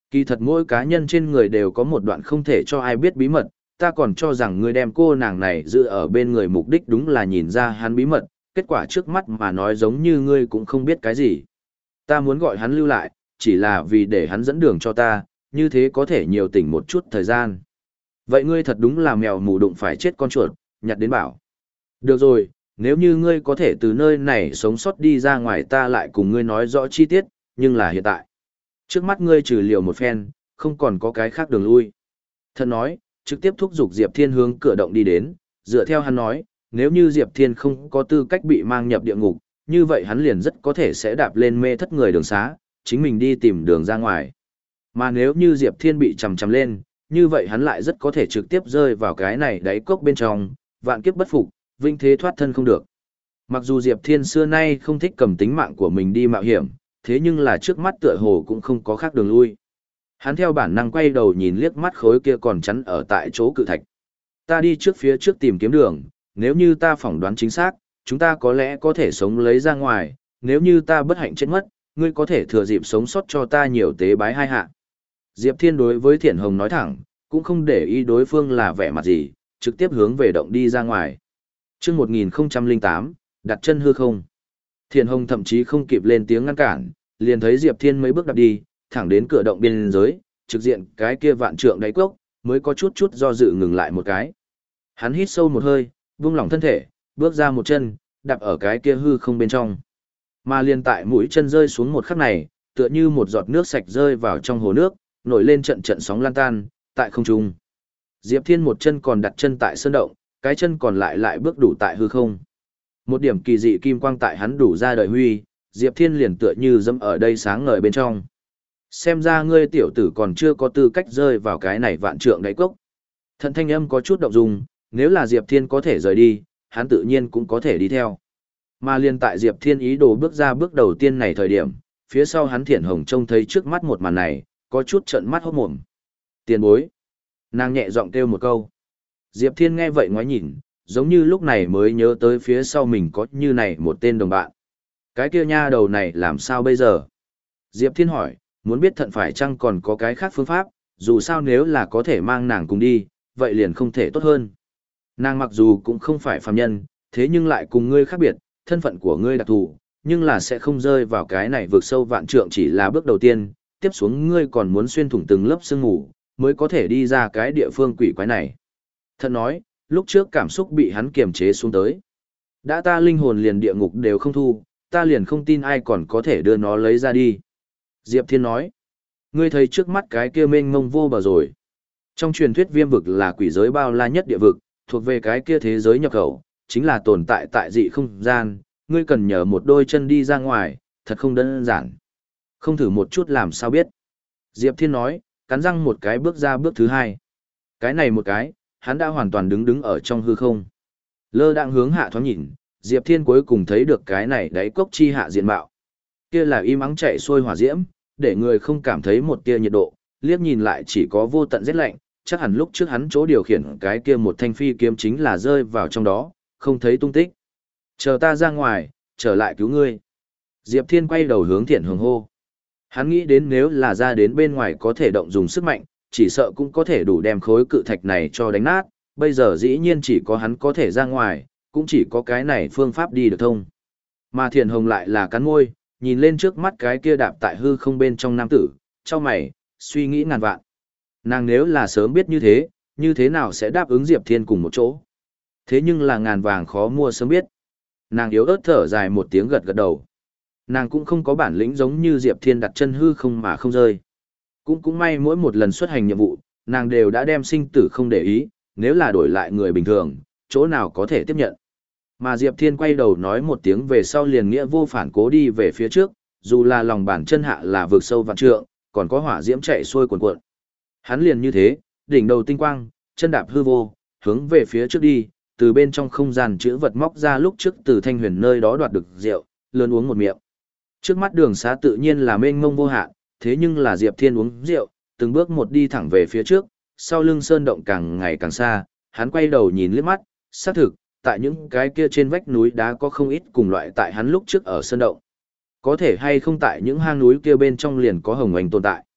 Kỳ thật mỗi cá nhân trên người đều có một đoạn không thể cho ai biết bí mật, ta còn cho rằng ngươi đem cô nàng này giữ ở bên người mục đích đúng là nhìn ra hắn bí mật, kết quả trước mắt mà nói giống như ngươi cũng không biết cái gì. Ta muốn gọi hắn lưu lại, chỉ là vì để hắn dẫn đường cho ta, như thế có thể nhiều tỉnh một chút thời gian. Vậy ngươi thật đúng là mèo mù đụng phải chết con chuột, nhặt đến bảo. Được rồi, nếu như ngươi có thể từ nơi này sống sót đi ra ngoài ta lại cùng ngươi nói rõ chi tiết, nhưng là hiện tại. Trước mắt ngươi trừ liều một phen, không còn có cái khác đường lui. Thần nói, trực tiếp thúc giục Diệp Thiên hướng cửa động đi đến, dựa theo hắn nói, nếu như Diệp Thiên không có tư cách bị mang nhập địa ngục, như vậy hắn liền rất có thể sẽ đạp lên mê thất người đường xá, chính mình đi tìm đường ra ngoài. Mà nếu như Diệp Thiên bị chầm chầm lên, như vậy hắn lại rất có thể trực tiếp rơi vào cái này đáy cốc bên trong, vạn kiếp bất phục, vinh thế thoát thân không được. Mặc dù Diệp Thiên xưa nay không thích cầm tính mạng của mình đi mạo hiểm, thế nhưng là trước mắt tựa hồ cũng không có khác đường lui. Hắn theo bản năng quay đầu nhìn liếc mắt khối kia còn chắn ở tại chỗ cự thạch. Ta đi trước phía trước tìm kiếm đường, nếu như ta phỏng đoán chính xác, chúng ta có lẽ có thể sống lấy ra ngoài, nếu như ta bất hạnh chết mất, ngươi có thể thừa dịp sống sót cho ta nhiều tế bái hai hạ. Diệp Thiên đối với Thiển Hồng nói thẳng, cũng không để ý đối phương là vẻ mặt gì, trực tiếp hướng về động đi ra ngoài. Chương một nghìn lẻ tám, đặt chân hư không. Thiển Hồng thậm chí không kịp lên tiếng ngăn cản, liền thấy Diệp Thiên mấy bước đạp đi, thẳng đến cửa động biên giới, trực diện cái kia vạn trượng đáy cốc, mới có chút chút do dự ngừng lại một cái. Hắn hít sâu một hơi, vung lỏng thân thể, bước ra một chân, đạp ở cái kia hư không bên trong. Mà liền tại mũi chân rơi xuống một khắc này, tựa như một giọt nước sạch rơi vào trong hồ nước, nổi lên trận trận sóng lan tan, tại không trung. Diệp Thiên một chân còn đặt chân tại sơn động, cái chân còn lại lại bước đủ tại hư không. Một điểm kỳ dị kim quang tại hắn đủ ra đời huy, Diệp Thiên liền tựa như dẫm ở đây sáng ngời bên trong. Xem ra ngươi tiểu tử còn chưa có tư cách rơi vào cái này vạn trượng đáy cốc. Thận thanh âm có chút động dung, nếu là Diệp Thiên có thể rời đi, hắn tự nhiên cũng có thể đi theo. Mà liền tại Diệp Thiên ý đồ bước ra bước đầu tiên này thời điểm, phía sau hắn Thiển Hồng trông thấy trước mắt một màn này, có chút trợn mắt hốt mồm. Tiền bối. Nàng nhẹ giọng kêu một câu. Diệp Thiên nghe vậy ngoái nhìn, giống như lúc này mới nhớ tới phía sau mình có như này một tên đồng bạn. Cái kia nha đầu này làm sao bây giờ? Diệp Thiên hỏi, muốn biết thận phải chăng còn có cái khác phương pháp, dù sao nếu là có thể mang nàng cùng đi, vậy liền không thể tốt hơn. Nàng mặc dù cũng không phải phàm nhân, thế nhưng lại cùng ngươi khác biệt, thân phận của ngươi đặc thù, nhưng là sẽ không rơi vào cái này vượt sâu vạn trượng chỉ là bước đầu tiên, tiếp xuống ngươi còn muốn xuyên thủng từng lớp sương ngủ, mới có thể đi ra cái địa phương quỷ quái này. Thận nói, lúc trước cảm xúc bị hắn kiềm chế xuống tới. Đã ta linh hồn liền địa ngục đều không thu, ta liền không tin ai còn có thể đưa nó lấy ra đi. Diệp Thiên nói, ngươi thấy trước mắt cái kia mênh mông vô bờ rồi. Trong truyền thuyết viêm vực là quỷ giới bao la nhất địa vực, thuộc về cái kia thế giới nhập khẩu, chính là tồn tại tại dị không gian, ngươi cần nhờ một đôi chân đi ra ngoài, thật không đơn giản. Không thử một chút làm sao biết. Diệp Thiên nói, cắn răng một cái bước ra bước thứ hai. Cái này một cái, hắn đã hoàn toàn đứng đứng ở trong hư không. Lơ đang hướng hạ thoáng nhìn, Diệp Thiên cuối cùng thấy được cái này đáy cốc chi hạ diện mạo. Kia là im ắng chạy xuôi hỏa diễm, để người không cảm thấy một tia nhiệt độ, liếc nhìn lại chỉ có vô tận rét lạnh, chắc hẳn lúc trước hắn chỗ điều khiển cái kia một thanh phi kiếm chính là rơi vào trong đó, không thấy tung tích. Chờ ta ra ngoài, trở lại cứu ngươi. Diệp Thiên quay đầu hướng Thiển Hồng hô. Hắn nghĩ đến nếu là ra đến bên ngoài có thể động dùng sức mạnh, chỉ sợ cũng có thể đủ đem khối cự thạch này cho đánh nát, bây giờ dĩ nhiên chỉ có hắn có thể ra ngoài, cũng chỉ có cái này phương pháp đi được thông. Mà Thiển Hồng lại là cắn môi, nhìn lên trước mắt cái kia đạp tại hư không bên trong nam tử, trong mày, suy nghĩ ngàn vạn. Nàng nếu là sớm biết như thế, như thế nào sẽ đáp ứng Diệp Thiên cùng một chỗ. Thế nhưng là ngàn vàng khó mua sớm biết. Nàng yếu ớt thở dài một tiếng gật gật đầu. Nàng cũng không có bản lĩnh giống như Diệp Thiên đặt chân hư không mà không rơi. Cũng cũng may mỗi một lần xuất hành nhiệm vụ, nàng đều đã đem sinh tử không để ý, nếu là đổi lại người bình thường, chỗ nào có thể tiếp nhận. Mà Diệp Thiên quay đầu nói một tiếng về sau liền nghĩa vô phản cố đi về phía trước, dù là lòng bàn chân hạ là vực sâu vạn trượng, còn có hỏa diễm chạy xuôi cuồn cuộn. Hắn liền như thế, đỉnh đầu tinh quang, chân đạp hư vô, hướng về phía trước đi, từ bên trong không gian chữ vật móc ra lúc trước từ Thanh Huyền nơi đó đoạt được rượu, lớn uống một miệng. Trước mắt đường xá tự nhiên là mênh mông vô hạn, thế nhưng là Diệp Thiên uống rượu, từng bước một đi thẳng về phía trước, sau lưng sơn động càng ngày càng xa, hắn quay đầu nhìn liếc mắt, xác thực, tại những cái kia trên vách núi đá có không ít cùng loại tại hắn lúc trước ở sơn động. Có thể hay không tại những hang núi kia bên trong liền có hồng ảnh tồn tại.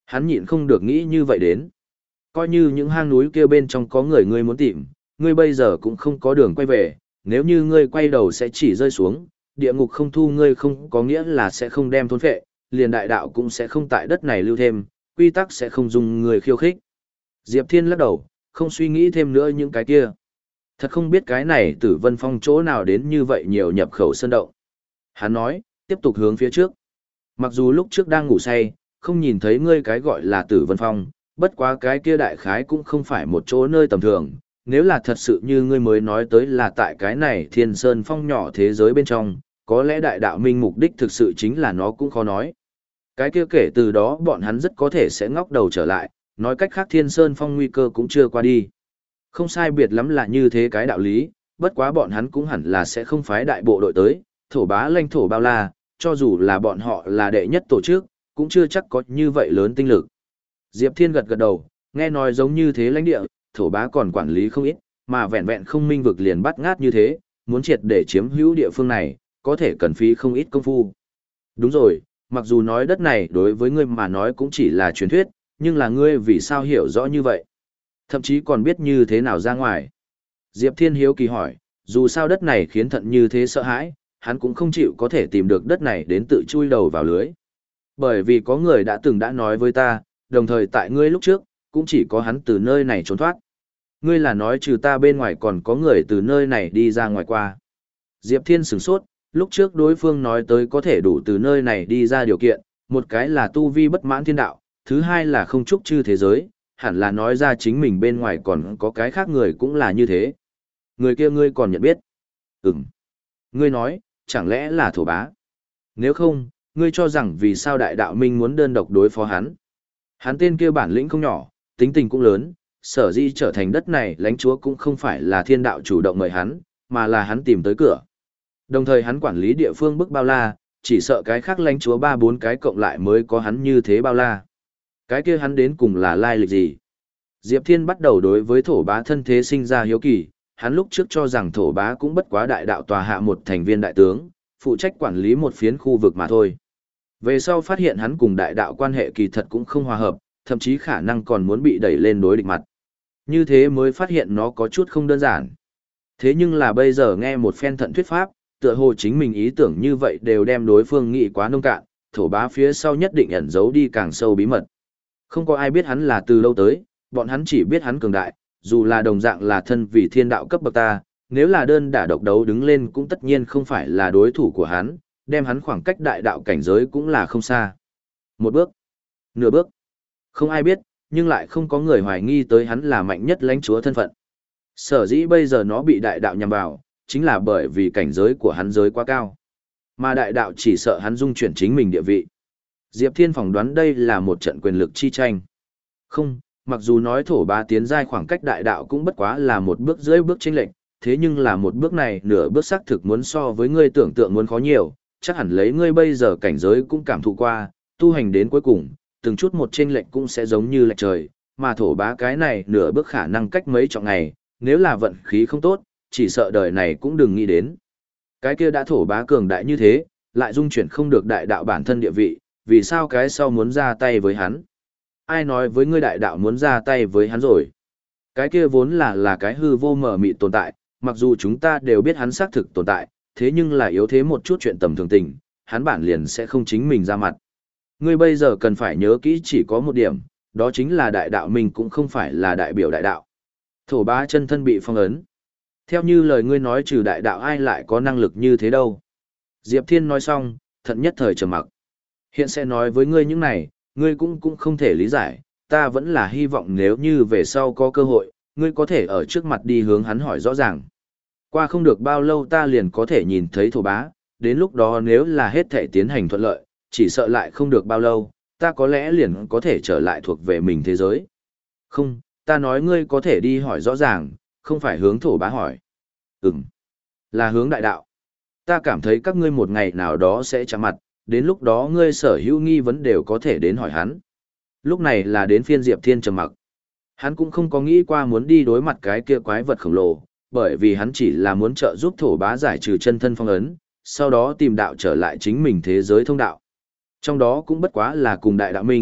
Hắn nhịn không được nghĩ như vậy đến. Coi như những hang núi kia bên trong có người ngươi muốn tìm, ngươi bây giờ cũng không có đường quay về, nếu như ngươi quay đầu sẽ chỉ rơi xuống, địa ngục không thu ngươi không có nghĩa là sẽ không đem thôn phệ, liền đại đạo cũng sẽ không tại đất này lưu thêm, quy tắc sẽ không dùng người khiêu khích. Diệp Thiên lắc đầu, không suy nghĩ thêm nữa những cái kia. Thật không biết cái này Tử Vân Phong chỗ nào đến như vậy nhiều nhập khẩu sơn động. Hắn nói, tiếp tục hướng phía trước. Mặc dù lúc trước đang ngủ say, không nhìn thấy ngươi cái gọi là Tử Vân Phong, bất quá cái kia đại khái cũng không phải một chỗ nơi tầm thường. Nếu là thật sự như ngươi mới nói tới là tại cái này Thiên Sơn Phong nhỏ thế giới bên trong, có lẽ đại đạo minh mục đích thực sự chính là nó cũng khó nói. Cái kia kể từ đó bọn hắn rất có thể sẽ ngóc đầu trở lại, nói cách khác Thiên Sơn Phong nguy cơ cũng chưa qua đi. Không sai biệt lắm là như thế cái đạo lý, bất quá bọn hắn cũng hẳn là sẽ không phái đại bộ đội tới, thổ bá lãnh thổ bao la, cho dù là bọn họ là đệ nhất tổ chức, cũng chưa chắc có như vậy lớn tinh lực. Diệp Thiên gật gật đầu, nghe nói giống như thế lãnh địa, thổ bá còn quản lý không ít, mà vẹn vẹn không minh vực liền bắt ngát như thế, muốn triệt để chiếm hữu địa phương này, có thể cần phí không ít công phu. Đúng rồi, mặc dù nói đất này đối với ngươi mà nói cũng chỉ là truyền thuyết, nhưng là ngươi vì sao hiểu rõ như vậy? Thậm chí còn biết như thế nào ra ngoài. Diệp Thiên hiếu kỳ hỏi, dù sao đất này khiến thận như thế sợ hãi, hắn cũng không chịu có thể tìm được đất này đến tự chui đầu vào lưới. Bởi vì có người đã từng đã nói với ta, đồng thời tại ngươi lúc trước, cũng chỉ có hắn từ nơi này trốn thoát. Ngươi là nói trừ ta bên ngoài còn có người từ nơi này đi ra ngoài qua. Diệp Thiên sửng sốt, lúc trước đối phương nói tới có thể đủ từ nơi này đi ra điều kiện, một cái là tu vi bất mãn thiên đạo, thứ hai là không trúc chư thế giới, hẳn là nói ra chính mình bên ngoài còn có cái khác người cũng là như thế. Người kia ngươi còn nhận biết? Ừm. Ngươi nói, chẳng lẽ là thổ bá? Nếu không, ngươi cho rằng vì sao đại đạo minh muốn đơn độc đối phó hắn? Hắn tên kia bản lĩnh không nhỏ, tính tình cũng lớn, sở dĩ trở thành đất này lãnh chúa cũng không phải là thiên đạo chủ động mời hắn, mà là hắn tìm tới cửa. Đồng thời hắn quản lý địa phương bức bao la, chỉ sợ cái khác lãnh chúa ba bốn cái cộng lại mới có hắn như thế bao la. Cái kia hắn đến cùng là lai lịch gì? Diệp Thiên bắt đầu đối với thổ bá thân thế sinh ra hiếu kỳ, hắn lúc trước cho rằng thổ bá cũng bất quá đại đạo tòa hạ một thành viên đại tướng, phụ trách quản lý một phiến khu vực mà thôi. Về sau phát hiện hắn cùng đại đạo quan hệ kỳ thật cũng không hòa hợp, thậm chí khả năng còn muốn bị đẩy lên đối địch mặt. Như thế mới phát hiện nó có chút không đơn giản. Thế nhưng là bây giờ nghe một phen thận thuyết pháp, tựa hồ chính mình ý tưởng như vậy đều đem đối phương nghĩ quá nông cạn, thổ bá phía sau nhất định ẩn giấu đi càng sâu bí mật. Không có ai biết hắn là từ lâu tới, bọn hắn chỉ biết hắn cường đại, dù là đồng dạng là thân vì thiên đạo cấp bậc ta, nếu là đơn đả độc đấu đứng lên cũng tất nhiên không phải là đối thủ của hắn, đem hắn khoảng cách đại đạo cảnh giới cũng là không xa. Một bước, nửa bước, không ai biết, nhưng lại không có người hoài nghi tới hắn là mạnh nhất lãnh chúa thân phận. Sở dĩ bây giờ nó bị đại đạo nhằm vào, chính là bởi vì cảnh giới của hắn giới quá cao. Mà đại đạo chỉ sợ hắn dung chuyển chính mình địa vị. Diệp Thiên phỏng đoán đây là một trận quyền lực chi tranh. Không, mặc dù nói thổ bá tiến giai khoảng cách đại đạo cũng bất quá là một bước dưới bước chênh lệch, thế nhưng là một bước này nửa bước xác thực muốn so với ngươi tưởng tượng muốn khó nhiều, chắc hẳn lấy ngươi bây giờ cảnh giới cũng cảm thụ qua, tu hành đến cuối cùng, từng chút một chênh lệch cũng sẽ giống như lệch trời, mà thổ bá cái này nửa bước khả năng cách mấy trọng ngày, nếu là vận khí không tốt, chỉ sợ đời này cũng đừng nghĩ đến. Cái kia đã thổ bá cường đại như thế, lại dung chuyển không được đại đạo bản thân địa vị, vì sao cái sau muốn ra tay với hắn? Ai nói với ngươi đại đạo muốn ra tay với hắn rồi? Cái kia vốn là là cái hư vô mờ mịt tồn tại, mặc dù chúng ta đều biết hắn xác thực tồn tại, thế nhưng là yếu thế một chút chuyện tầm thường tình, hắn bản liền sẽ không chính mình ra mặt. Ngươi bây giờ cần phải nhớ kỹ chỉ có một điểm, đó chính là đại đạo mình cũng không phải là đại biểu đại đạo. Thổ bá chân thân bị phong ấn. Theo như lời ngươi nói trừ đại đạo ai lại có năng lực như thế đâu. Diệp Thiên nói xong, thận nhất thời trầm mặc. Hiện sẽ nói với ngươi những này, ngươi cũng cũng không thể lý giải, ta vẫn là hy vọng nếu như về sau có cơ hội, ngươi có thể ở trước mặt đi hướng hắn hỏi rõ ràng. Qua không được bao lâu ta liền có thể nhìn thấy thổ bá, đến lúc đó nếu là hết thể tiến hành thuận lợi, chỉ sợ lại không được bao lâu, ta có lẽ liền có thể trở lại thuộc về mình thế giới. Không, ta nói ngươi có thể đi hỏi rõ ràng, không phải hướng thổ bá hỏi. Ừm, là hướng đại đạo. Ta cảm thấy các ngươi một ngày nào đó sẽ chạm mặt, đến lúc đó ngươi sở hữu nghi vấn đều có thể đến hỏi hắn. Lúc này là đến phiên Diệp Thiên trầm mặc. Hắn cũng không có nghĩ qua muốn đi đối mặt cái kia quái vật khổng lồ, bởi vì hắn chỉ là muốn trợ giúp thổ bá giải trừ chân thân phong ấn, sau đó tìm đạo trở lại chính mình thế giới thông đạo. Trong đó cũng bất quá là cùng đại đạo minh,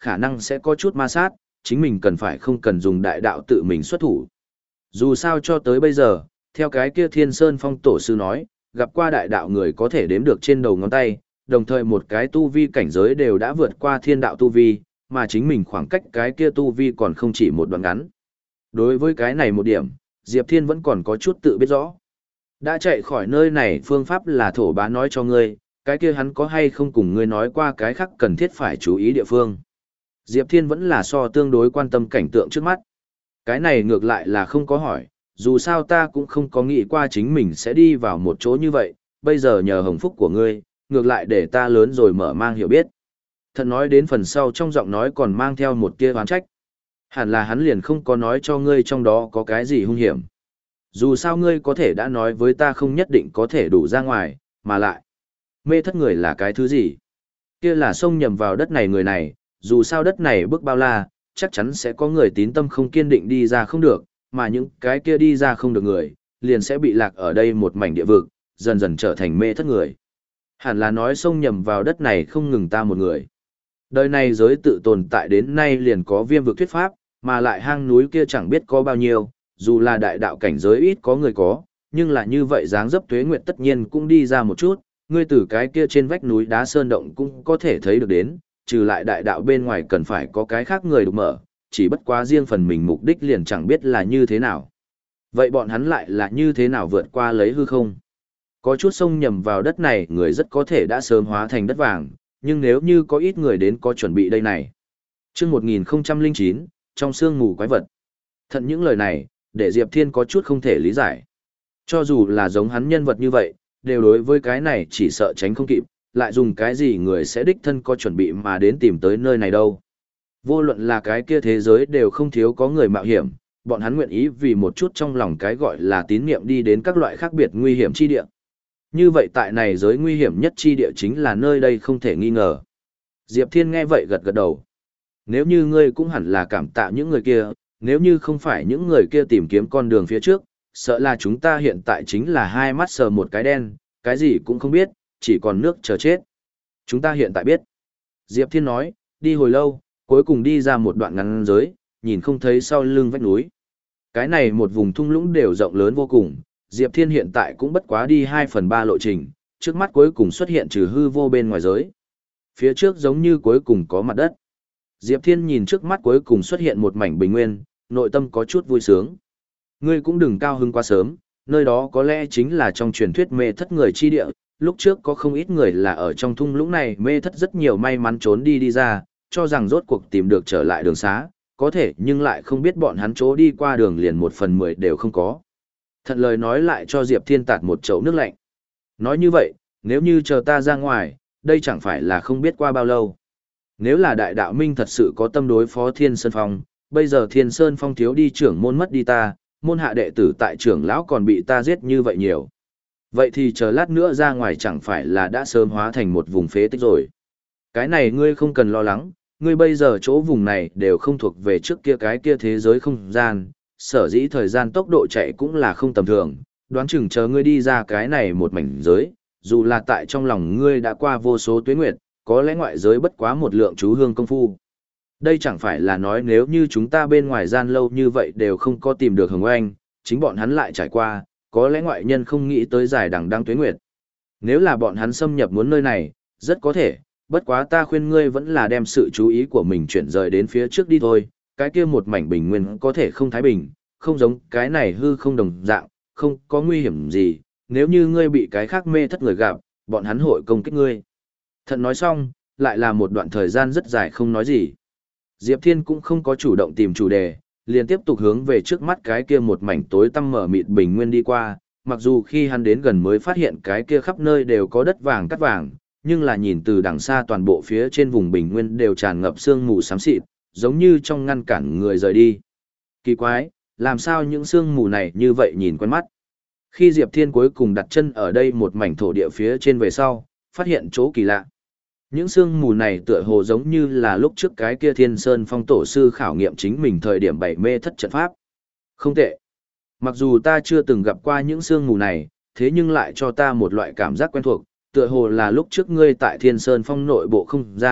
khả năng sẽ có chút ma sát, chính mình cần phải không cần dùng đại đạo tự mình xuất thủ. Dù sao cho tới bây giờ, theo cái kia Thiên Sơn Phong tổ sư nói, gặp qua đại đạo người có thể đếm được trên đầu ngón tay, đồng thời một cái tu vi cảnh giới đều đã vượt qua thiên đạo tu vi, mà chính mình khoảng cách cái kia tu vi còn không chỉ một đoạn ngắn. Đối với cái này một điểm, Diệp Thiên vẫn còn có chút tự biết rõ. Đã chạy khỏi nơi này phương pháp là thổ bá nói cho ngươi, cái kia hắn có hay không cùng ngươi nói qua cái khác cần thiết phải chú ý địa phương. Diệp Thiên vẫn là so tương đối quan tâm cảnh tượng trước mắt. Cái này ngược lại là không có hỏi, dù sao ta cũng không có nghĩ qua chính mình sẽ đi vào một chỗ như vậy, bây giờ nhờ hồng phúc của ngươi, ngược lại để ta lớn rồi mở mang hiểu biết. Thật nói đến phần sau trong giọng nói còn mang theo một tia oán trách. Hẳn là hắn liền không có nói cho ngươi trong đó có cái gì hung hiểm. Dù sao ngươi có thể đã nói với ta không nhất định có thể đủ ra ngoài, mà lại. Mê thất người là cái thứ gì? Kia là xông nhầm vào đất này người này, dù sao đất này bước bao la, chắc chắn sẽ có người tín tâm không kiên định đi ra không được, mà những cái kia đi ra không được người, liền sẽ bị lạc ở đây một mảnh địa vực, dần dần trở thành mê thất người. Hẳn là nói xông nhầm vào đất này không ngừng ta một người. Đời này giới tự tồn tại đến nay liền có viêm vực thuyết pháp, mà lại hang núi kia chẳng biết có bao nhiêu, dù là đại đạo cảnh giới ít có người có, nhưng là như vậy dáng dấp tuế nguyện tất nhiên cũng đi ra một chút, ngươi từ cái kia trên vách núi đá sơn động cũng có thể thấy được đến, trừ lại đại đạo bên ngoài cần phải có cái khác người đục mở, chỉ bất quá riêng phần mình mục đích liền chẳng biết là như thế nào. Vậy bọn hắn lại là như thế nào vượt qua lấy hư không? Có chút xông nhầm vào đất này người rất có thể đã sớm hóa thành đất vàng, nhưng nếu như có ít người đến có chuẩn bị đây này. Trước một nghìn không trăm lẻ chín, trong sương mù quái vật. Thận những lời này, để Diệp Thiên có chút không thể lý giải. Cho dù là giống hắn nhân vật như vậy, đều đối với cái này chỉ sợ tránh không kịp, lại dùng cái gì người sẽ đích thân có chuẩn bị mà đến tìm tới nơi này đâu. Vô luận là cái kia thế giới đều không thiếu có người mạo hiểm, bọn hắn nguyện ý vì một chút trong lòng cái gọi là tín niệm đi đến các loại khác biệt nguy hiểm chi địa. Như vậy tại này giới nguy hiểm nhất chi địa chính là nơi đây không thể nghi ngờ. Diệp Thiên nghe vậy gật gật đầu. Nếu như ngươi cũng hẳn là cảm tạ những người kia, nếu như không phải những người kia tìm kiếm con đường phía trước, sợ là chúng ta hiện tại chính là hai mắt sờ một cái đen, cái gì cũng không biết, chỉ còn nước chờ chết. Chúng ta hiện tại biết. Diệp Thiên nói, đi hồi lâu, cuối cùng đi ra một đoạn ngắn giới, nhìn không thấy sau lưng vách núi. Cái này một vùng thung lũng đều rộng lớn vô cùng, Diệp Thiên hiện tại cũng bất quá đi hai phần ba lộ trình, trước mắt cuối cùng xuất hiện trừ hư vô bên ngoài giới. Phía trước giống như cuối cùng có mặt đất. Diệp Thiên nhìn trước mắt cuối cùng xuất hiện một mảnh bình nguyên, nội tâm có chút vui sướng. Ngươi cũng đừng cao hứng quá sớm, nơi đó có lẽ chính là trong truyền thuyết mê thất người chi địa, lúc trước có không ít người là ở trong thung lũng này mê thất rất nhiều may mắn trốn đi đi ra, cho rằng rốt cuộc tìm được trở lại đường xá, có thể nhưng lại không biết bọn hắn chỗ đi qua đường liền một phần mười đều không có. Thật lời nói lại cho Diệp Thiên tạt một chậu nước lạnh. Nói như vậy, nếu như chờ ta ra ngoài, đây chẳng phải là không biết qua bao lâu. Nếu là đại đạo minh thật sự có tâm đối phó Thiên Sơn Phong, bây giờ Thiên Sơn Phong thiếu đi trưởng môn mất đi ta, môn hạ đệ tử tại trưởng lão còn bị ta giết như vậy nhiều. Vậy thì chờ lát nữa ra ngoài chẳng phải là đã sớm hóa thành một vùng phế tích rồi. Cái này ngươi không cần lo lắng, ngươi bây giờ chỗ vùng này đều không thuộc về trước kia cái kia thế giới không gian, sở dĩ thời gian tốc độ chạy cũng là không tầm thường, đoán chừng chờ ngươi đi ra cái này một mảnh giới, dù là tại trong lòng ngươi đã qua vô số tuế nguyệt, có lẽ ngoại giới bất quá một lượng chú hương công phu. Đây chẳng phải là nói nếu như chúng ta bên ngoài gian lâu như vậy đều không có tìm được Hồng Oanh, chính bọn hắn lại trải qua, có lẽ ngoại nhân không nghĩ tới giải đằng đăng tuế nguyệt. Nếu là bọn hắn xâm nhập muốn nơi này, rất có thể, bất quá ta khuyên ngươi vẫn là đem sự chú ý của mình chuyển rời đến phía trước đi thôi, cái kia một mảnh bình nguyên có thể không thái bình, không giống cái này hư không đồng dạng, không có nguy hiểm gì, nếu như ngươi bị cái khác mê thất người gặp, bọn hắn hội công kích ngươi. Thận nói xong, lại là một đoạn thời gian rất dài không nói gì. Diệp Thiên cũng không có chủ động tìm chủ đề, liền tiếp tục hướng về trước mắt cái kia một mảnh tối tăm mở mịt bình nguyên đi qua, mặc dù khi hắn đến gần mới phát hiện cái kia khắp nơi đều có đất vàng cắt vàng, nhưng là nhìn từ đằng xa toàn bộ phía trên vùng bình nguyên đều tràn ngập sương mù xám xịt, giống như trong ngăn cản người rời đi. Kỳ quái, làm sao những sương mù này như vậy nhìn quen mắt? Khi Diệp Thiên cuối cùng đặt chân ở đây một mảnh thổ địa phía trên về sau, phát hiện chỗ kỳ lạ. Những sương mù này tựa hồ giống như là lúc trước cái kia Thiên Sơn Phong tổ sư khảo nghiệm chính mình thời điểm bảy mê thất trận pháp. Không tệ. Mặc dù ta chưa từng gặp qua những sương mù này, thế nhưng lại cho ta một loại cảm giác quen thuộc, tựa hồ là lúc trước ngươi tại Thiên Sơn Phong nội bộ không gian,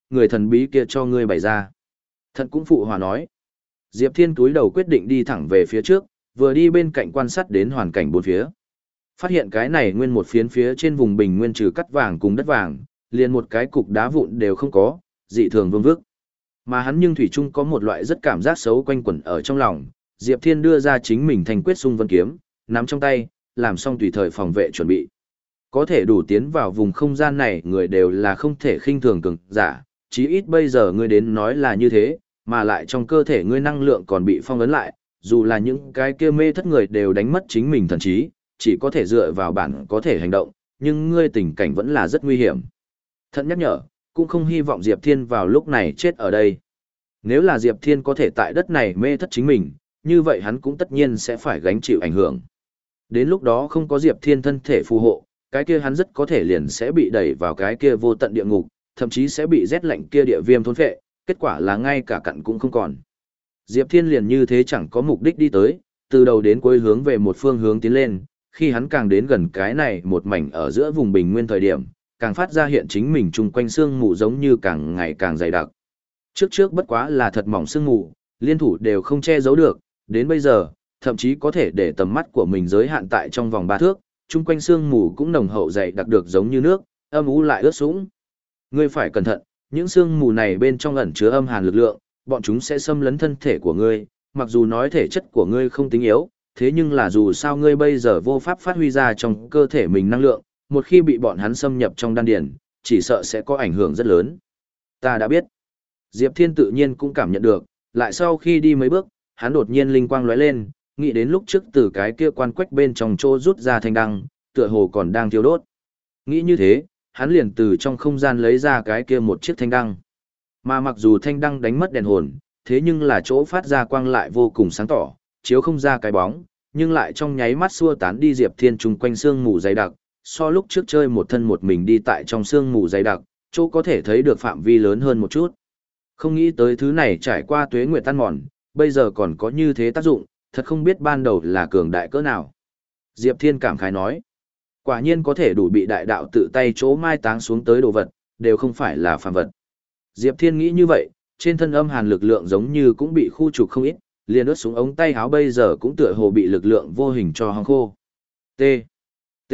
người thần bí kia cho ngươi bày ra. Thận cũng phụ hòa nói. Diệp Thiên túi đầu quyết định đi thẳng về phía trước, vừa đi bên cạnh quan sát đến hoàn cảnh bốn phía. Phát hiện cái này nguyên một phiến phía trên vùng bình nguyên trừ cắt vàng cùng đất vàng, liền một cái cục đá vụn đều không có, dị thường vương vức. Mà hắn nhưng thủy chung có một loại rất cảm giác xấu quanh quẩn ở trong lòng, Diệp Thiên đưa ra chính mình thành quyết xung vân kiếm, nắm trong tay, làm xong tùy thời phòng vệ chuẩn bị. Có thể đủ tiến vào vùng không gian này người đều là không thể khinh thường cường giả, chí ít bây giờ ngươi đến nói là như thế, mà lại trong cơ thể ngươi năng lượng còn bị phong ấn lại, dù là những cái kia mê thất người đều đánh mất chính mình thần trí, chỉ có thể dựa vào bản có thể hành động, nhưng ngươi tình cảnh vẫn là rất nguy hiểm. Thận nhắc nhở, cũng không hy vọng Diệp Thiên vào lúc này chết ở đây. Nếu là Diệp Thiên có thể tại đất này mê thất chính mình, như vậy hắn cũng tất nhiên sẽ phải gánh chịu ảnh hưởng. Đến lúc đó không có Diệp Thiên thân thể phù hộ, cái kia hắn rất có thể liền sẽ bị đẩy vào cái kia vô tận địa ngục, thậm chí sẽ bị rét lạnh kia địa viêm thôn phệ, kết quả là ngay cả cặn cũng không còn. Diệp Thiên liền như thế chẳng có mục đích đi tới, từ đầu đến cuối hướng về một phương hướng tiến lên, khi hắn càng đến gần cái này một mảnh ở giữa vùng bình nguyên thời điểm, càng phát ra hiện chính mình chung quanh sương mù giống như càng ngày càng dày đặc. Trước trước bất quá là thật mỏng sương mù, liên thủ đều không che giấu được, đến bây giờ, thậm chí có thể để tầm mắt của mình giới hạn tại trong vòng ba thước, chung quanh sương mù cũng nồng hậu dày đặc được giống như nước, âm u lại ướt sũng. Ngươi phải cẩn thận, những sương mù này bên trong ẩn chứa âm hàn lực lượng, bọn chúng sẽ xâm lấn thân thể của ngươi, mặc dù nói thể chất của ngươi không tính yếu, thế nhưng là dù sao ngươi bây giờ vô pháp phát huy ra trong cơ thể mình năng lượng, một khi bị bọn hắn xâm nhập trong đan điền, chỉ sợ sẽ có ảnh hưởng rất lớn. Ta đã biết. Diệp Thiên tự nhiên cũng cảm nhận được, lại sau khi đi mấy bước, hắn đột nhiên linh quang lóe lên, nghĩ đến lúc trước từ cái kia quan quách bên trong chỗ rút ra thanh đăng, tựa hồ còn đang thiêu đốt. Nghĩ như thế, hắn liền từ trong không gian lấy ra cái kia một chiếc thanh đăng. Mà mặc dù thanh đăng đánh mất đèn hồn, thế nhưng là chỗ phát ra quang lại vô cùng sáng tỏ, chiếu không ra cái bóng, nhưng lại trong nháy mắt xua tán đi Diệp Thiên chung quanh sương mù dày đặc, so lúc trước chơi một thân một mình đi tại trong sương mù dày đặc, chỗ có thể thấy được phạm vi lớn hơn một chút. Không nghĩ tới thứ này trải qua tuế nguyệt tan mòn, bây giờ còn có như thế tác dụng, thật không biết ban đầu là cường đại cỡ nào. Diệp Thiên cảm khái nói, quả nhiên có thể đủ bị đại đạo tự tay chỗ mai táng xuống tới đồ vật, đều không phải là phàm vật. Diệp Thiên nghĩ như vậy, trên thân âm hàn lực lượng giống như cũng bị khu trục không ít, liền ướt xuống ống tay áo bây giờ cũng tựa hồ bị lực lượng vô hình cho hong khô. T. T.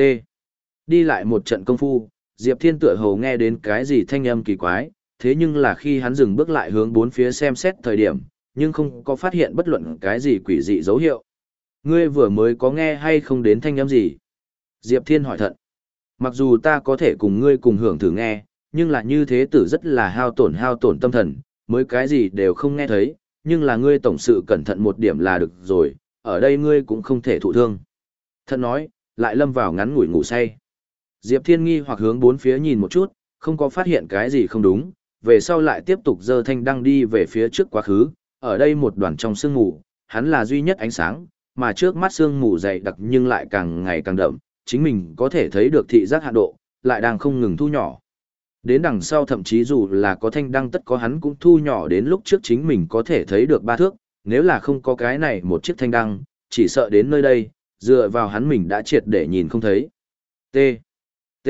Đi lại một trận công phu, Diệp Thiên tựa hồ nghe đến cái gì thanh âm kỳ quái, thế nhưng là khi hắn dừng bước lại hướng bốn phía xem xét thời điểm, nhưng không có phát hiện bất luận cái gì quỷ dị dấu hiệu. Ngươi vừa mới có nghe hay không đến thanh âm gì? Diệp Thiên hỏi thận. Mặc dù ta có thể cùng ngươi cùng hưởng thử nghe, nhưng là như thế tử rất là hao tổn hao tổn tâm thần, mới cái gì đều không nghe thấy, nhưng là ngươi tổng sự cẩn thận một điểm là được rồi, ở đây ngươi cũng không thể thụ thương. Thận nói, lại lâm vào ngắn ngủi ngủ say. Diệp Thiên nghi hoặc hướng bốn phía nhìn một chút, không có phát hiện cái gì không đúng, về sau lại tiếp tục giơ thanh đăng đi về phía trước quá khứ, ở đây một đoàn trong sương mù, hắn là duy nhất ánh sáng, mà trước mắt sương mù dày đặc nhưng lại càng ngày càng đậm, chính mình có thể thấy được thị giác hạ độ, lại đang không ngừng thu nhỏ. Đến đằng sau thậm chí dù là có thanh đăng tất có hắn cũng thu nhỏ đến lúc trước chính mình có thể thấy được ba thước, nếu là không có cái này một chiếc thanh đăng, chỉ sợ đến nơi đây, dựa vào hắn mình đã triệt để nhìn không thấy. T. T.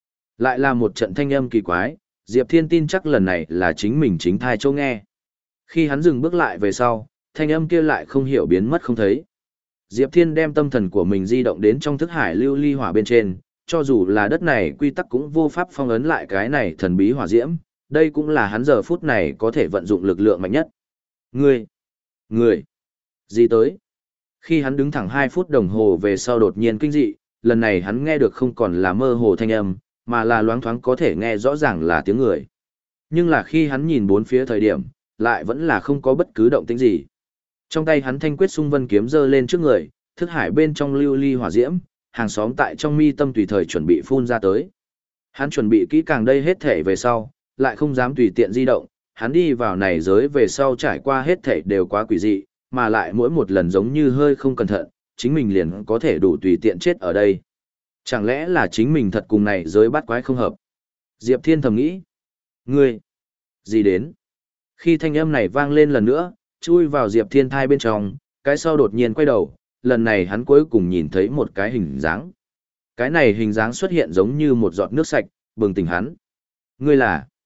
Lại là một trận thanh âm kỳ quái, Diệp Thiên tin chắc lần này là chính mình chính thai châu nghe. Khi hắn dừng bước lại về sau, thanh âm kia lại không hiểu biến mất không thấy. Diệp Thiên đem tâm thần của mình di động đến trong thức hải lưu ly hỏa bên trên, cho dù là đất này quy tắc cũng vô pháp phong ấn lại cái này thần bí hỏa diễm, đây cũng là hắn giờ phút này có thể vận dụng lực lượng mạnh nhất. Ngươi! Ngươi! Gì tới? Khi hắn đứng thẳng hai phút đồng hồ về sau đột nhiên kinh dị, lần này hắn nghe được không còn là mơ hồ thanh âm, mà là loáng thoáng có thể nghe rõ ràng là tiếng người. Nhưng là khi hắn nhìn bốn phía thời điểm, lại vẫn là không có bất cứ động tĩnh gì. Trong tay hắn thanh quyết xung vân kiếm giơ lên trước người, thức hải bên trong lưu ly hỏa diễm, hàng xóm tại trong mi tâm tùy thời chuẩn bị phun ra tới. Hắn chuẩn bị kỹ càng đây hết thể về sau, lại không dám tùy tiện di động, hắn đi vào này giới về sau trải qua hết thể đều quá quỷ dị, mà lại mỗi một lần giống như hơi không cẩn thận, chính mình liền có thể đủ tùy tiện chết ở đây. Chẳng lẽ là chính mình thật cùng này giới bắt quái không hợp? Diệp Thiên thầm nghĩ. Ngươi! Gì đến? Khi thanh âm này vang lên lần nữa, chui vào Diệp Thiên thai bên trong, cái sau đột nhiên quay đầu, lần này hắn cuối cùng nhìn thấy một cái hình dáng. Cái này hình dáng xuất hiện giống như một giọt nước sạch, bừng tỉnh hắn. Ngươi là?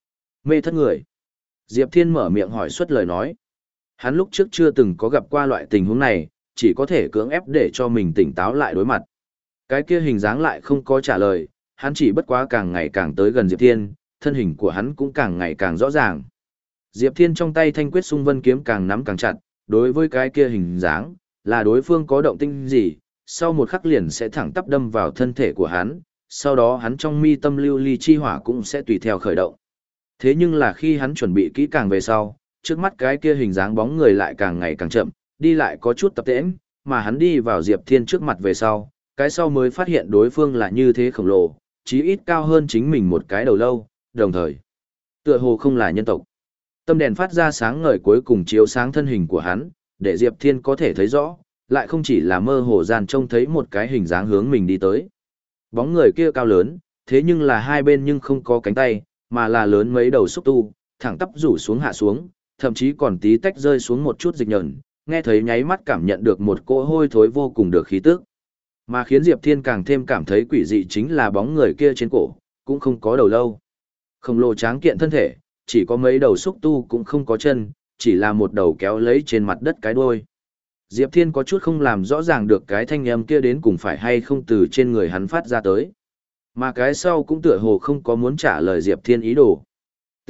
Mê thất người. Diệp Thiên mở miệng hỏi xuất lời nói. Hắn lúc trước chưa từng có gặp qua loại tình huống này, chỉ có thể cưỡng ép để cho mình tỉnh táo lại đối mặt. Cái kia hình dáng lại không có trả lời, hắn chỉ bất quá càng ngày càng tới gần Diệp Thiên, thân hình của hắn cũng càng ngày càng rõ ràng. Diệp Thiên trong tay thanh quyết xung vân kiếm càng nắm càng chặt, đối với cái kia hình dáng, là đối phương có động tĩnh gì, sau một khắc liền sẽ thẳng tắp đâm vào thân thể của hắn, sau đó hắn trong mi tâm lưu ly chi hỏa cũng sẽ tùy theo khởi động. Thế nhưng là khi hắn chuẩn bị kỹ càng về sau, trước mắt cái kia hình dáng bóng người lại càng ngày càng chậm, đi lại có chút tập tễnh, mà hắn đi vào Diệp Thiên trước mặt về sau, cái sau mới phát hiện đối phương là như thế khổng lồ, chí ít cao hơn chính mình một cái đầu lâu, đồng thời, tựa hồ không là nhân tộc. Tâm đèn phát ra sáng ngời cuối cùng chiếu sáng thân hình của hắn, để Diệp Thiên có thể thấy rõ, lại không chỉ là mơ hồ gian trông thấy một cái hình dáng hướng mình đi tới. Bóng người kia cao lớn, thế nhưng là hai bên nhưng không có cánh tay, mà là lớn mấy đầu xúc tu, thẳng tắp rủ xuống hạ xuống, thậm chí còn tí tách rơi xuống một chút dịch nhờn, nghe thấy nháy mắt cảm nhận được một cỗ hôi thối vô cùng được khí tức. Mà khiến Diệp Thiên càng thêm cảm thấy quỷ dị chính là bóng người kia trên cổ, cũng không có đầu lâu. Khổng lồ tráng kiện thân thể, chỉ có mấy đầu xúc tu cũng không có chân, chỉ là một đầu kéo lấy trên mặt đất cái đuôi. Diệp Thiên có chút không làm rõ ràng được cái thanh âm kia đến cùng phải hay không từ trên người hắn phát ra tới. Mà cái sau cũng tựa hồ không có muốn trả lời Diệp Thiên ý đồ. T.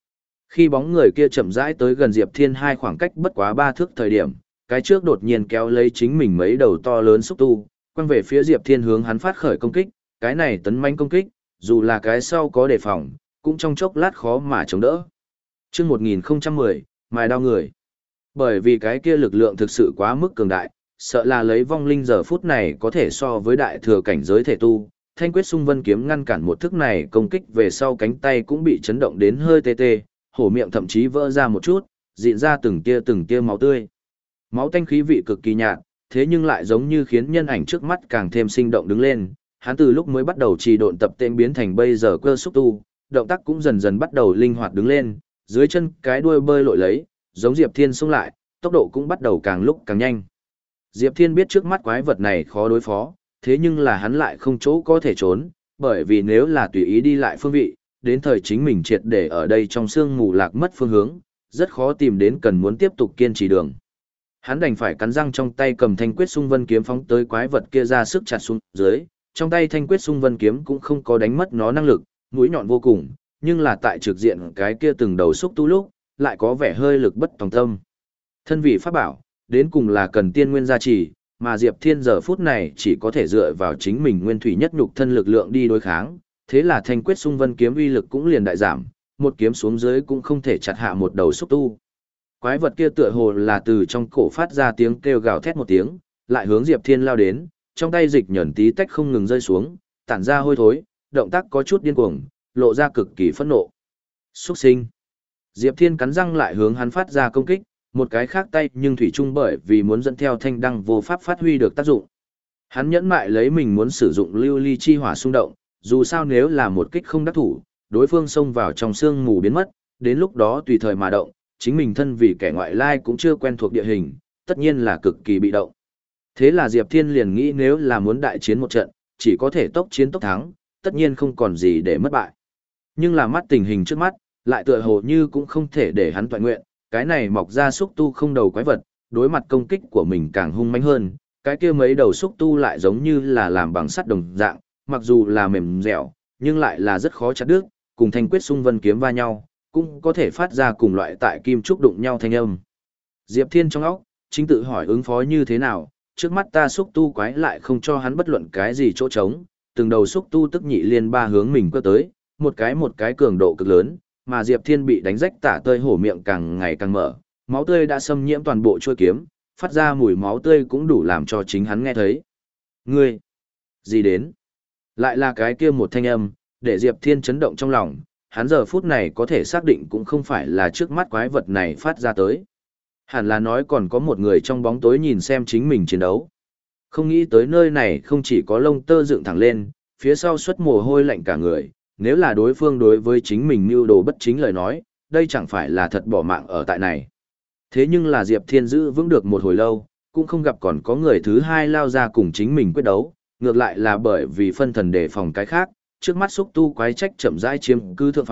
Khi bóng người kia chậm rãi tới gần Diệp Thiên hai khoảng cách bất quá ba thước thời điểm, cái trước đột nhiên kéo lấy chính mình mấy đầu to lớn xúc tu, quăng về phía Diệp Thiên hướng hắn phát khởi công kích, cái này tấn mãnh công kích, dù là cái sau có đề phòng, cũng trong chốc lát khó mà chống đỡ. Chương một nghìn không trăm mười, mài đao người. Bởi vì cái kia lực lượng thực sự quá mức cường đại, sợ là lấy vong linh giờ phút này có thể so với đại thừa cảnh giới thể tu, thanh quyết xung vân kiếm ngăn cản một thức này công kích về sau cánh tay cũng bị chấn động đến hơi tê tê, hổ miệng thậm chí vỡ ra một chút, dịn ra từng tia từng tia máu tươi. Máu tanh khí vị cực kỳ nhạt, thế nhưng lại giống như khiến nhân ảnh trước mắt càng thêm sinh động đứng lên, hắn từ lúc mới bắt đầu trì độn tập tên biến thành bây giờ cơ xúc tu, động tác cũng dần dần bắt đầu linh hoạt đứng lên, dưới chân cái đuôi bơi lội lấy, giống Diệp Thiên xông lại, tốc độ cũng bắt đầu càng lúc càng nhanh. Diệp Thiên biết trước mắt quái vật này khó đối phó, thế nhưng là hắn lại không chỗ có thể trốn, bởi vì nếu là tùy ý đi lại phương vị, đến thời chính mình triệt để ở đây trong sương mù lạc mất phương hướng, rất khó tìm đến cần muốn tiếp tục kiên trì đường. Hắn đành phải cắn răng trong tay cầm thanh quyết xung vân kiếm phóng tới quái vật kia ra sức chặt xuống dưới, trong tay thanh quyết xung vân kiếm cũng không có đánh mất nó năng lực, mũi nhọn vô cùng, nhưng là tại trực diện cái kia từng đầu xúc tu lúc, lại có vẻ hơi lực bất tòng tâm. Thân vị pháp bảo, đến cùng là cần tiên nguyên gia trì, mà Diệp Thiên giờ phút này chỉ có thể dựa vào chính mình nguyên thủy nhất nhục thân lực lượng đi đối kháng, thế là thanh quyết xung vân kiếm uy lực cũng liền đại giảm, một kiếm xuống dưới cũng không thể chặt hạ một đầu xúc tu. Quái vật kia tựa hồ là từ trong cổ phát ra tiếng kêu gào thét một tiếng, lại hướng Diệp Thiên lao đến, trong tay dịch nhẫn tí tách không ngừng rơi xuống, tản ra hôi thối, động tác có chút điên cuồng, lộ ra cực kỳ phẫn nộ. Xuất sinh. Diệp Thiên cắn răng lại hướng hắn phát ra công kích, một cái khác tay nhưng thủy chung bởi vì muốn dẫn theo thanh đăng vô pháp phát huy được tác dụng. Hắn nhẫn mại lấy mình muốn sử dụng lưu ly chi hỏa xung động, dù sao nếu là một kích không đắc thủ, đối phương xông vào trong sương mù biến mất, đến lúc đó tùy thời mà động, chính mình thân vì kẻ ngoại lai cũng chưa quen thuộc địa hình, tất nhiên là cực kỳ bị động. Thế là Diệp Thiên liền nghĩ nếu là muốn đại chiến một trận, chỉ có thể tốc chiến tốc thắng, tất nhiên không còn gì để mất bại. Nhưng là mắt tình hình trước mắt, lại tựa hồ như cũng không thể để hắn toàn nguyện, cái này mọc ra xúc tu không đầu quái vật, đối mặt công kích của mình càng hung mãnh hơn, cái kia mấy đầu xúc tu lại giống như là làm bằng sắt đồng dạng, mặc dù là mềm dẻo, nhưng lại là rất khó chặt đứt, cùng thanh quyết xung vân kiếm va nhau, cũng có thể phát ra cùng loại tại kim trúc đụng nhau thanh âm. Diệp Thiên trong óc, chính tự hỏi ứng phó như thế nào, trước mắt ta xúc tu quái lại không cho hắn bất luận cái gì chỗ trống, từng đầu xúc tu tức nhị liên ba hướng mình cơ tới, một cái một cái cường độ cực lớn, mà Diệp Thiên bị đánh rách tả tơi hổ miệng càng ngày càng mở, máu tươi đã xâm nhiễm toàn bộ chuôi kiếm, phát ra mùi máu tươi cũng đủ làm cho chính hắn nghe thấy. Ngươi! Gì đến? Lại là cái kia một thanh âm, để Diệp Thiên chấn động trong lòng, hắn giờ phút này có thể xác định cũng không phải là trước mắt quái vật này phát ra tới. Hẳn là nói còn có một người trong bóng tối nhìn xem chính mình chiến đấu. Không nghĩ tới nơi này không chỉ có lông tơ dựng thẳng lên, phía sau xuất mồ hôi lạnh cả người, nếu là đối phương đối với chính mình mưu đồ bất chính lời nói, đây chẳng phải là thật bỏ mạng ở tại này. Thế nhưng là Diệp Thiên giữ vững được một hồi lâu, cũng không gặp còn có người thứ hai lao ra cùng chính mình quyết đấu, ngược lại là bởi vì phân thần đề phòng cái khác, trước mắt xúc tu quái trách chậm rãi chiếm cứ thượng phòng,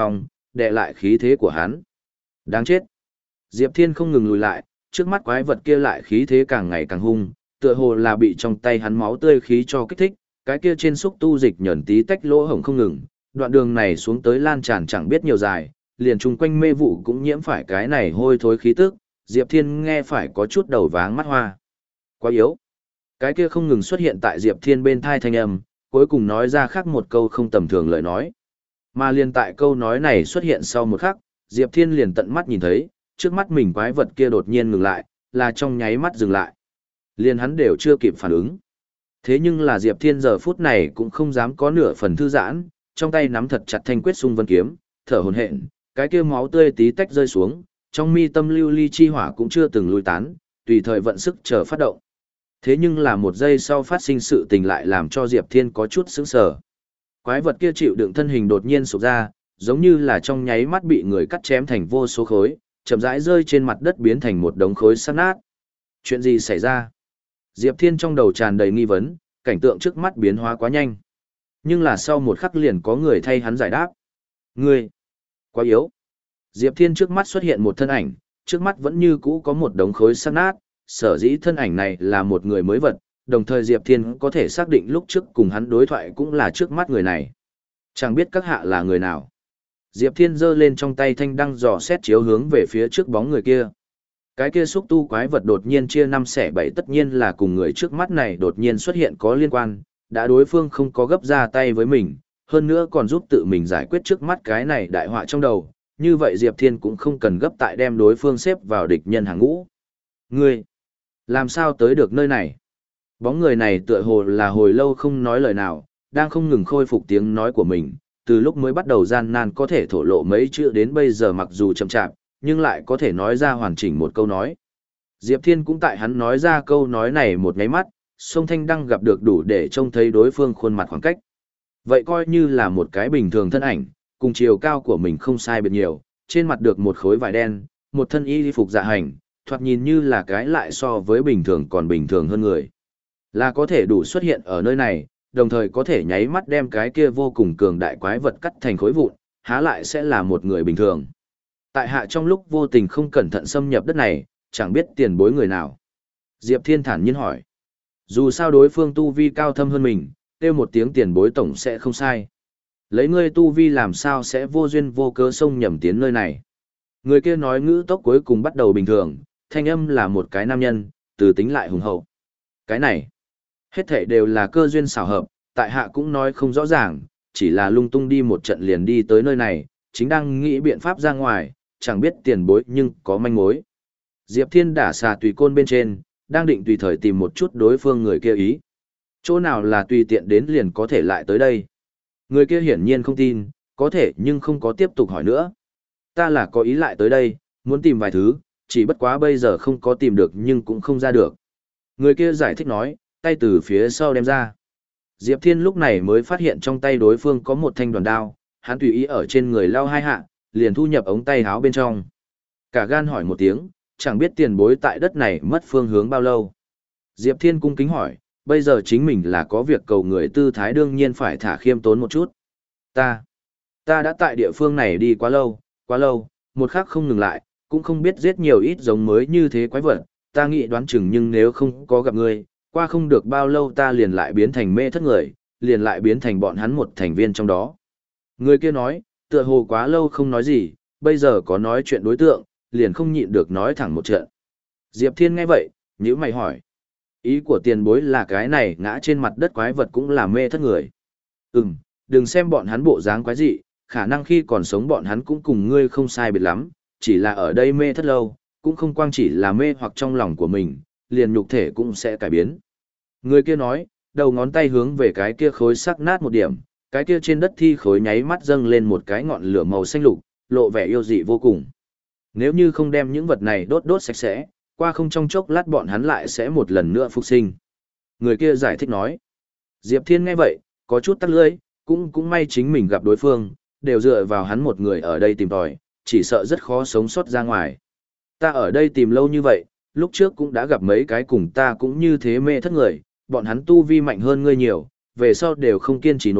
đè lại khí thế của hắn. Đáng chết. Diệp Thiên không ngừng lùi lại, trước mắt quái vật kia lại khí thế càng ngày càng hung, tựa hồ là bị trong tay hắn máu tươi khí cho kích thích, cái kia trên xúc tu dịch nhẫn tí tách lỗ hổng không ngừng, đoạn đường này xuống tới lan tràn chẳng biết nhiều dài, liền chung quanh mê vụ cũng nhiễm phải cái này hôi thối khí tức, Diệp Thiên nghe phải có chút đầu váng mắt hoa. Quá yếu. Cái kia không ngừng xuất hiện tại Diệp Thiên bên thai thanh âm, cuối cùng nói ra khác một câu không tầm thường lời nói. Mà liền tại câu nói này xuất hiện sau một khắc, Diệp Thiên liền tận mắt nhìn thấy, trước mắt mình quái vật kia đột nhiên ngừng lại, là trong nháy mắt dừng lại. Liền hắn đều chưa kịp phản ứng. Thế nhưng là Diệp Thiên giờ phút này cũng không dám có nửa phần thư giãn, trong tay nắm thật chặt thanh quyết xung vân kiếm, thở hổn hển, cái kia máu tươi tí tách rơi xuống, trong mi tâm lưu ly chi hỏa cũng chưa từng lui tán, tùy thời vận sức chờ phát động. Thế nhưng là một giây sau phát sinh sự tình lại làm cho Diệp Thiên có chút sững sờ. Quái vật kia chịu đựng thân hình đột nhiên sụp ra, giống như là trong nháy mắt bị người cắt chém thành vô số khối, chậm rãi rơi trên mặt đất biến thành một đống khối sắt nát. Chuyện gì xảy ra? Diệp Thiên trong đầu tràn đầy nghi vấn, cảnh tượng trước mắt biến hóa quá nhanh. Nhưng là sau một khắc liền có người thay hắn giải đáp. Ngươi, quá yếu. Diệp Thiên trước mắt xuất hiện một thân ảnh, trước mắt vẫn như cũ có một đống khối sắt nát, sở dĩ thân ảnh này là một người mới vật, đồng thời Diệp Thiên có thể xác định lúc trước cùng hắn đối thoại cũng là trước mắt người này. Chẳng biết các hạ là người nào. Diệp Thiên giơ lên trong tay thanh đăng dò xét chiếu hướng về phía trước bóng người kia. Cái kia xúc tu quái vật đột nhiên chia năm xẻ bảy tất nhiên là cùng người trước mắt này đột nhiên xuất hiện có liên quan, đã đối phương không có gấp ra tay với mình, hơn nữa còn giúp tự mình giải quyết trước mắt cái này đại họa trong đầu, như vậy Diệp Thiên cũng không cần gấp tại đem đối phương xếp vào địch nhân hàng ngũ. Ngươi, làm sao tới được nơi này? Bóng người này tựa hồ là hồi lâu không nói lời nào, đang không ngừng khôi phục tiếng nói của mình, từ lúc mới bắt đầu gian nan có thể thổ lộ mấy chữ đến bây giờ mặc dù chậm chạp, nhưng lại có thể nói ra hoàn chỉnh một câu nói. Diệp Thiên cũng tại hắn nói ra câu nói này một nháy mắt, sông Thanh Đăng gặp được đủ để trông thấy đối phương khuôn mặt khoảng cách. Vậy coi như là một cái bình thường thân ảnh, cùng chiều cao của mình không sai biệt nhiều, trên mặt được một khối vải đen, một thân y phục dạ hành, thoạt nhìn như là cái lại so với bình thường còn bình thường hơn người. Là có thể đủ xuất hiện ở nơi này, đồng thời có thể nháy mắt đem cái kia vô cùng cường đại quái vật cắt thành khối vụn, há lại sẽ là một người bình thường. Tại hạ trong lúc vô tình không cẩn thận xâm nhập đất này, chẳng biết tiền bối người nào. Diệp Thiên thản nhiên hỏi. Dù sao đối phương tu vi cao thâm hơn mình, kêu một tiếng tiền bối tổng sẽ không sai. Lấy ngươi tu vi làm sao sẽ vô duyên vô cớ xông nhầm tiến nơi này. Người kia nói ngữ tốc cuối cùng bắt đầu bình thường, thanh âm là một cái nam nhân, từ tính lại hùng hậu. Cái này, hết thảy đều là cơ duyên xảo hợp, tại hạ cũng nói không rõ ràng, chỉ là lung tung đi một trận liền đi tới nơi này, chính đang nghĩ biện pháp ra ngoài, chẳng biết tiền bối nhưng có manh mối. Diệp Thiên đả xà tùy côn bên trên, đang định tùy thời tìm một chút đối phương người kia ý. Chỗ nào là tùy tiện đến liền có thể lại tới đây. Người kia hiển nhiên không tin, có thể nhưng không có tiếp tục hỏi nữa. Ta là có ý lại tới đây, muốn tìm vài thứ, chỉ bất quá bây giờ không có tìm được nhưng cũng không ra được. Người kia giải thích nói, tay từ phía sau đem ra. Diệp Thiên lúc này mới phát hiện trong tay đối phương có một thanh đoàn đao, hắn tùy ý ở trên người lao hai hạ, liền thu nhập ống tay áo bên trong. Cả gan hỏi một tiếng, chẳng biết tiền bối tại đất này mất phương hướng bao lâu. Diệp Thiên cung kính hỏi, bây giờ chính mình là có việc cầu người tư thái đương nhiên phải thả khiêm tốn một chút. Ta, ta đã tại địa phương này đi quá lâu, quá lâu, một khắc không ngừng lại, cũng không biết giết nhiều ít giống mới như thế quái vật, ta nghĩ đoán chừng nhưng nếu không có gặp ngươi, qua không được bao lâu ta liền lại biến thành mê thất người, liền lại biến thành bọn hắn một thành viên trong đó. Người kia nói, tựa hồ quá lâu không nói gì, bây giờ có nói chuyện đối tượng, liền không nhịn được nói thẳng một trận. Diệp Thiên nghe vậy, nhíu mày hỏi. Ý của tiền bối là cái này ngã trên mặt đất quái vật cũng là mê thất người. Ừm, đừng xem bọn hắn bộ dáng quái dị, khả năng khi còn sống bọn hắn cũng cùng ngươi không sai biệt lắm, chỉ là ở đây mê thất lâu, cũng không quang chỉ là mê hoặc trong lòng của mình, liền nhục thể cũng sẽ cải biến. Người kia nói, đầu ngón tay hướng về cái kia khối sắc nát một điểm, cái kia trên đất thi khối nháy mắt dâng lên một cái ngọn lửa màu xanh lục, lộ vẻ yêu dị vô cùng. Nếu như không đem những vật này đốt đốt sạch sẽ, qua không trong chốc lát bọn hắn lại sẽ một lần nữa phục sinh. Người kia giải thích nói. Diệp Thiên nghe vậy, có chút tắc lưỡi, cũng cũng may chính mình gặp đối phương, đều dựa vào hắn một người ở đây tìm tòi, chỉ sợ rất khó sống sót ra ngoài. Ta ở đây tìm lâu như vậy, lúc trước cũng đã gặp mấy cái cùng ta cũng như thế mê thất người, bọn hắn tu vi mạnh hơn ngươi nhiều, về sau đều không kiên trì nổi,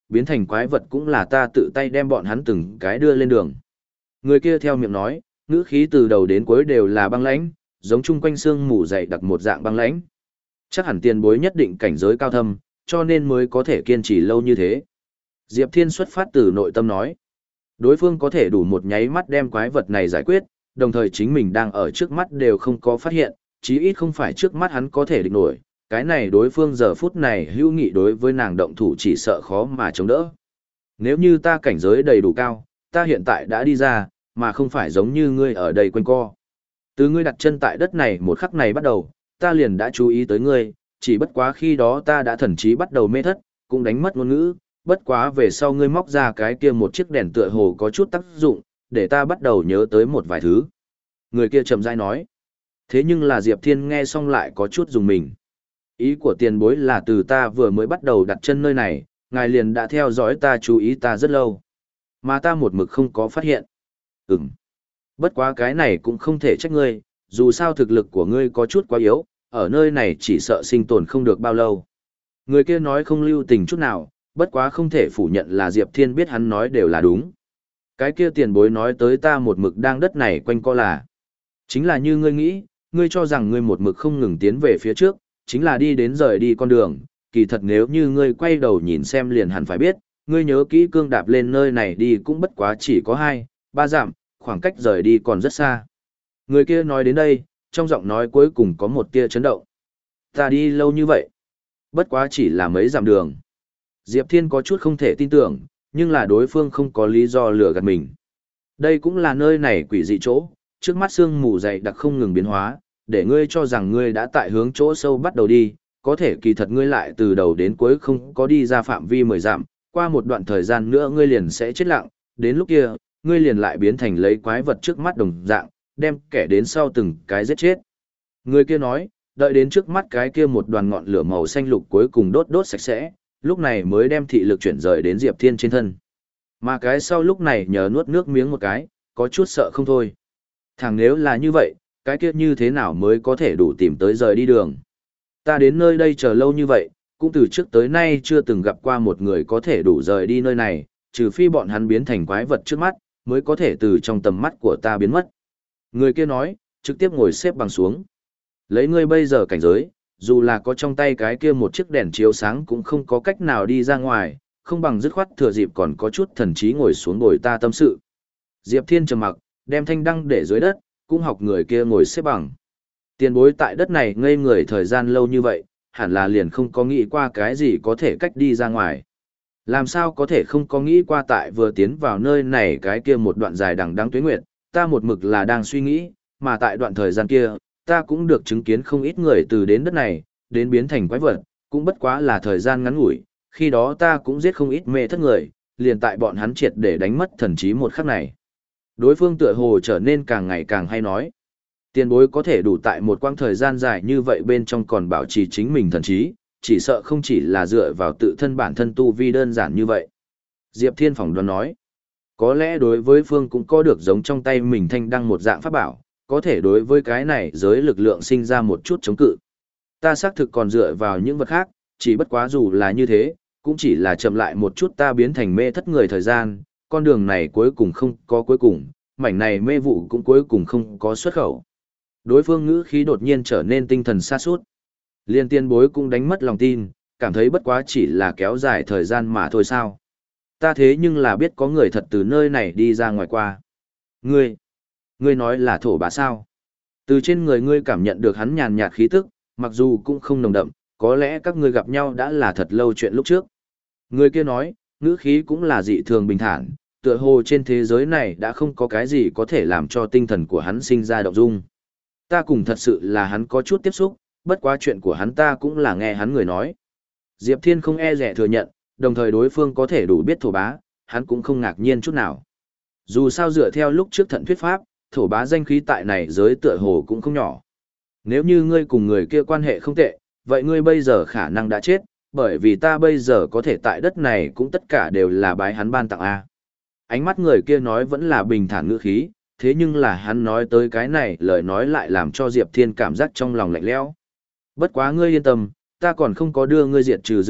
biến thành quái vật cũng là ta tự tay đem bọn hắn từng cái đưa lên đường. Người kia theo miệng nói, ngữ khí từ đầu đến cuối đều là băng lãnh, giống chung quanh xương mù dày đặc một dạng băng lãnh. Chắc hẳn tiền bối nhất định cảnh giới cao thâm, cho nên mới có thể kiên trì lâu như thế. Diệp Thiên xuất phát từ nội tâm nói, đối phương có thể đủ một nháy mắt đem quái vật này giải quyết, đồng thời chính mình đang ở trước mắt đều không có phát hiện, chí ít không phải trước mắt hắn có thể địch nổi, cái này đối phương giờ phút này hữu nghị đối với nàng động thủ chỉ sợ khó mà chống đỡ. Nếu như ta cảnh giới đầy đủ cao, ta hiện tại đã đi ra, mà không phải giống như ngươi ở đây quanh co. Từ ngươi đặt chân tại đất này một khắc này bắt đầu, ta liền đã chú ý tới ngươi, chỉ bất quá khi đó ta đã thần trí bắt đầu mê thất, cũng đánh mất ngôn ngữ, bất quá về sau ngươi móc ra cái kia một chiếc đèn tựa hồ có chút tác dụng, để ta bắt đầu nhớ tới một vài thứ. Người kia chậm rãi nói. Thế nhưng là Diệp Thiên nghe xong lại có chút dùng mình. Ý của tiền bối là từ ta vừa mới bắt đầu đặt chân nơi này, ngài liền đã theo dõi ta chú ý ta rất lâu. Mà ta một mực không có phát hiện. Ừm. Bất quá cái này cũng không thể trách ngươi, dù sao thực lực của ngươi có chút quá yếu, ở nơi này chỉ sợ sinh tồn không được bao lâu. Người kia nói không lưu tình chút nào, bất quá không thể phủ nhận là Diệp Thiên biết hắn nói đều là đúng. Cái kia tiền bối nói tới ta một mực đang đất này quanh co là. Chính là như ngươi nghĩ, ngươi cho rằng ngươi một mực không ngừng tiến về phía trước, chính là đi đến rời đi con đường, kỳ thật nếu như ngươi quay đầu nhìn xem liền hẳn phải biết, ngươi nhớ kỹ cương đạp lên nơi này đi cũng bất quá chỉ có hai, ba dặm, khoảng cách rời đi còn rất xa. Người kia nói đến đây, trong giọng nói cuối cùng có một tia chấn động. Ta đi lâu như vậy, bất quá chỉ là mấy dặm đường. Diệp Thiên có chút không thể tin tưởng, nhưng là đối phương không có lý do lừa gạt mình. Đây cũng là nơi này quỷ dị chỗ, trước mắt sương mù dày đặc không ngừng biến hóa, để ngươi cho rằng ngươi đã tại hướng chỗ sâu bắt đầu đi, có thể kỳ thật ngươi lại từ đầu đến cuối không có đi ra phạm vi mười dặm, qua một đoạn thời gian nữa ngươi liền sẽ chết lặng, đến lúc kia, ngươi liền lại biến thành lấy quái vật trước mắt đồng dạng, đem kẻ đến sau từng cái giết chết. Người kia nói, đợi đến trước mắt cái kia một đoàn ngọn lửa màu xanh lục cuối cùng đốt đốt sạch sẽ, lúc này mới đem thị lực chuyển rời đến Diệp Thiên trên thân. Mà cái sau lúc này nhờ nuốt nước miếng một cái, có chút sợ không thôi. Thằng nếu là như vậy, cái kia như thế nào mới có thể đủ tìm tới rời đi đường. Ta đến nơi đây chờ lâu như vậy, cũng từ trước tới nay chưa từng gặp qua một người có thể đủ rời đi nơi này, trừ phi bọn hắn biến thành quái vật trước mắt, mới có thể từ trong tầm mắt của ta biến mất. Người kia nói, trực tiếp ngồi xếp bằng xuống. Lấy ngươi bây giờ cảnh giới, dù là có trong tay cái kia một chiếc đèn chiếu sáng cũng không có cách nào đi ra ngoài, không bằng dứt khoát thừa dịp còn có chút thần trí ngồi xuống ngồi ta tâm sự. Diệp Thiên trầm mặc, đem thanh đăng để dưới đất, cũng học người kia ngồi xếp bằng. Tiền bối tại đất này ngây người thời gian lâu như vậy, hẳn là liền không có nghĩ qua cái gì có thể cách đi ra ngoài. Làm sao có thể không có nghĩ qua tại vừa tiến vào nơi này cái kia một đoạn dài đằng đẵng tuế nguyệt, ta một mực là đang suy nghĩ, mà tại đoạn thời gian kia, ta cũng được chứng kiến không ít người từ đến đất này, đến biến thành quái vật, cũng bất quá là thời gian ngắn ngủi, khi đó ta cũng giết không ít mê thất người, liền tại bọn hắn triệt để đánh mất thần trí một khắc này. Đối phương tựa hồ trở nên càng ngày càng hay nói. Tiền bối có thể đủ tại một quãng thời gian dài như vậy bên trong còn bảo trì chính mình thần trí, chỉ sợ không chỉ là dựa vào tự thân bản thân tu vi đơn giản như vậy. Diệp Thiên phỏng đoán nói, có lẽ đối với phương cũng có được giống trong tay mình thanh đăng một dạng pháp bảo, có thể đối với cái này giới lực lượng sinh ra một chút chống cự. Ta xác thực còn dựa vào những vật khác, chỉ bất quá dù là như thế, cũng chỉ là chậm lại một chút ta biến thành mê thất người thời gian, con đường này cuối cùng không có cuối cùng, mảnh này mê vụ cũng cuối cùng không có xuất khẩu. Đối phương ngữ khí đột nhiên trở nên tinh thần sa sút. Liên tiên bối cũng đánh mất lòng tin, cảm thấy bất quá chỉ là kéo dài thời gian mà thôi sao. Ta thế nhưng là biết có người thật từ nơi này đi ra ngoài qua. Ngươi, ngươi nói là thổ bá sao? Từ trên người ngươi cảm nhận được hắn nhàn nhạt khí tức, mặc dù cũng không nồng đậm, có lẽ các ngươi gặp nhau đã là thật lâu chuyện lúc trước. Người kia nói, ngữ khí cũng là dị thường bình thản, tựa hồ trên thế giới này đã không có cái gì có thể làm cho tinh thần của hắn sinh ra động dung. Ta cùng thật sự là hắn có chút tiếp xúc, bất quá chuyện của hắn ta cũng là nghe hắn người nói. Diệp Thiên không e dè thừa nhận, đồng thời đối phương có thể đủ biết thổ bá, hắn cũng không ngạc nhiên chút nào. Dù sao dựa theo lúc trước thận thuyết pháp, thổ bá danh khí tại này giới tựa hồ cũng không nhỏ. Nếu như ngươi cùng người kia quan hệ không tệ, vậy ngươi bây giờ khả năng đã chết, bởi vì ta bây giờ có thể tại đất này cũng tất cả đều là bái hắn ban tặng A. Ánh mắt người kia nói vẫn là bình thản ngữ khí, thế nhưng là hắn nói tới cái này lời nói lại làm cho Diệp Thiên cảm giác trong lòng lạnh lẽo. Bất quá ngươi yên tâm, ta còn không có đưa ngươi diệt trừ dự định,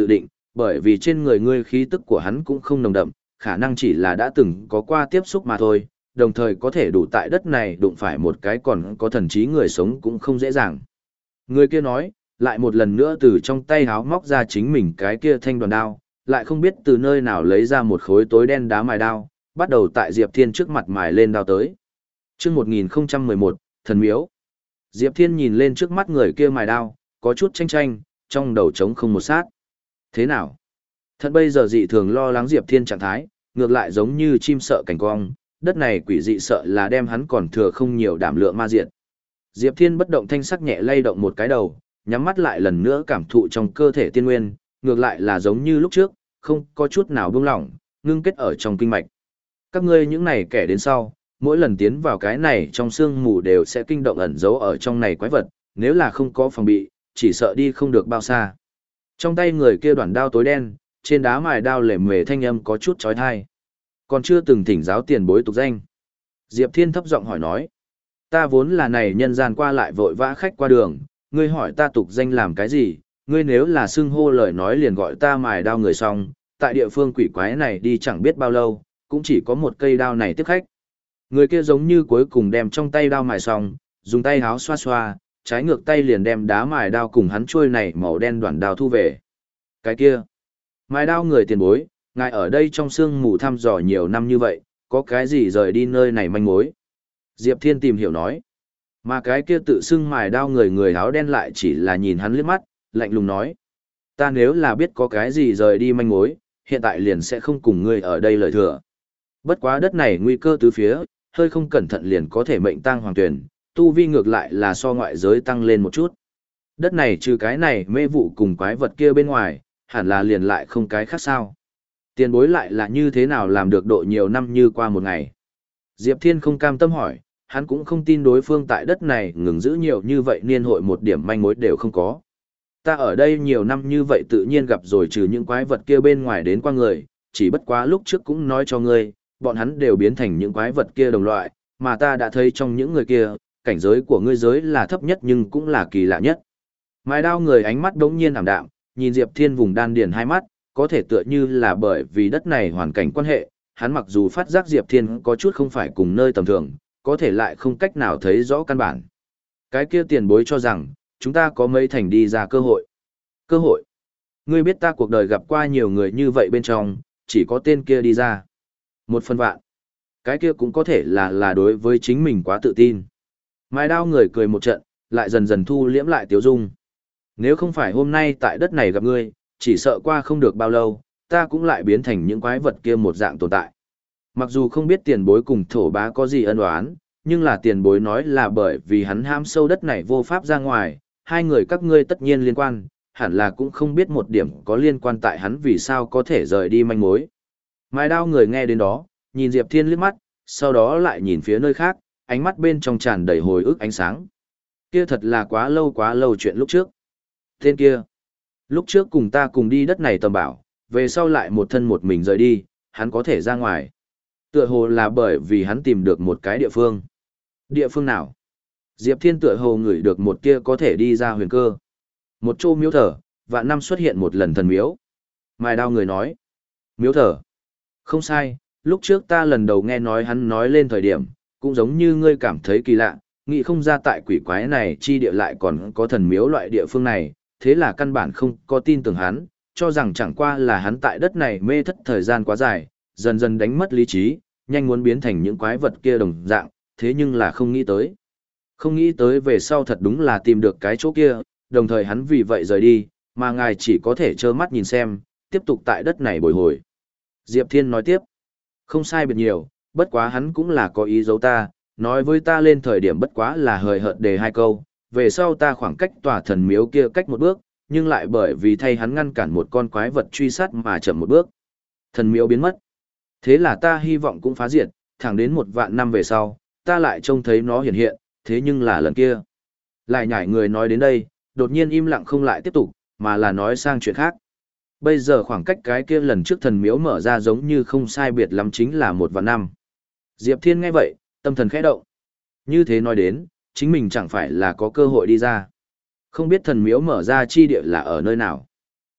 bởi vì trên người ngươi khí tức của hắn cũng không nồng đậm, khả năng chỉ là đã từng có qua tiếp xúc mà thôi, đồng thời có thể đủ tại đất này đụng phải một cái còn có thần trí người sống cũng không dễ dàng. Người kia nói, lại một lần nữa từ trong tay háo móc ra chính mình cái kia thanh đoàn đao, lại không biết từ nơi nào lấy ra một khối tối đen đá mài đao, bắt đầu tại Diệp Thiên trước mặt mài lên đao tới. Trước một nghìn không trăm mười một, thần miếu. Diệp Thiên nhìn lên trước mắt người kia mài đao, có chút tranh tranh, trong đầu trống không một sát. Thế nào? Thật bây giờ dị thường lo lắng Diệp Thiên trạng thái, ngược lại giống như chim sợ cảnh cong, đất này quỷ dị sợ là đem hắn còn thừa không nhiều đảm lượng ma diệt. Diệp Thiên bất động thanh sắc nhẹ lay động một cái đầu, nhắm mắt lại lần nữa cảm thụ trong cơ thể tiên nguyên, ngược lại là giống như lúc trước, không có chút nào buông lỏng, ngưng kết ở trong kinh mạch. Các ngươi những này kẻ đến sau, mỗi lần tiến vào cái này trong xương mù đều sẽ kinh động ẩn giấu ở trong này quái vật, nếu là không có phòng bị, chỉ sợ đi không được bao xa. Trong tay người kia đoạn đao tối đen, trên đá mài đao lệ mề thanh âm có chút chói tai. Còn chưa từng thỉnh giáo tiền bối tục danh. Diệp Thiên thấp giọng hỏi nói. Ta vốn là này nhân gian qua lại vội vã khách qua đường, ngươi hỏi ta tục danh làm cái gì, ngươi nếu là xưng hô lời nói liền gọi ta mài đao người xong, tại địa phương quỷ quái này đi chẳng biết bao lâu, cũng chỉ có một cây đao này tiếp khách. Người kia giống như cuối cùng đem trong tay đao mài xong, dùng tay háo xoa xoa, trái ngược tay liền đem đá mài đao cùng hắn trôi này màu đen đoạn đao thu về. Cái kia, mài đao người tiền bối, ngài ở đây trong sương mù thăm dò nhiều năm như vậy, có cái gì rời đi nơi này manh mối? Diệp Thiên tìm hiểu nói. Mà cái kia tự xưng mài đao người người áo đen lại chỉ là nhìn hắn liếc mắt, lạnh lùng nói. Ta nếu là biết có cái gì rời đi manh mối, hiện tại liền sẽ không cùng ngươi ở đây lời thừa. Bất quá đất này nguy cơ tứ phía, hơi không cẩn thận liền có thể mệnh tang hoàng tuyển, tu vi ngược lại là so ngoại giới tăng lên một chút. Đất này trừ cái này mê vụ cùng quái vật kia bên ngoài, hẳn là liền lại không cái khác sao. Tiền bối lại là như thế nào làm được độ nhiều năm như qua một ngày. Diệp Thiên không cam tâm hỏi, hắn cũng không tin đối phương tại đất này ngừng giữ nhiều như vậy niên hội một điểm manh mối đều không có. Ta ở đây nhiều năm như vậy tự nhiên gặp rồi trừ những quái vật kia bên ngoài đến qua người, chỉ bất quá lúc trước cũng nói cho ngươi, bọn hắn đều biến thành những quái vật kia đồng loại, mà ta đã thấy trong những người kia, cảnh giới của ngươi giới là thấp nhất nhưng cũng là kỳ lạ nhất. Mài đao người ánh mắt đống nhiên ảm đạm, nhìn Diệp Thiên vùng đan điền hai mắt, có thể tựa như là bởi vì đất này hoàn cảnh quan hệ, hắn mặc dù phát giác Diệp Thiên có chút không phải cùng nơi tầm thường, có thể lại không cách nào thấy rõ căn bản. Cái kia tiền bối cho rằng, chúng ta có mấy thành đi ra cơ hội. Cơ hội? Ngươi biết ta cuộc đời gặp qua nhiều người như vậy bên trong, chỉ có tên kia đi ra. Một phần vạn. Cái kia cũng có thể là là đối với chính mình quá tự tin. Mài đao người cười một trận, lại dần dần thu liễm lại tiếu dung. Nếu không phải hôm nay tại đất này gặp ngươi, chỉ sợ qua không được bao lâu, ta cũng lại biến thành những quái vật kia một dạng tồn tại. Mặc dù không biết tiền bối cùng thổ bá có gì ân oán, nhưng là tiền bối nói là bởi vì hắn ham sâu đất này vô pháp ra ngoài, hai người các ngươi tất nhiên liên quan, hẳn là cũng không biết một điểm có liên quan tại hắn vì sao có thể rời đi manh mối. Mài đao người nghe đến đó, nhìn Diệp Thiên liếc mắt, sau đó lại nhìn phía nơi khác, ánh mắt bên trong tràn đầy hồi ức ánh sáng. Kia thật là quá lâu quá lâu chuyện lúc trước. Tên kia, lúc trước cùng ta cùng đi đất này tầm bảo, về sau lại một thân một mình rời đi, hắn có thể ra ngoài. Tựa hồ là bởi vì hắn tìm được một cái địa phương. Địa phương nào? Diệp Thiên tựa hồ ngửi được một kia có thể đi ra huyền cơ. Một chỗ miếu thờ, vạn năm xuất hiện một lần thần miếu. Mài đao người nói. Miếu thờ. Không sai, lúc trước ta lần đầu nghe nói hắn nói lên thời điểm, cũng giống như ngươi cảm thấy kỳ lạ, nghĩ không ra tại quỷ quái này chi địa lại còn có thần miếu loại địa phương này, thế là căn bản không có tin tưởng hắn, cho rằng chẳng qua là hắn tại đất này mê thất thời gian quá dài, dần dần đánh mất lý trí, nhanh muốn biến thành những quái vật kia đồng dạng, thế nhưng là không nghĩ tới. Không nghĩ tới về sau thật đúng là tìm được cái chỗ kia, đồng thời hắn vì vậy rời đi, mà ngài chỉ có thể trơ mắt nhìn xem, tiếp tục tại đất này bồi hồi. Diệp Thiên nói tiếp, không sai biệt nhiều, bất quá hắn cũng là có ý giấu ta, nói với ta lên thời điểm bất quá là hời hợt đề hai câu, về sau ta khoảng cách tòa thần miếu kia cách một bước, nhưng lại bởi vì thay hắn ngăn cản một con quái vật truy sát mà chậm một bước. Thần miếu biến mất. Thế là ta hy vọng cũng phá diệt, thẳng đến một vạn năm về sau, ta lại trông thấy nó hiện hiện, thế nhưng là lần kia. Lại nhảy người nói đến đây, đột nhiên im lặng không lại tiếp tục, mà là nói sang chuyện khác. Bây giờ khoảng cách cái kia lần trước thần miếu mở ra giống như không sai biệt lắm chính là một vạn năm. Diệp Thiên nghe vậy, tâm thần khẽ động. Như thế nói đến, chính mình chẳng phải là có cơ hội đi ra. Không biết thần miếu mở ra chi địa là ở nơi nào.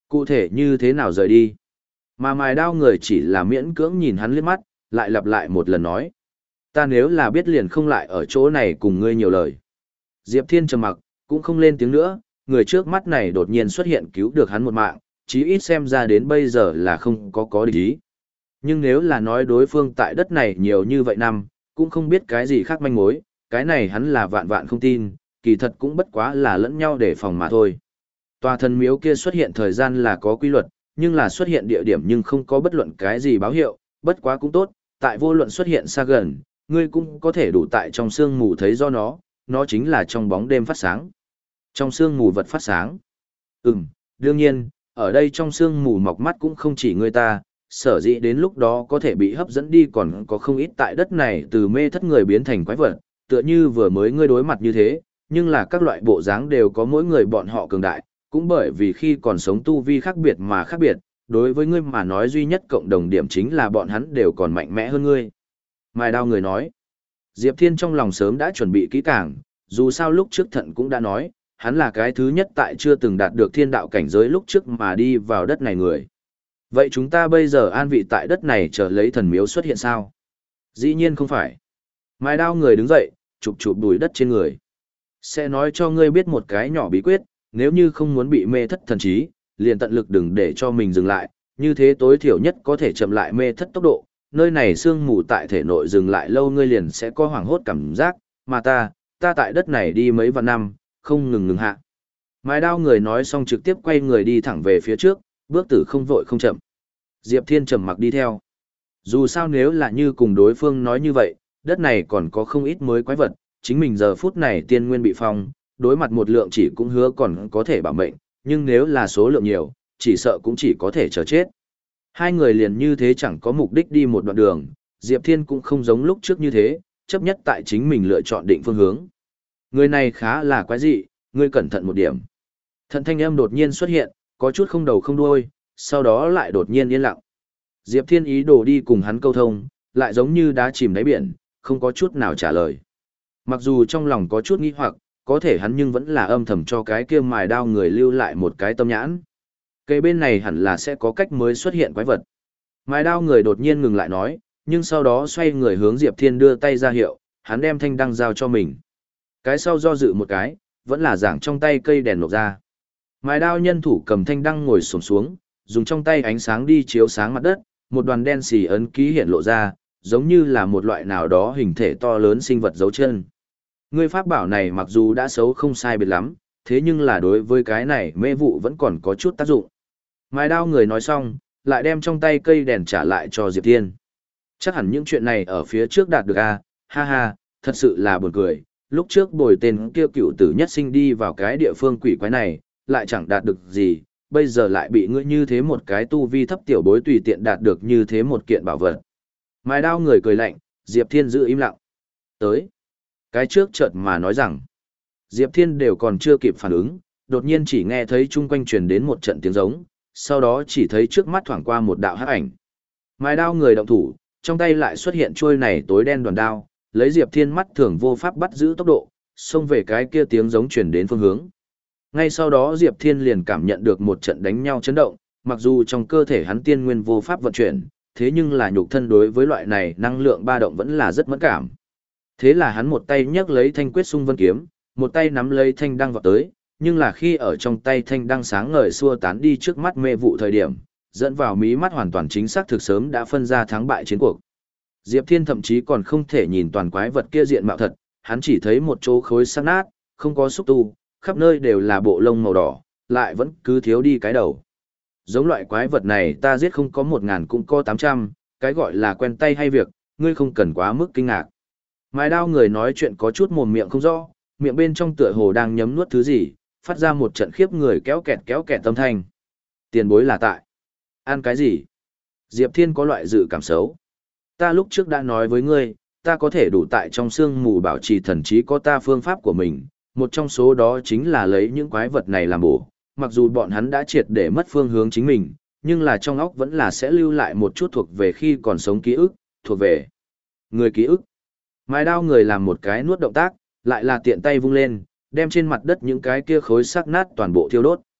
Cụ thể như thế nào rời đi? Mà mài đao người chỉ là miễn cưỡng nhìn hắn liếc mắt, lại lặp lại một lần nói. Ta nếu là biết liền không lại ở chỗ này cùng ngươi nhiều lời. Diệp Thiên trầm mặc, cũng không lên tiếng nữa, người trước mắt này đột nhiên xuất hiện cứu được hắn một mạng, chí ít xem ra đến bây giờ là không có có địch ý. Nhưng nếu là nói đối phương tại đất này nhiều như vậy năm, cũng không biết cái gì khác manh mối, cái này hắn là vạn vạn không tin, kỳ thật cũng bất quá là lẫn nhau để phòng mà thôi. Tòa thần miếu kia xuất hiện thời gian là có quy luật, nhưng là xuất hiện địa điểm nhưng không có bất luận cái gì báo hiệu, bất quá cũng tốt, tại vô luận xuất hiện xa gần, ngươi cũng có thể đủ tại trong sương mù thấy do nó, nó chính là trong bóng đêm phát sáng. Trong sương mù vật phát sáng. Ừm, đương nhiên, ở đây trong sương mù mọc mắt cũng không chỉ người ta, sở dĩ đến lúc đó có thể bị hấp dẫn đi còn có không ít tại đất này từ mê thất người biến thành quái vật, tựa như vừa mới ngươi đối mặt như thế, nhưng là các loại bộ dáng đều có mỗi người bọn họ cường đại, cũng bởi vì khi còn sống tu vi khác biệt mà khác biệt, đối với ngươi mà nói duy nhất cộng đồng điểm chính là bọn hắn đều còn mạnh mẽ hơn ngươi. Mai đao người nói, Diệp Thiên trong lòng sớm đã chuẩn bị kỹ càng, dù sao lúc trước thận cũng đã nói, hắn là cái thứ nhất tại chưa từng đạt được thiên đạo cảnh giới lúc trước mà đi vào đất này người. Vậy chúng ta bây giờ an vị tại đất này chờ lấy thần miếu xuất hiện sao? Dĩ nhiên không phải. Mai đao người đứng dậy, chụp chụp đùi đất trên người. Sẽ nói cho ngươi biết một cái nhỏ bí quyết, nếu như không muốn bị mê thất thần trí, liền tận lực đừng để cho mình dừng lại, như thế tối thiểu nhất có thể chậm lại mê thất tốc độ. Nơi này sương mù tại thể nội dừng lại lâu ngươi liền sẽ có hoảng hốt cảm giác, mà ta, ta tại đất này đi mấy vạn năm, không ngừng ngừng hạ. Mai đao người nói xong trực tiếp quay người đi thẳng về phía trước, bước tử không vội không chậm. Diệp Thiên trầm mặc đi theo. Dù sao nếu là như cùng đối phương nói như vậy, đất này còn có không ít mới quái vật, chính mình giờ phút này tiên nguyên bị phong, đối mặt một lượng chỉ cũng hứa còn có thể bảo mệnh, nhưng nếu là số lượng nhiều, chỉ sợ cũng chỉ có thể chờ chết. Hai người liền như thế chẳng có mục đích đi một đoạn đường, Diệp Thiên cũng không giống lúc trước như thế, chấp nhất tại chính mình lựa chọn định phương hướng. Người này khá là quái dị, ngươi cẩn thận một điểm. Thận thanh âm đột nhiên xuất hiện, có chút không đầu không đuôi, sau đó lại đột nhiên yên lặng. Diệp Thiên ý đồ đi cùng hắn câu thông, lại giống như đá chìm đáy biển, không có chút nào trả lời. Mặc dù trong lòng có chút nghi hoặc, có thể hắn nhưng vẫn là âm thầm cho cái kia mài đao người lưu lại một cái tâm nhãn. Cây bên này hẳn là sẽ có cách mới xuất hiện quái vật. Mài đao người đột nhiên ngừng lại nói, nhưng sau đó xoay người hướng Diệp Thiên đưa tay ra hiệu, hắn đem thanh đăng giao cho mình. Cái sau do dự một cái, vẫn là giảng trong tay cây đèn nộp ra. Mài đao nhân thủ cầm thanh đăng ngồi xổm xuống, dùng trong tay ánh sáng đi chiếu sáng mặt đất, một đoàn đen xì ấn ký hiện lộ ra, giống như là một loại nào đó hình thể to lớn sinh vật dấu chân. Ngươi pháp bảo này mặc dù đã xấu không sai biệt lắm, thế nhưng là đối với cái này mê vụ vẫn còn có chút tác dụng. Mài đao người nói xong, lại đem trong tay cây đèn trả lại cho Diệp Thiên. Chắc hẳn những chuyện này ở phía trước đạt được a, à? Ha ha, thật sự là buồn cười, lúc trước bồi tên kia cựu tử nhất sinh đi vào cái địa phương quỷ quái này, lại chẳng đạt được gì, bây giờ lại bị ngươi như thế một cái tu vi thấp tiểu bối tùy tiện đạt được như thế một kiện bảo vật. Mài đao người cười lạnh, Diệp Thiên giữ im lặng. Tới. Cái trước chợt mà nói rằng, Diệp Thiên đều còn chưa kịp phản ứng, đột nhiên chỉ nghe thấy chung quanh truyền đến một trận tiếng giống, sau đó chỉ thấy trước mắt thoảng qua một đạo hắc ảnh. Mài đao người động thủ, trong tay lại xuất hiện chuôi này tối đen đoàn đao, lấy Diệp Thiên mắt thường vô pháp bắt giữ tốc độ, xông về cái kia tiếng giống truyền đến phương hướng. Ngay sau đó Diệp Thiên liền cảm nhận được một trận đánh nhau chấn động, mặc dù trong cơ thể hắn tiên nguyên vô pháp vận chuyển, thế nhưng là nhục thân đối với loại này năng lượng ba động vẫn là rất mẫn cảm. Thế là hắn một tay nhấc lấy thanh quyết xung vân kiếm, một tay nắm lấy thanh đăng vọt tới, nhưng là khi ở trong tay thanh đăng sáng ngời xua tán đi trước mắt mê vụ thời điểm, dẫn vào mí mắt hoàn toàn chính xác thực sớm đã phân ra thắng bại chiến cuộc. Diệp Thiên thậm chí còn không thể nhìn toàn quái vật kia diện mạo thật, hắn chỉ thấy một chỗ khối xác nát, không có xúc tu, khắp nơi đều là bộ lông màu đỏ, lại vẫn cứ thiếu đi cái đầu. Giống loại quái vật này ta giết không có một ngàn cũng có tám trăm, cái gọi là quen tay hay việc, ngươi không cần quá mức kinh ngạc. Mài đao người nói chuyện có chút mồm miệng không rõ, miệng bên trong tựa hồ đang nhấm nuốt thứ gì, phát ra một trận khiếp người kéo kẹt kéo kẹt âm thanh. Tiền bối là tại. Ăn cái gì? Diệp Thiên có loại dự cảm xấu. Ta lúc trước đã nói với ngươi, ta có thể đủ tại trong sương mù bảo trì thần trí có ta phương pháp của mình, một trong số đó chính là lấy những quái vật này làm bổ. Mặc dù bọn hắn đã triệt để mất phương hướng chính mình, nhưng là trong óc vẫn là sẽ lưu lại một chút thuộc về khi còn sống ký ức, thuộc về người ký ức. Mài đao người làm một cái nuốt động tác, lại là tiện tay vung lên, đem trên mặt đất những cái kia khối xác nát toàn bộ thiêu đốt.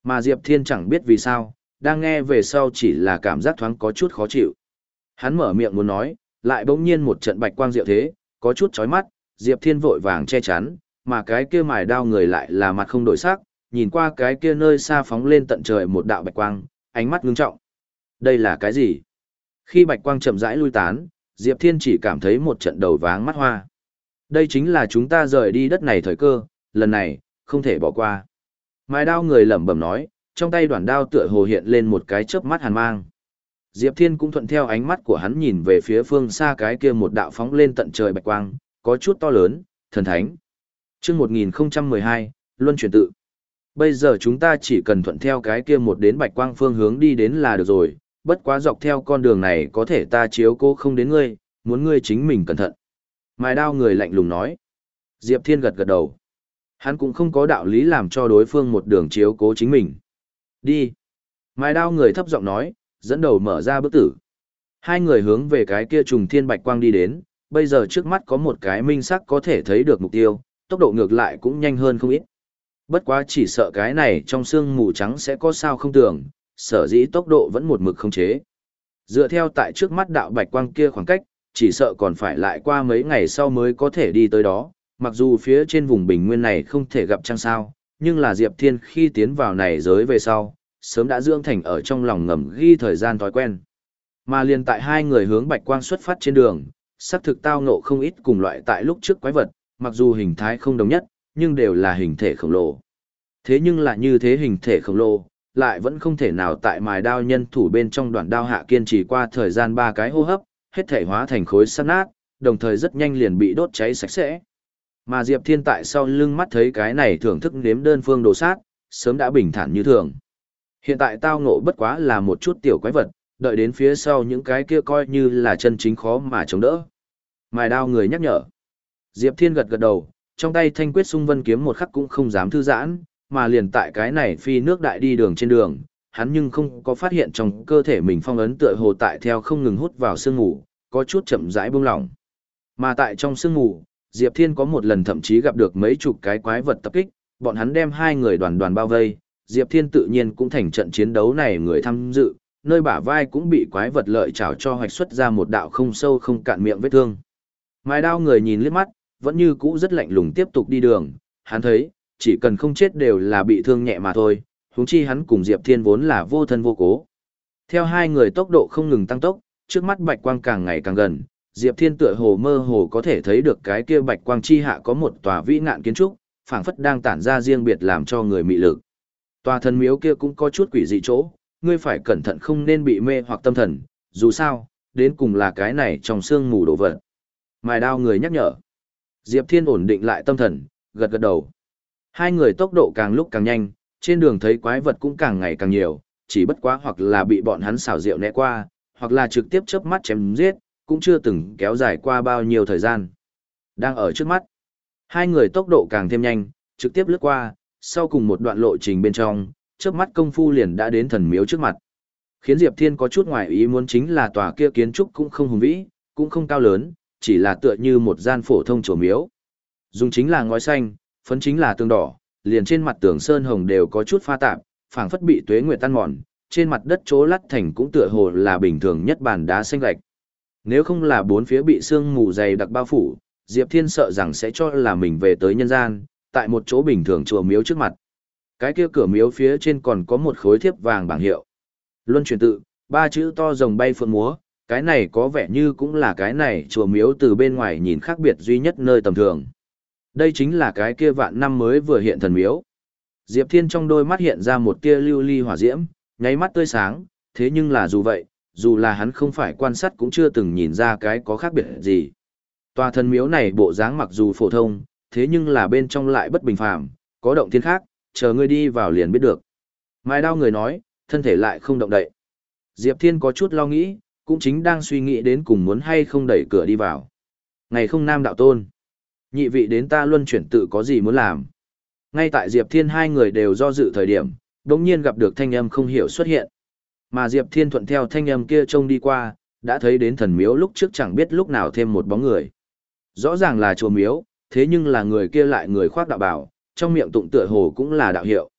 Mà Diệp Thiên chẳng biết vì sao, đang nghe về sau chỉ là cảm giác thoáng có chút khó chịu. Hắn mở miệng muốn nói, lại bỗng nhiên một trận bạch quang diệu thế, có chút chói mắt, Diệp Thiên vội vàng che chắn, mà cái kia mài đao người lại là mặt không đổi sắc, nhìn qua cái kia nơi xa phóng lên tận trời một đạo bạch quang, ánh mắt ngưng trọng. Đây là cái gì? Khi bạch quang chậm rãi lui tán, Diệp Thiên chỉ cảm thấy một trận đầu váng mắt hoa. Đây chính là chúng ta rời đi đất này thời cơ, lần này, không thể bỏ qua. Mài đao người lẩm bẩm nói, trong tay đoạn đao tựa hồ hiện lên một cái chớp mắt hàn mang. Diệp Thiên cũng thuận theo ánh mắt của hắn nhìn về phía phương xa cái kia một đạo phóng lên tận trời bạch quang, có chút to lớn, thần thánh. Chương một nghìn không trăm mười hai, Luân chuyển tự. Bây giờ chúng ta chỉ cần thuận theo cái kia một đến bạch quang phương hướng đi đến là được rồi, bất quá dọc theo con đường này có thể ta chiếu cố không đến ngươi, muốn ngươi chính mình cẩn thận. Mài đao người lạnh lùng nói. Diệp Thiên gật gật đầu. Hắn cũng không có đạo lý làm cho đối phương một đường chiếu cố chính mình. Đi. Mài đao người thấp giọng nói, dẫn đầu mở ra bước tử. Hai người hướng về cái kia trùng thiên bạch quang đi đến, bây giờ trước mắt có một cái minh sắc có thể thấy được mục tiêu, tốc độ ngược lại cũng nhanh hơn không ít. Bất quá chỉ sợ cái này trong sương mù trắng sẽ có sao không tưởng, sở dĩ tốc độ vẫn một mực không chế. Dựa theo tại trước mắt đạo bạch quang kia khoảng cách, chỉ sợ còn phải lại qua mấy ngày sau mới có thể đi tới đó, mặc dù phía trên vùng bình nguyên này không thể gặp trăng sao, nhưng là Diệp Thiên khi tiến vào này giới về sau, sớm đã dưỡng thành ở trong lòng ngầm ghi thời gian thói quen. Mà liền tại hai người hướng bạch quang xuất phát trên đường, xác thực tao ngộ không ít cùng loại tại lúc trước quái vật, mặc dù hình thái không đồng nhất, nhưng đều là hình thể khổng lồ. Thế nhưng là như thế hình thể khổng lồ, lại vẫn không thể nào tại mài đao nhân thủ bên trong đoạn đao hạ kiên trì qua thời gian ba cái hô hấp, hết thể hóa thành khối sắt nát, đồng thời rất nhanh liền bị đốt cháy sạch sẽ. Mà Diệp Thiên tại sau lưng mắt thấy cái này thưởng thức nếm đơn phương đồ sát, sớm đã bình thản như thường. Hiện tại tao ngộ bất quá là một chút tiểu quái vật, đợi đến phía sau những cái kia coi như là chân chính khó mà chống đỡ. Mài đao người nhắc nhở. Diệp Thiên gật gật đầu, trong tay thanh quyết xung vân kiếm một khắc cũng không dám thư giãn, mà liền tại cái này phi nước đại đi đường trên đường, hắn nhưng không có phát hiện trong cơ thể mình phong ấn tựa hồ tại theo không ngừng hút vào sương ngủ, có chút chậm rãi buông lỏng. Mà tại trong sương ngủ, Diệp Thiên có một lần thậm chí gặp được mấy chục cái quái vật tập kích, bọn hắn đem hai người đoàn đoàn bao vây, Diệp Thiên tự nhiên cũng thành trận chiến đấu này người tham dự, nơi bả vai cũng bị quái vật lợi chảo cho hoạch xuất ra một đạo không sâu không cạn miệng vết thương. Mài đao người nhìn liếc mắt, vẫn như cũ rất lạnh lùng tiếp tục đi đường, hắn thấy, chỉ cần không chết đều là bị thương nhẹ mà thôi, huống chi hắn cùng Diệp Thiên vốn là vô thân vô cố. Theo hai người tốc độ không ngừng tăng tốc, trước mắt bạch quang càng ngày càng gần, Diệp Thiên tựa hồ mơ hồ có thể thấy được cái kia bạch quang chi hạ có một tòa vĩ ngạn kiến trúc, phảng phất đang tản ra riêng biệt làm cho người mị lực. Tòa thần miếu kia cũng có chút quỷ dị chỗ, ngươi phải cẩn thận không nên bị mê hoặc tâm thần, dù sao, đến cùng là cái này trong sương mù đổ vật. Mài đao người nhắc nhở. Diệp Thiên ổn định lại tâm thần, gật gật đầu. Hai người tốc độ càng lúc càng nhanh, trên đường thấy quái vật cũng càng ngày càng nhiều, chỉ bất quá hoặc là bị bọn hắn xảo diệu né qua, hoặc là trực tiếp chớp mắt chém giết, cũng chưa từng kéo dài qua bao nhiêu thời gian. Đang ở trước mắt, hai người tốc độ càng thêm nhanh, trực tiếp lướt qua, sau cùng một đoạn lộ trình bên trong, chớp mắt công phu liền đã đến thần miếu trước mặt. Khiến Diệp Thiên có chút ngoài ý muốn chính là tòa kia kiến trúc cũng không hùng vĩ, cũng không cao lớn, chỉ là tựa như một gian phổ thông chùa miếu. Dùng chính là ngói xanh, phấn chính là tường đỏ, liền trên mặt tường sơn hồng đều có chút pha tạp, phảng phất bị tuế nguyệt tan mòn, trên mặt đất chỗ lắt thành cũng tựa hồ là bình thường nhất bàn đá xanh gạch. Nếu không là bốn phía bị sương mù dày đặc bao phủ, Diệp Thiên sợ rằng sẽ cho là mình về tới nhân gian, tại một chỗ bình thường chùa miếu trước mặt. Cái kia cửa miếu phía trên còn có một khối thiếp vàng bảng hiệu. Luân chuyển tự, ba chữ to rồng bay phượng múa, cái này có vẻ như cũng là cái này chùa miếu từ bên ngoài nhìn khác biệt duy nhất nơi tầm thường. Đây chính là cái kia vạn năm mới vừa hiện thần miếu. Diệp Thiên trong đôi mắt hiện ra một tia lưu ly hỏa diễm, nháy mắt tươi sáng, thế nhưng là dù vậy, dù là hắn không phải quan sát cũng chưa từng nhìn ra cái có khác biệt gì. Tòa thần miếu này bộ dáng mặc dù phổ thông, thế nhưng là bên trong lại bất bình phàm, có động thiên khác, chờ ngươi đi vào liền biết được. Mai đao người nói, thân thể lại không động đậy. Diệp Thiên có chút lo nghĩ, cũng chính đang suy nghĩ đến cùng muốn hay không đẩy cửa đi vào. Ngày không nam đạo tôn. Nhị vị đến ta luân chuyển tự có gì muốn làm. Ngay tại Diệp Thiên hai người đều do dự thời điểm, đống nhiên gặp được thanh âm không hiểu xuất hiện. Mà Diệp Thiên thuận theo thanh âm kia trông đi qua, đã thấy đến thần miếu lúc trước chẳng biết lúc nào thêm một bóng người. Rõ ràng là chùa miếu, thế nhưng là người kia lại người khoác đạo bào, trong miệng tụng tựa hồ cũng là đạo hiệu.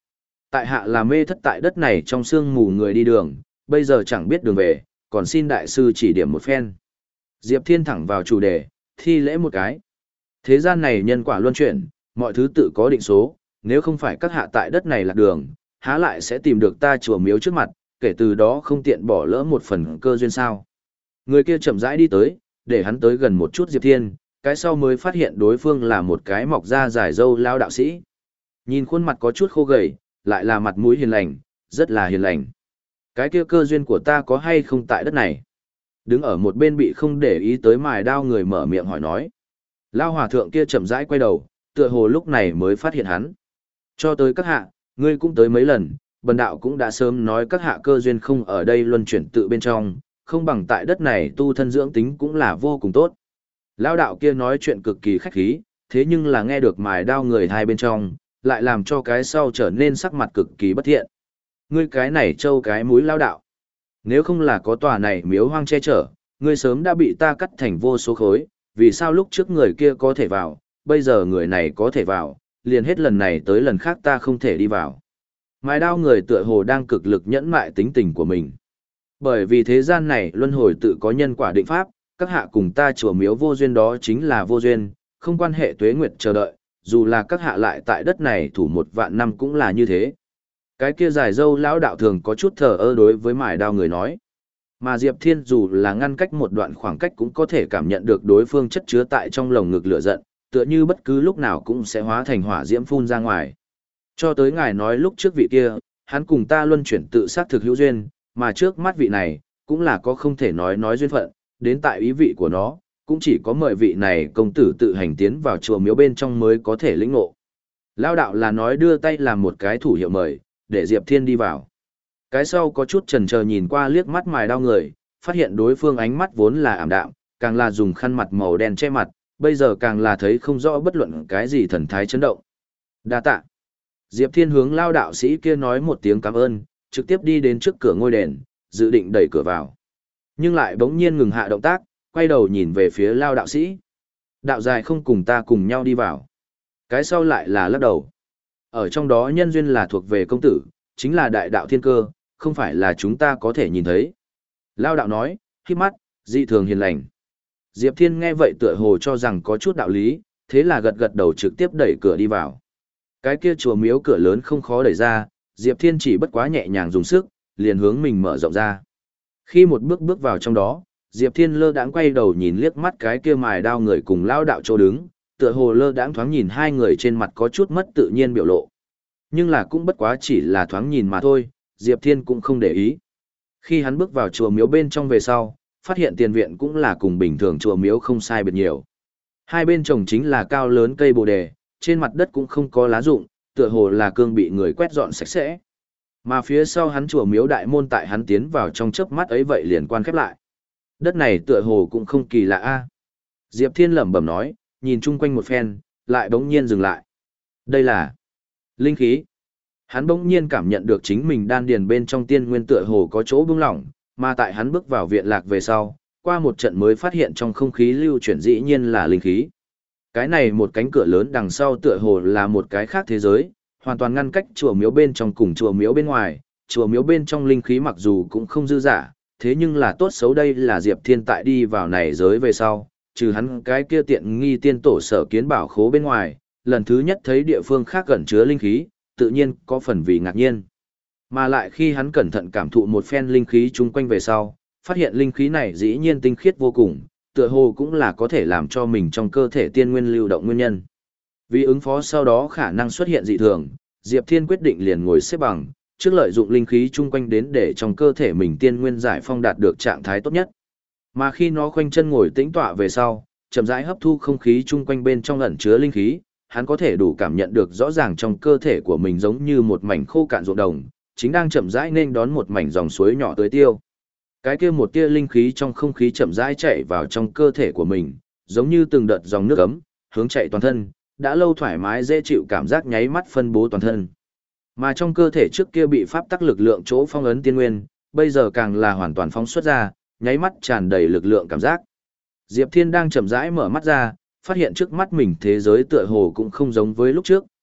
Tại hạ là mê thất tại đất này trong sương mù người đi đường, bây giờ chẳng biết đường về, còn xin đại sư chỉ điểm một phen. Diệp Thiên thẳng vào chủ đề, thi lễ một cái. Thế gian này nhân quả luân chuyển, mọi thứ tự có định số, nếu không phải các hạ tại đất này lạc đường, há lại sẽ tìm được ta chùa miếu trước mặt, kể từ đó không tiện bỏ lỡ một phần cơ duyên sao. Người kia chậm rãi đi tới, để hắn tới gần một chút Diệp Thiên, cái sau mới phát hiện đối phương là một cái mọc da dài râu lao đạo sĩ. Nhìn khuôn mặt có chút khô gầy, lại là mặt mũi hiền lành, rất là hiền lành. Cái kia cơ duyên của ta có hay không tại đất này? Đứng ở một bên bị không để ý tới mài đao người mở miệng hỏi nói. Lao hòa thượng kia chậm rãi quay đầu, tựa hồ lúc này mới phát hiện hắn. Cho tới các hạ, ngươi cũng tới mấy lần, bần đạo cũng đã sớm nói các hạ cơ duyên không ở đây luân chuyển tự bên trong, không bằng tại đất này tu thân dưỡng tính cũng là vô cùng tốt. Lao đạo kia nói chuyện cực kỳ khách khí, thế nhưng là nghe được mài đao người hai bên trong, lại làm cho cái sau trở nên sắc mặt cực kỳ bất thiện. Ngươi cái này trâu cái mũi lao đạo. Nếu không là có tòa này miếu hoang che chở, ngươi sớm đã bị ta cắt thành vô số khối, vì sao lúc trước người kia có thể vào, bây giờ người này có thể vào, liền hết lần này tới lần khác ta không thể đi vào. Mài đao người tựa hồ đang cực lực nhẫn mại tính tình của mình. Bởi vì thế gian này luân hồi tự có nhân quả định pháp, các hạ cùng ta chùa miếu vô duyên đó chính là vô duyên, không quan hệ tuế nguyệt chờ đợi, dù là các hạ lại tại đất này thủ một vạn năm cũng là như thế. Cái kia dài dâu lão đạo thường có chút thờ ơ đối với mài đao người nói. Mà Diệp Thiên dù là ngăn cách một đoạn khoảng cách cũng có thể cảm nhận được đối phương chất chứa tại trong lồng ngực lửa giận, tựa như bất cứ lúc nào cũng sẽ hóa thành hỏa diễm phun ra ngoài. Cho tới ngài nói lúc trước vị kia, hắn cùng ta luân chuyển tự sát thực hữu duyên, mà trước mắt vị này, cũng là có không thể nói nói duyên phận, đến tại ý vị của nó, cũng chỉ có mời vị này công tử tự hành tiến vào chùa miếu bên trong mới có thể lĩnh ngộ. Lao đạo là nói đưa tay làm một cái thủ hiệu mời, để Diệp Thiên đi vào. Cái sau có chút chần chờ nhìn qua liếc mắt mài đao người, phát hiện đối phương ánh mắt vốn là ảm đạm, càng là dùng khăn mặt màu đen che mặt, bây giờ càng là thấy không rõ bất luận cái gì thần thái chấn động. Đa tạ. Diệp Thiên hướng lao đạo sĩ kia nói một tiếng cảm ơn, trực tiếp đi đến trước cửa ngôi đền, dự định đẩy cửa vào. Nhưng lại bỗng nhiên ngừng hạ động tác, quay đầu nhìn về phía lao đạo sĩ. Đạo dài không cùng ta cùng nhau đi vào. Cái sau lại là lắc đầu. Ở trong đó nhân duyên là thuộc về công tử, chính là đại đạo thiên cơ, không phải là chúng ta có thể nhìn thấy. Lao đạo nói, khi mắt, dị thường hiền lành. Diệp Thiên nghe vậy tựa hồ cho rằng có chút đạo lý, thế là gật gật đầu trực tiếp đẩy cửa đi vào. Cái kia chùa miếu cửa lớn không khó đẩy ra, Diệp Thiên chỉ bất quá nhẹ nhàng dùng sức, liền hướng mình mở rộng ra. Khi một bước bước vào trong đó, Diệp Thiên lơ đãng quay đầu nhìn liếc mắt cái kia mài đao người cùng lao đạo chỗ đứng, tựa hồ lơ đãng thoáng nhìn hai người trên mặt có chút mất tự nhiên biểu lộ. Nhưng là cũng bất quá chỉ là thoáng nhìn mà thôi, Diệp Thiên cũng không để ý. Khi hắn bước vào chùa miếu bên trong về sau, phát hiện tiền viện cũng là cùng bình thường chùa miếu không sai biệt nhiều. Hai bên trồng chính là cao lớn cây bồ đề, trên mặt đất cũng không có lá rụng, tựa hồ là cương bị người quét dọn sạch sẽ. Mà phía sau hắn chùa miếu đại môn tại hắn tiến vào trong chớp mắt ấy vậy liền quan khép lại. Đất này tựa hồ cũng không kỳ lạ a. Diệp Thiên lẩm bẩm nói, nhìn chung quanh một phen, lại bỗng nhiên dừng lại. Đây là linh khí. Hắn bỗng nhiên cảm nhận được chính mình đan điền bên trong tiên nguyên tựa hồ có chỗ bung lỏng, mà tại hắn bước vào viện lạc về sau, qua một trận mới phát hiện trong không khí lưu chuyển dĩ nhiên là linh khí. Cái này một cánh cửa lớn đằng sau tựa hồ là một cái khác thế giới, hoàn toàn ngăn cách chùa miếu bên trong cùng chùa miếu bên ngoài. Chùa miếu bên trong linh khí mặc dù cũng không dư dả, thế nhưng là tốt xấu đây là Diệp Thiên tại đi vào này giới về sau, trừ hắn cái kia tiện nghi tiên tổ sở kiến bảo khố bên ngoài, lần thứ nhất thấy địa phương khác gần chứa linh khí, tự nhiên có phần vì ngạc nhiên. Mà lại khi hắn cẩn thận cảm thụ một phen linh khí chung quanh về sau, phát hiện linh khí này dĩ nhiên tinh khiết vô cùng, tựa hồ cũng là có thể làm cho mình trong cơ thể tiên nguyên lưu động nguyên nhân. Vì ứng phó sau đó khả năng xuất hiện dị thường, Diệp Thiên quyết định liền ngồi xếp bằng, trước lợi dụng linh khí chung quanh đến để trong cơ thể mình tiên nguyên giải phong đạt được trạng thái tốt nhất. Mà khi nó khoanh chân ngồi tĩnh tọa về sau, chậm rãi hấp thu không khí chung quanh bên trong ẩn chứa linh khí, hắn có thể đủ cảm nhận được rõ ràng trong cơ thể của mình giống như một mảnh khô cạn ruộng đồng, chính đang chậm rãi nên đón một mảnh dòng suối nhỏ tới tiêu. Cái kia một tia linh khí trong không khí chậm rãi chạy vào trong cơ thể của mình, giống như từng đợt dòng nước ấm, hướng chạy toàn thân, đã lâu thoải mái dễ chịu cảm giác nháy mắt phân bố toàn thân. Mà trong cơ thể trước kia bị pháp tắc lực lượng chỗ phong ấn tiên nguyên, bây giờ càng là hoàn toàn phóng xuất ra, nháy mắt tràn đầy lực lượng cảm giác. Diệp Thiên đang chậm rãi mở mắt ra, phát hiện trước mắt mình thế giới tựa hồ cũng không giống với lúc trước,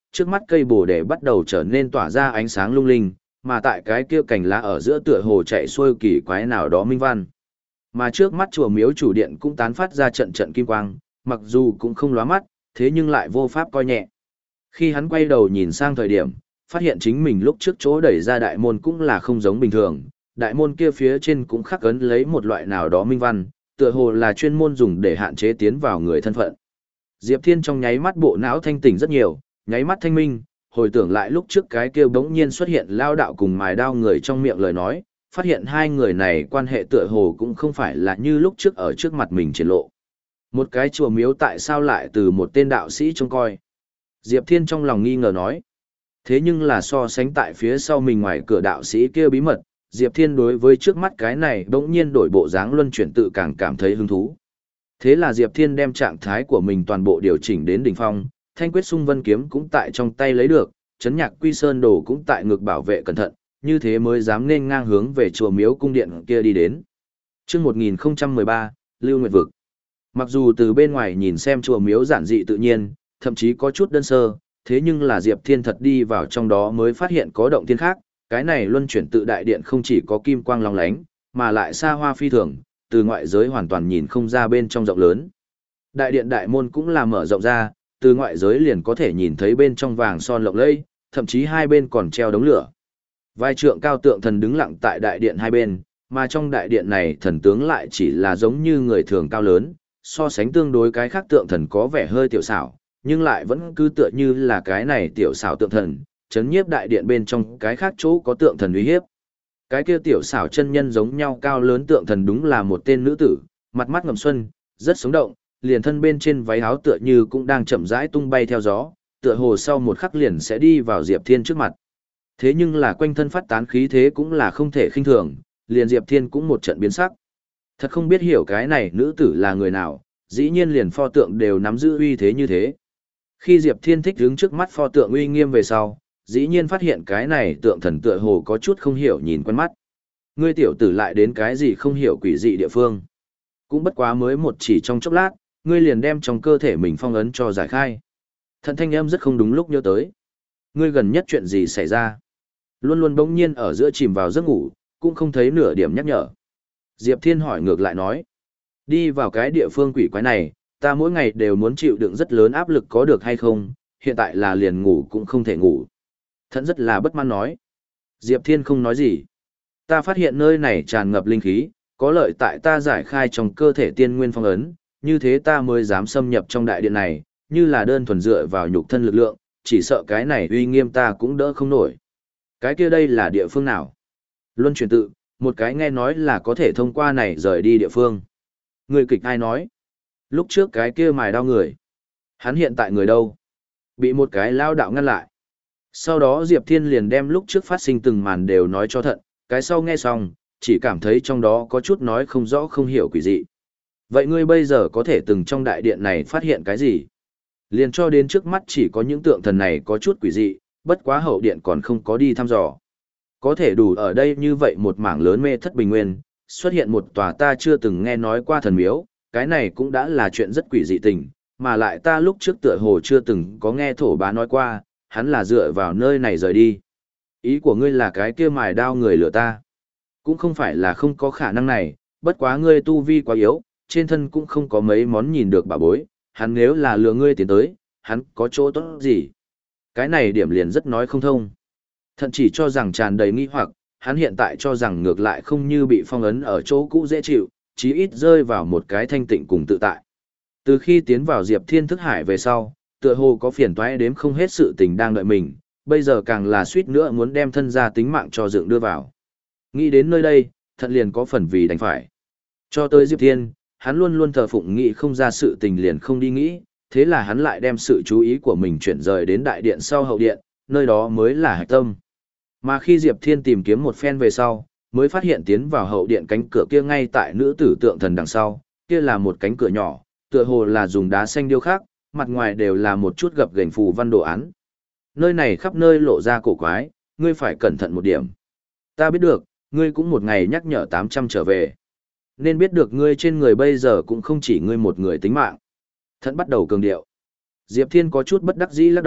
trước mắt cây bồ đề bắt đầu trở nên tỏa ra ánh sáng lung linh, mà tại cái kia cành lá ở giữa tựa hồ chạy xuôi kỳ quái nào đó minh văn. Mà trước mắt chùa miếu chủ điện cũng tán phát ra trận trận kim quang, mặc dù cũng không lóa mắt, thế nhưng lại vô pháp coi nhẹ. Khi hắn quay đầu nhìn sang thời điểm, phát hiện chính mình lúc trước chỗ đẩy ra đại môn cũng là không giống bình thường, đại môn kia phía trên cũng khắc ấn lấy một loại nào đó minh văn, tựa hồ là chuyên môn dùng để hạn chế tiến vào người thân phận. Diệp Thiên trong nháy mắt bộ não thanh tỉnh rất nhiều, nháy mắt thanh minh, hồi tưởng lại lúc trước cái kia bỗng nhiên xuất hiện lao đạo cùng mài đao người trong miệng lời nói, phát hiện hai người này quan hệ tựa hồ cũng không phải là như lúc trước ở trước mặt mình triển lộ. Một cái chùa miếu tại sao lại từ một tên đạo sĩ trông coi? Diệp Thiên trong lòng nghi ngờ nói. Thế nhưng là so sánh tại phía sau mình ngoài cửa đạo sĩ kia bí mật, Diệp Thiên đối với trước mắt cái này bỗng nhiên đổi bộ dáng luân chuyển tự càng cảm thấy hứng thú. Thế là Diệp Thiên đem trạng thái của mình toàn bộ điều chỉnh đến đỉnh phong, Thanh Quyết Xung Vân kiếm cũng tại trong tay lấy được, Chấn Nhạc Quy Sơn đồ cũng tại ngực bảo vệ cẩn thận, như thế mới dám nên ngang hướng về chùa miếu cung điện kia đi đến. Chương một nghìn không trăm mười ba, Lưu Nguyệt Vực. Mặc dù từ bên ngoài nhìn xem chùa miếu giản dị tự nhiên, thậm chí có chút đơn sơ, thế nhưng là Diệp Thiên thật đi vào trong đó mới phát hiện có động thiên khác, cái này luân chuyển tự đại điện không chỉ có kim quang long lánh, mà lại xa hoa phi thường, từ ngoại giới hoàn toàn nhìn không ra bên trong rộng lớn. Đại điện đại môn cũng là mở rộng ra, từ ngoại giới liền có thể nhìn thấy bên trong vàng son lộng lẫy, thậm chí hai bên còn treo đống lửa. Vài trượng cao tượng thần đứng lặng tại đại điện hai bên, mà trong đại điện này thần tướng lại chỉ là giống như người thường cao lớn, so sánh tương đối cái khác tượng thần có vẻ hơi tiểu xảo, nhưng lại vẫn cứ tựa như là cái này tiểu xảo tượng thần, chấn nhiếp đại điện bên trong cái khác chỗ có tượng thần uy hiếp. Cái kia tiểu xảo chân nhân giống nhau cao lớn tượng thần đúng là một tên nữ tử, mặt mắt ngầm xuân, rất sống động, liền thân bên trên váy áo tựa như cũng đang chậm rãi tung bay theo gió, tựa hồ sau một khắc liền sẽ đi vào Diệp Thiên trước mặt. Thế nhưng là quanh thân phát tán khí thế cũng là không thể khinh thường, liền Diệp Thiên cũng một trận biến sắc. Thật không biết hiểu cái này nữ tử là người nào, dĩ nhiên liền pho tượng đều nắm giữ uy thế như thế. Khi Diệp Thiên thích đứng trước mắt pho tượng uy nghiêm về sau, dĩ nhiên phát hiện cái này tượng thần tựa hồ có chút không hiểu nhìn quen mắt. Ngươi tiểu tử lại đến cái gì không hiểu quỷ dị địa phương. Cũng bất quá mới một chỉ trong chốc lát, ngươi liền đem trong cơ thể mình phong ấn cho giải khai. Thần thanh âm rất không đúng lúc nhớ tới. Ngươi gần nhất chuyện gì xảy ra? Luôn luôn bỗng nhiên ở giữa chìm vào giấc ngủ, cũng không thấy nửa điểm nhắc nhở. Diệp Thiên hỏi ngược lại nói. Đi vào cái địa phương quỷ quái này, ta mỗi ngày đều muốn chịu đựng rất lớn áp lực có được hay không, hiện tại là liền ngủ cũng không thể ngủ. Thẫn rất là bất mãn nói. Diệp Thiên không nói gì. Ta phát hiện nơi này tràn ngập linh khí, có lợi tại ta giải khai trong cơ thể tiên nguyên phong ấn, như thế ta mới dám xâm nhập trong đại điện này, như là đơn thuần dựa vào nhục thân lực lượng, chỉ sợ cái này uy nghiêm ta cũng đỡ không nổi. Cái kia đây là địa phương nào? Luân chuyển tự, một cái nghe nói là có thể thông qua này rời đi địa phương. Người kịch ai nói? Lúc trước cái kia mài đau người. Hắn hiện tại người đâu? Bị một cái lao đạo ngăn lại. Sau đó Diệp Thiên liền đem lúc trước phát sinh từng màn đều nói cho Thận, cái sau nghe xong, chỉ cảm thấy trong đó có chút nói không rõ không hiểu quỷ dị. Vậy ngươi bây giờ có thể từng trong đại điện này phát hiện cái gì? Liền cho đến trước mắt chỉ có những tượng thần này có chút quỷ dị, bất quá hậu điện còn không có đi thăm dò. Có thể đủ ở đây như vậy một mảng lớn mê thất bình nguyên, xuất hiện một tòa ta chưa từng nghe nói qua thần miếu, cái này cũng đã là chuyện rất quỷ dị tình, mà lại ta lúc trước tựa hồ chưa từng có nghe thổ bá nói qua, hắn là dựa vào nơi này rời đi. Ý của ngươi là cái kia mài đao người lừa ta. Cũng không phải là không có khả năng này, bất quá ngươi tu vi quá yếu, trên thân cũng không có mấy món nhìn được bà bối, hắn nếu là lừa ngươi tiến tới, hắn có chỗ tốt gì? Cái này điểm liền rất nói không thông. Thận chỉ cho rằng tràn đầy nghi hoặc, hắn hiện tại cho rằng ngược lại không như bị phong ấn ở chỗ cũ dễ chịu, chí ít rơi vào một cái thanh tịnh cùng tự tại. Từ khi tiến vào Diệp Thiên thức hải về sau, tựa hồ có phiền toái đếm không hết sự tình đang đợi mình, bây giờ càng là suýt nữa muốn đem thân gia tính mạng cho dựng đưa vào. Nghĩ đến nơi đây, Thận liền có phần vì đành phải. Cho tới Diệp Thiên, hắn luôn luôn thờ phụng nghĩ không ra sự tình liền không đi nghĩ, thế là hắn lại đem sự chú ý của mình chuyển rời đến đại điện sau hậu điện, nơi đó mới là hạch tâm. Mà khi Diệp Thiên tìm kiếm một phen về sau, mới phát hiện tiến vào hậu điện cánh cửa kia ngay tại nữ tử tượng thần đằng sau, kia là một cánh cửa nhỏ, tựa hồ là dùng đá xanh điêu khắc, mặt ngoài đều là một chút gập ghềnh phù văn đồ án. Nơi này khắp nơi lộ ra cổ quái, ngươi phải cẩn thận một điểm. Ta biết được, ngươi cũng một ngày nhắc nhở tám trăm trở về. Nên biết được ngươi trên người bây giờ cũng không chỉ ngươi một người tính mạng. Thận bắt đầu cường điệu. Diệp Thiên có chút bất đắc dĩ lắc đầu,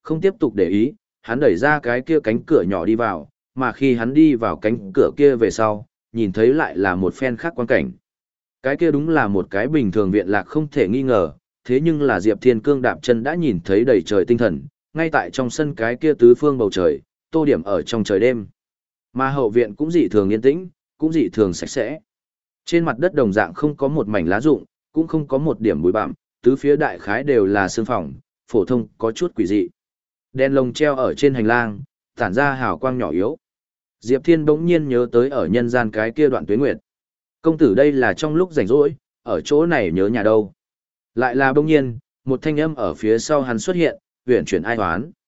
không tiếp tục để ý, hắn đẩy ra cái kia cánh cửa nhỏ đi vào, mà khi hắn đi vào cánh cửa kia về sau, nhìn thấy lại là một phen khác quan cảnh. Cái kia đúng là một cái bình thường viện lạc không thể nghi ngờ, thế nhưng là Diệp Thiên Cương đạp chân đã nhìn thấy đầy trời tinh thần, ngay tại trong sân cái kia tứ phương bầu trời, tô điểm ở trong trời đêm. Mà hậu viện cũng dị thường yên tĩnh, cũng dị thường sạch sẽ. Trên mặt đất đồng dạng không có một mảnh lá rụng, cũng không có một điểm bụi bặm, tứ phía đại khái đều là sương phòng, phổ thông có chút quỷ dị. Đèn lồng treo ở trên hành lang, tản ra hào quang nhỏ yếu. Diệp Thiên bỗng nhiên nhớ tới ở nhân gian cái kia đoạn tuyến nguyệt. Công tử đây là trong lúc rảnh rỗi, ở chỗ này nhớ nhà đâu. Lại là bỗng nhiên, một thanh âm ở phía sau hắn xuất hiện, huyền chuyển ai hoán.